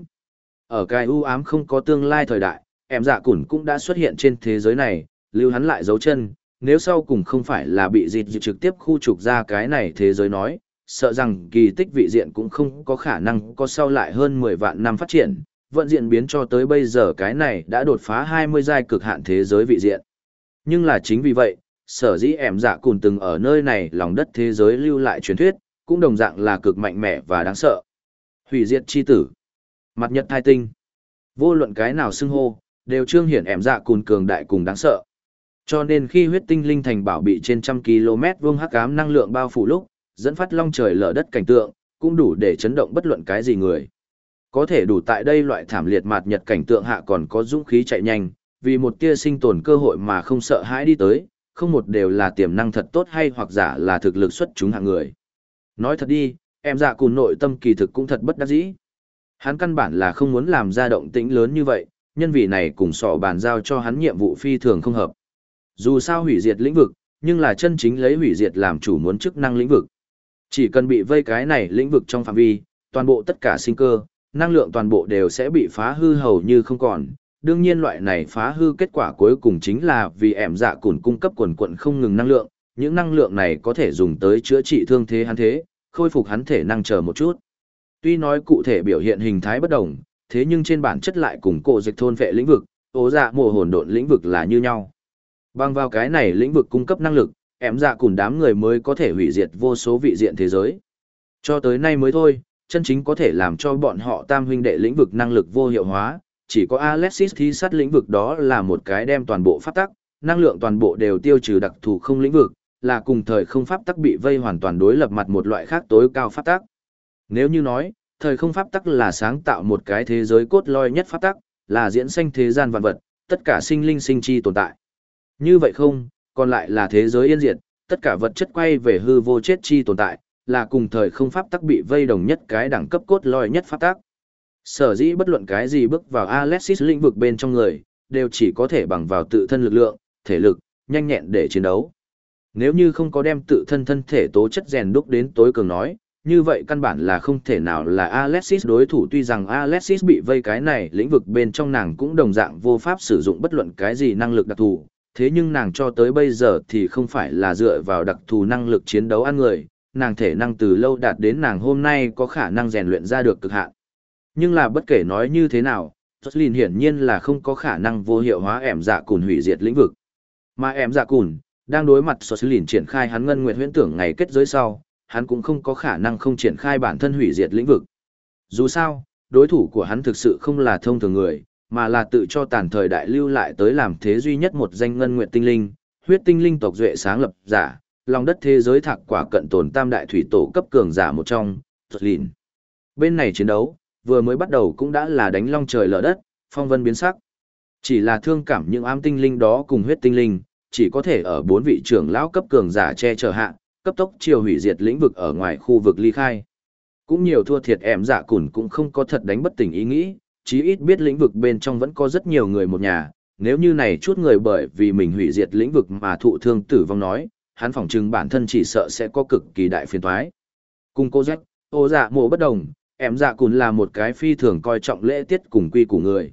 Ở cái u ám không có tương lai thời đại, em dạ cùn cũng đã xuất hiện trên thế giới này, lưu hắn lại dấu chân, nếu sau cùng không phải là bị dịt trực tiếp khu trục ra cái này thế giới nói, sợ rằng kỳ tích vị diện cũng không có khả năng có sau lại hơn 10 vạn năm phát triển, vận diện biến cho tới bây giờ cái này đã đột phá 20 giai cực hạn thế giới vị diện. Nhưng là chính vì vậy, sở dĩ em dạ cùn từng ở nơi này lòng đất thế giới lưu lại truyền thuyết, cũng đồng dạng là cực mạnh mẽ và đáng sợ. Hủy diệt chi tử. Mặt nhật thai tinh. Vô luận cái nào xưng hô, đều trương hiển ẻm dạ cùn cường đại cùng đáng sợ. Cho nên khi huyết tinh linh thành bảo bị trên trăm km vuông hắc ám năng lượng bao phủ lúc, dẫn phát long trời lở đất cảnh tượng, cũng đủ để chấn động bất luận cái gì người. Có thể đủ tại đây loại thảm liệt mạt nhật cảnh tượng hạ còn có dũng khí chạy nhanh, vì một tia sinh tồn cơ hội mà không sợ hãi đi tới, không một đều là tiềm năng thật tốt hay hoặc giả là thực lực xuất chúng hạng người. Nói thật đi, em dạ cùn nội tâm kỳ thực cũng thật bất đắc dĩ. Hắn căn bản là không muốn làm ra động tĩnh lớn như vậy, nhân vì này cùng sọ bàn giao cho hắn nhiệm vụ phi thường không hợp. Dù sao hủy diệt lĩnh vực, nhưng là chân chính lấy hủy diệt làm chủ muốn chức năng lĩnh vực. Chỉ cần bị vây cái này lĩnh vực trong phạm vi, toàn bộ tất cả sinh cơ, năng lượng toàn bộ đều sẽ bị phá hư hầu như không còn. Đương nhiên loại này phá hư kết quả cuối cùng chính là vì ẻm dạ cùn cung cấp quần quận không ngừng năng lượng, những năng lượng này có thể dùng tới chữa trị thương thế hắn thế, khôi phục hắn thể năng chờ một chút. Tuy nói cụ thể biểu hiện hình thái bất đồng, thế nhưng trên bản chất lại cùng cổ dịch thôn vệ lĩnh vực, ố dạ mồ hồn độn lĩnh vực là như nhau. Bằng vào cái này lĩnh vực cung cấp năng lực, ẻm dạ cùn đám người mới có thể hủy diệt vô số vị diện thế giới. Cho tới nay mới thôi, chân chính có thể làm cho bọn họ tam huynh đệ lĩnh vực năng lực vô hiệu hóa, chỉ có Alexis thi sát lĩnh vực đó là một cái đem toàn bộ pháp tắc, năng lượng toàn bộ đều tiêu trừ đặc thù không lĩnh vực, là cùng thời không pháp tắc bị vây hoàn toàn đối lập mặt một loại khác tối cao pháp tắc. Nếu như nói, thời không pháp tắc là sáng tạo một cái thế giới cốt lõi nhất pháp tắc, là diễn sanh thế gian vạn vật, tất cả sinh linh sinh chi tồn tại. Như vậy không, còn lại là thế giới yên diệt, tất cả vật chất quay về hư vô chết chi tồn tại, là cùng thời không pháp tắc bị vây đồng nhất cái đẳng cấp cốt lõi nhất pháp tắc. Sở dĩ bất luận cái gì bước vào Alexis lĩnh vực bên trong người, đều chỉ có thể bằng vào tự thân lực lượng, thể lực, nhanh nhẹn để chiến đấu. Nếu như không có đem tự thân thân thể tố chất rèn đúc đến tối cường nói, như vậy căn bản là không thể nào là Alexis đối thủ. Tuy rằng Alexis bị vây cái này lĩnh vực bên trong nàng cũng đồng dạng vô pháp sử dụng bất luận cái gì năng lực đặc thù, thế nhưng nàng cho tới bây giờ thì không phải là dựa vào đặc thù năng lực chiến đấu ăn người, nàng thể năng từ lâu đạt đến nàng hôm nay có khả năng rèn luyện ra được cực hạn. Nhưng là bất kể nói như thế nào, Jocelyn hiển nhiên là không có khả năng vô hiệu hóa ẻm dạ cùn hủy diệt lĩnh vực. Mà ẻm dạ cùn, đang đối mặt Jocelyn triển khai hắn ngân nguyện huyễn tưởng ngày kết giới sau, hắn cũng không có khả năng không triển khai bản thân hủy diệt lĩnh vực. Dù sao, đối thủ của hắn thực sự không là thông thường người, mà là tự cho tàn thời đại lưu lại tới làm thế duy nhất một danh ngân nguyện tinh linh, huyết tinh linh tộc duệ sáng lập giả, lòng đất thế giới thạc quả cận tồn tam đại thủy tổ cấp cường giả một trong, Jocelyn. Bên này chiến đấu, vừa mới bắt đầu cũng đã là đánh long trời lở đất, phong vân biến sắc. Chỉ là thương cảm những ám tinh linh đó cùng huyết tinh linh, chỉ có thể ở 4 vị trưởng lão cấp cường giả che chở hạ, cấp tốc chiều hủy diệt lĩnh vực ở ngoài khu vực ly khai. Cũng nhiều thua thiệt ẻm dạ cùn cũng không có thật đánh bất tỉnh ý nghĩ, chí ít biết lĩnh vực bên trong vẫn có rất nhiều người một nhà, nếu như này chút người bởi vì mình hủy diệt lĩnh vực mà thụ thương tử vong nói, hắn phỏng chừng bản thân chỉ sợ sẽ có cực kỳ đại phiền toái. Cùng cô Jack, ô dạ mộ bất đồng, ẻm dạ cùn là một cái phi thường coi trọng lễ tiết cùng quy của người.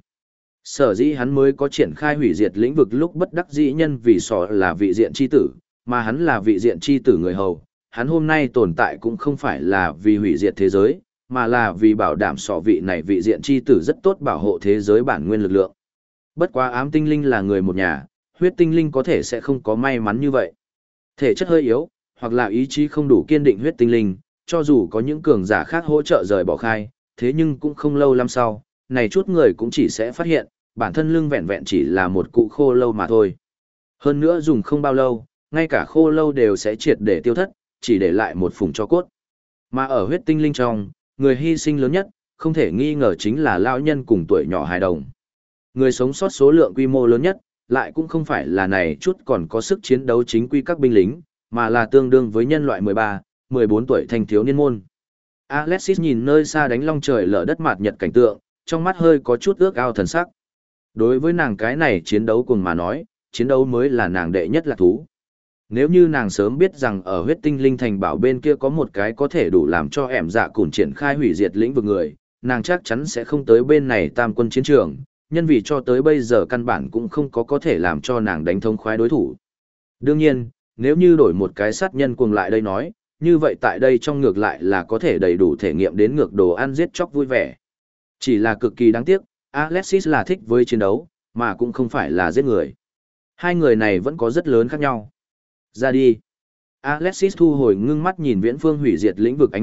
Sở dĩ hắn mới có triển khai hủy diệt lĩnh vực lúc bất đắc dĩ nhân vì sọ là vị diện chi tử, mà hắn là vị diện chi tử người hầu. Hắn hôm nay tồn tại cũng không phải là vì hủy diệt thế giới, mà là vì bảo đảm sọ vị này vị diện chi tử rất tốt bảo hộ thế giới bản nguyên lực lượng. Bất quá ám tinh linh là người một nhà, huyết tinh linh có thể sẽ không có may mắn như vậy. Thể chất hơi yếu, hoặc là ý chí không đủ kiên định huyết tinh linh, cho dù có những cường giả khác hỗ trợ rời bỏ khai, thế nhưng cũng không lâu lắm sau, này chút người cũng chỉ sẽ phát hiện, bản thân lưng vẹn vẹn chỉ là một cụ khô lâu mà thôi. Hơn nữa dùng không bao lâu, ngay cả khô lâu đều sẽ triệt để tiêu thất, chỉ để lại một phùng tro cốt. Mà ở huyết tinh linh trong, người hy sinh lớn nhất, không thể nghi ngờ chính là lão nhân cùng tuổi nhỏ hài đồng. Người sống sót số lượng quy mô lớn nhất, lại cũng không phải là này chút còn có sức chiến đấu chính quy các binh lính, mà là tương đương với nhân loại 13, 14 tuổi thanh thiếu niên môn. Alexis nhìn nơi xa đánh long trời lở đất mạt nhật cảnh tượng, trong mắt hơi có chút ước ao thần sắc. Đối với nàng cái này chiến đấu cùng mà nói, chiến đấu mới là nàng đệ nhất là thú. Nếu như nàng sớm biết rằng ở huyết tinh linh thành bảo bên kia có một cái có thể đủ làm cho ẻm dạ cùn triển khai hủy diệt lĩnh vực người, nàng chắc chắn sẽ không tới bên này tam quân chiến trường, nhân vì cho tới bây giờ căn bản cũng không có thể làm cho nàng đánh thông khoái đối thủ. Đương nhiên, nếu như đổi một cái sát nhân cuồng lại đây nói, như vậy tại đây trong ngược lại là có thể đầy đủ thể nghiệm đến ngược đồ ăn giết chóc vui vẻ. Chỉ là cực kỳ đáng tiếc, Alexis là thích với chiến đấu, mà cũng không phải là giết người. Hai người này vẫn có rất lớn khác nhau. Ra đi. Alexis thu hồi ngưng mắt nhìn viễn phương hủy diệt lĩnh vực ánh mắt,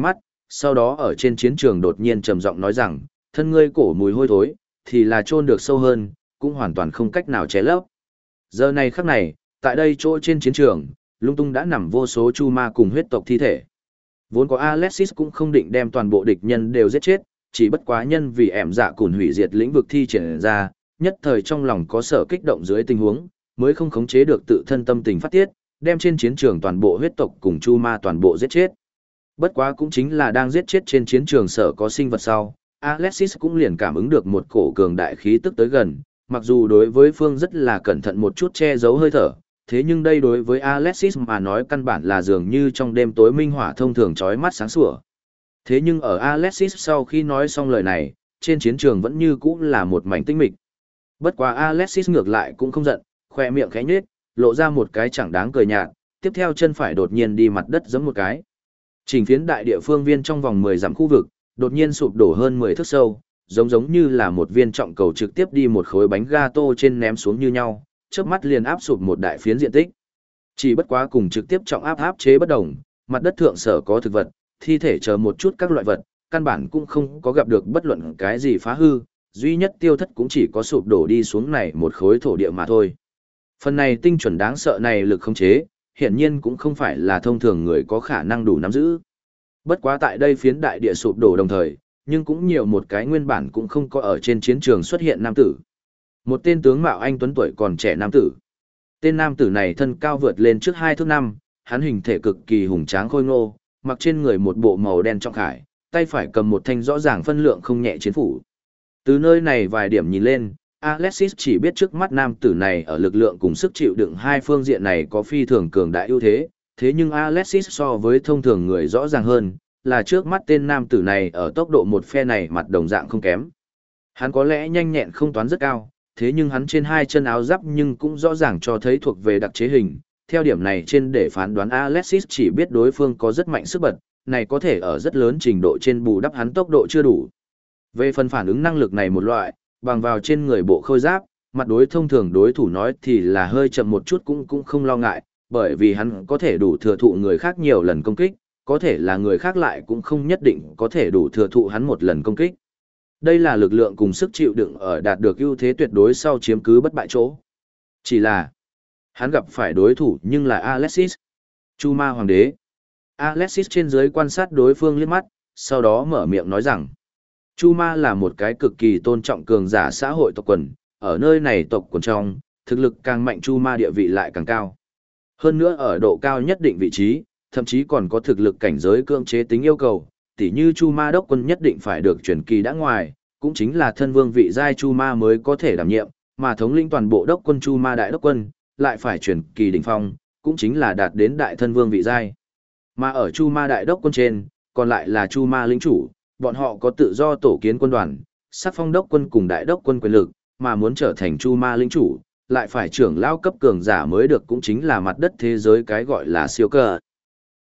sau đó ở trên chiến trường đột nhiên trầm giọng nói rằng, thân ngươi cổ mùi hôi thối, thì là chôn được sâu hơn, cũng hoàn toàn không cách nào che lấp. Giờ này khắc này, tại đây chỗ trên chiến trường, lung tung đã nằm vô số chu ma cùng huyết tộc thi thể. Vốn có Alexis cũng không định đem toàn bộ địch nhân đều giết chết, chỉ bất quá nhân vì ẻm dạ cùn hủy diệt lĩnh vực thi triển ra, nhất thời trong lòng có sở kích động dưới tình huống, mới không khống chế được tự thân tâm tình phát tiết, đem trên chiến trường toàn bộ huyết tộc cùng chu ma toàn bộ giết chết. Bất quá cũng chính là đang giết chết trên chiến trường sở có sinh vật sau, Alexis cũng liền cảm ứng được một cổ cường đại khí tức tới gần, mặc dù đối với phương rất là cẩn thận một chút che giấu hơi thở, thế nhưng đây đối với Alexis mà nói căn bản là dường như trong đêm tối minh hỏa thông thường chói mắt sáng sủa. Thế nhưng ở Alexis sau khi nói xong lời này, trên chiến trường vẫn như cũ là một mảnh tĩnh mịch. Bất quá Alexis ngược lại cũng không giận, khoe miệng khẽ nhếch, lộ ra một cái chẳng đáng cười nhạt, tiếp theo chân phải đột nhiên đi mặt đất giẫm một cái. Chỉnh phiến đại địa phương viên trong vòng 10 dặm khu vực, đột nhiên sụp đổ hơn 10 thước sâu, giống như là một viên trọng cầu trực tiếp đi một khối bánh gato trên ném xuống như nhau, chớp mắt liền áp sụp một đại phiến diện tích. Chỉ bất quá cùng trực tiếp trọng áp chế bất đồng, mặt đất thượng sở có thực vật, thi thể chờ một chút các loại vật, căn bản cũng không có gặp được bất luận cái gì phá hư, duy nhất tiêu thất cũng chỉ có sụp đổ đi xuống này một khối thổ địa mà thôi. Phần này tinh chuẩn đáng sợ này lực khống chế, hiển nhiên cũng không phải là thông thường người có khả năng đủ nắm giữ. Bất quá tại đây phiến đại địa sụp đổ đồng thời, nhưng cũng nhiều một cái nguyên bản cũng không có ở trên chiến trường xuất hiện nam tử. Một tên tướng mạo anh tuấn tuổi còn trẻ nam tử. Tên nam tử này thân cao vượt lên trước 2 thước 5, hắn hình thể cực kỳ hùng tráng khôi ngô, mặc trên người một bộ màu đen trọng khải, tay phải cầm một thanh rõ ràng phân lượng không nhẹ chiến phủ. Từ nơi này vài điểm nhìn lên, Alexis chỉ biết trước mắt nam tử này ở lực lượng cùng sức chịu đựng hai phương diện này có phi thường cường đại ưu thế, thế nhưng Alexis so với thông thường người rõ ràng hơn, là trước mắt tên nam tử này ở tốc độ một phe này mặt đồng dạng không kém. Hắn có lẽ nhanh nhẹn không toán rất cao, thế nhưng hắn trên hai chân áo giáp nhưng cũng rõ ràng cho thấy thuộc về đặc chế hình. Theo điểm này trên để phán đoán Alexis chỉ biết đối phương có rất mạnh sức bật, này có thể ở rất lớn trình độ trên bù đắp hắn tốc độ chưa đủ. Về phần phản ứng năng lực này một loại, bằng vào trên người bộ khôi giáp, mặt đối thông thường đối thủ nói thì là hơi chậm một chút cũng không lo ngại, bởi vì hắn có thể đủ thừa thụ người khác nhiều lần công kích, có thể là người khác lại cũng không nhất định có thể đủ thừa thụ hắn một lần công kích. Đây là lực lượng cùng sức chịu đựng ở đạt được ưu thế tuyệt đối sau chiếm cứ bất bại chỗ. Chỉ là, hắn gặp phải đối thủ nhưng là Alexis, Chu Ma Hoàng đế. Alexis trên dưới quan sát đối phương liếc mắt, sau đó mở miệng nói rằng, Chu Ma là một cái cực kỳ tôn trọng cường giả xã hội tộc quần, ở nơi này tộc quần trong, thực lực càng mạnh Chu Ma địa vị lại càng cao. Hơn nữa ở độ cao nhất định vị trí, thậm chí còn có thực lực cảnh giới cưỡng chế tính yêu cầu, tỉ như Chu Ma đốc quân nhất định phải được truyền kỳ đã ngoài, cũng chính là thân vương vị giai Chu Ma mới có thể đảm nhiệm, mà thống lĩnh toàn bộ đốc quân Chu Ma đại đốc quân, lại phải truyền kỳ đỉnh phong, cũng chính là đạt đến đại thân vương vị giai. Mà ở Chu Ma đại đốc quân trên, còn lại là Chu Ma lĩnh chủ, bọn họ có tự do tổ kiến quân đoàn, sắc phong đốc quân cùng đại đốc quân quyền lực, mà muốn trở thành Chu Ma lĩnh chủ, lại phải trưởng lao cấp cường giả mới được, cũng chính là mặt đất thế giới cái gọi là siêu cơ.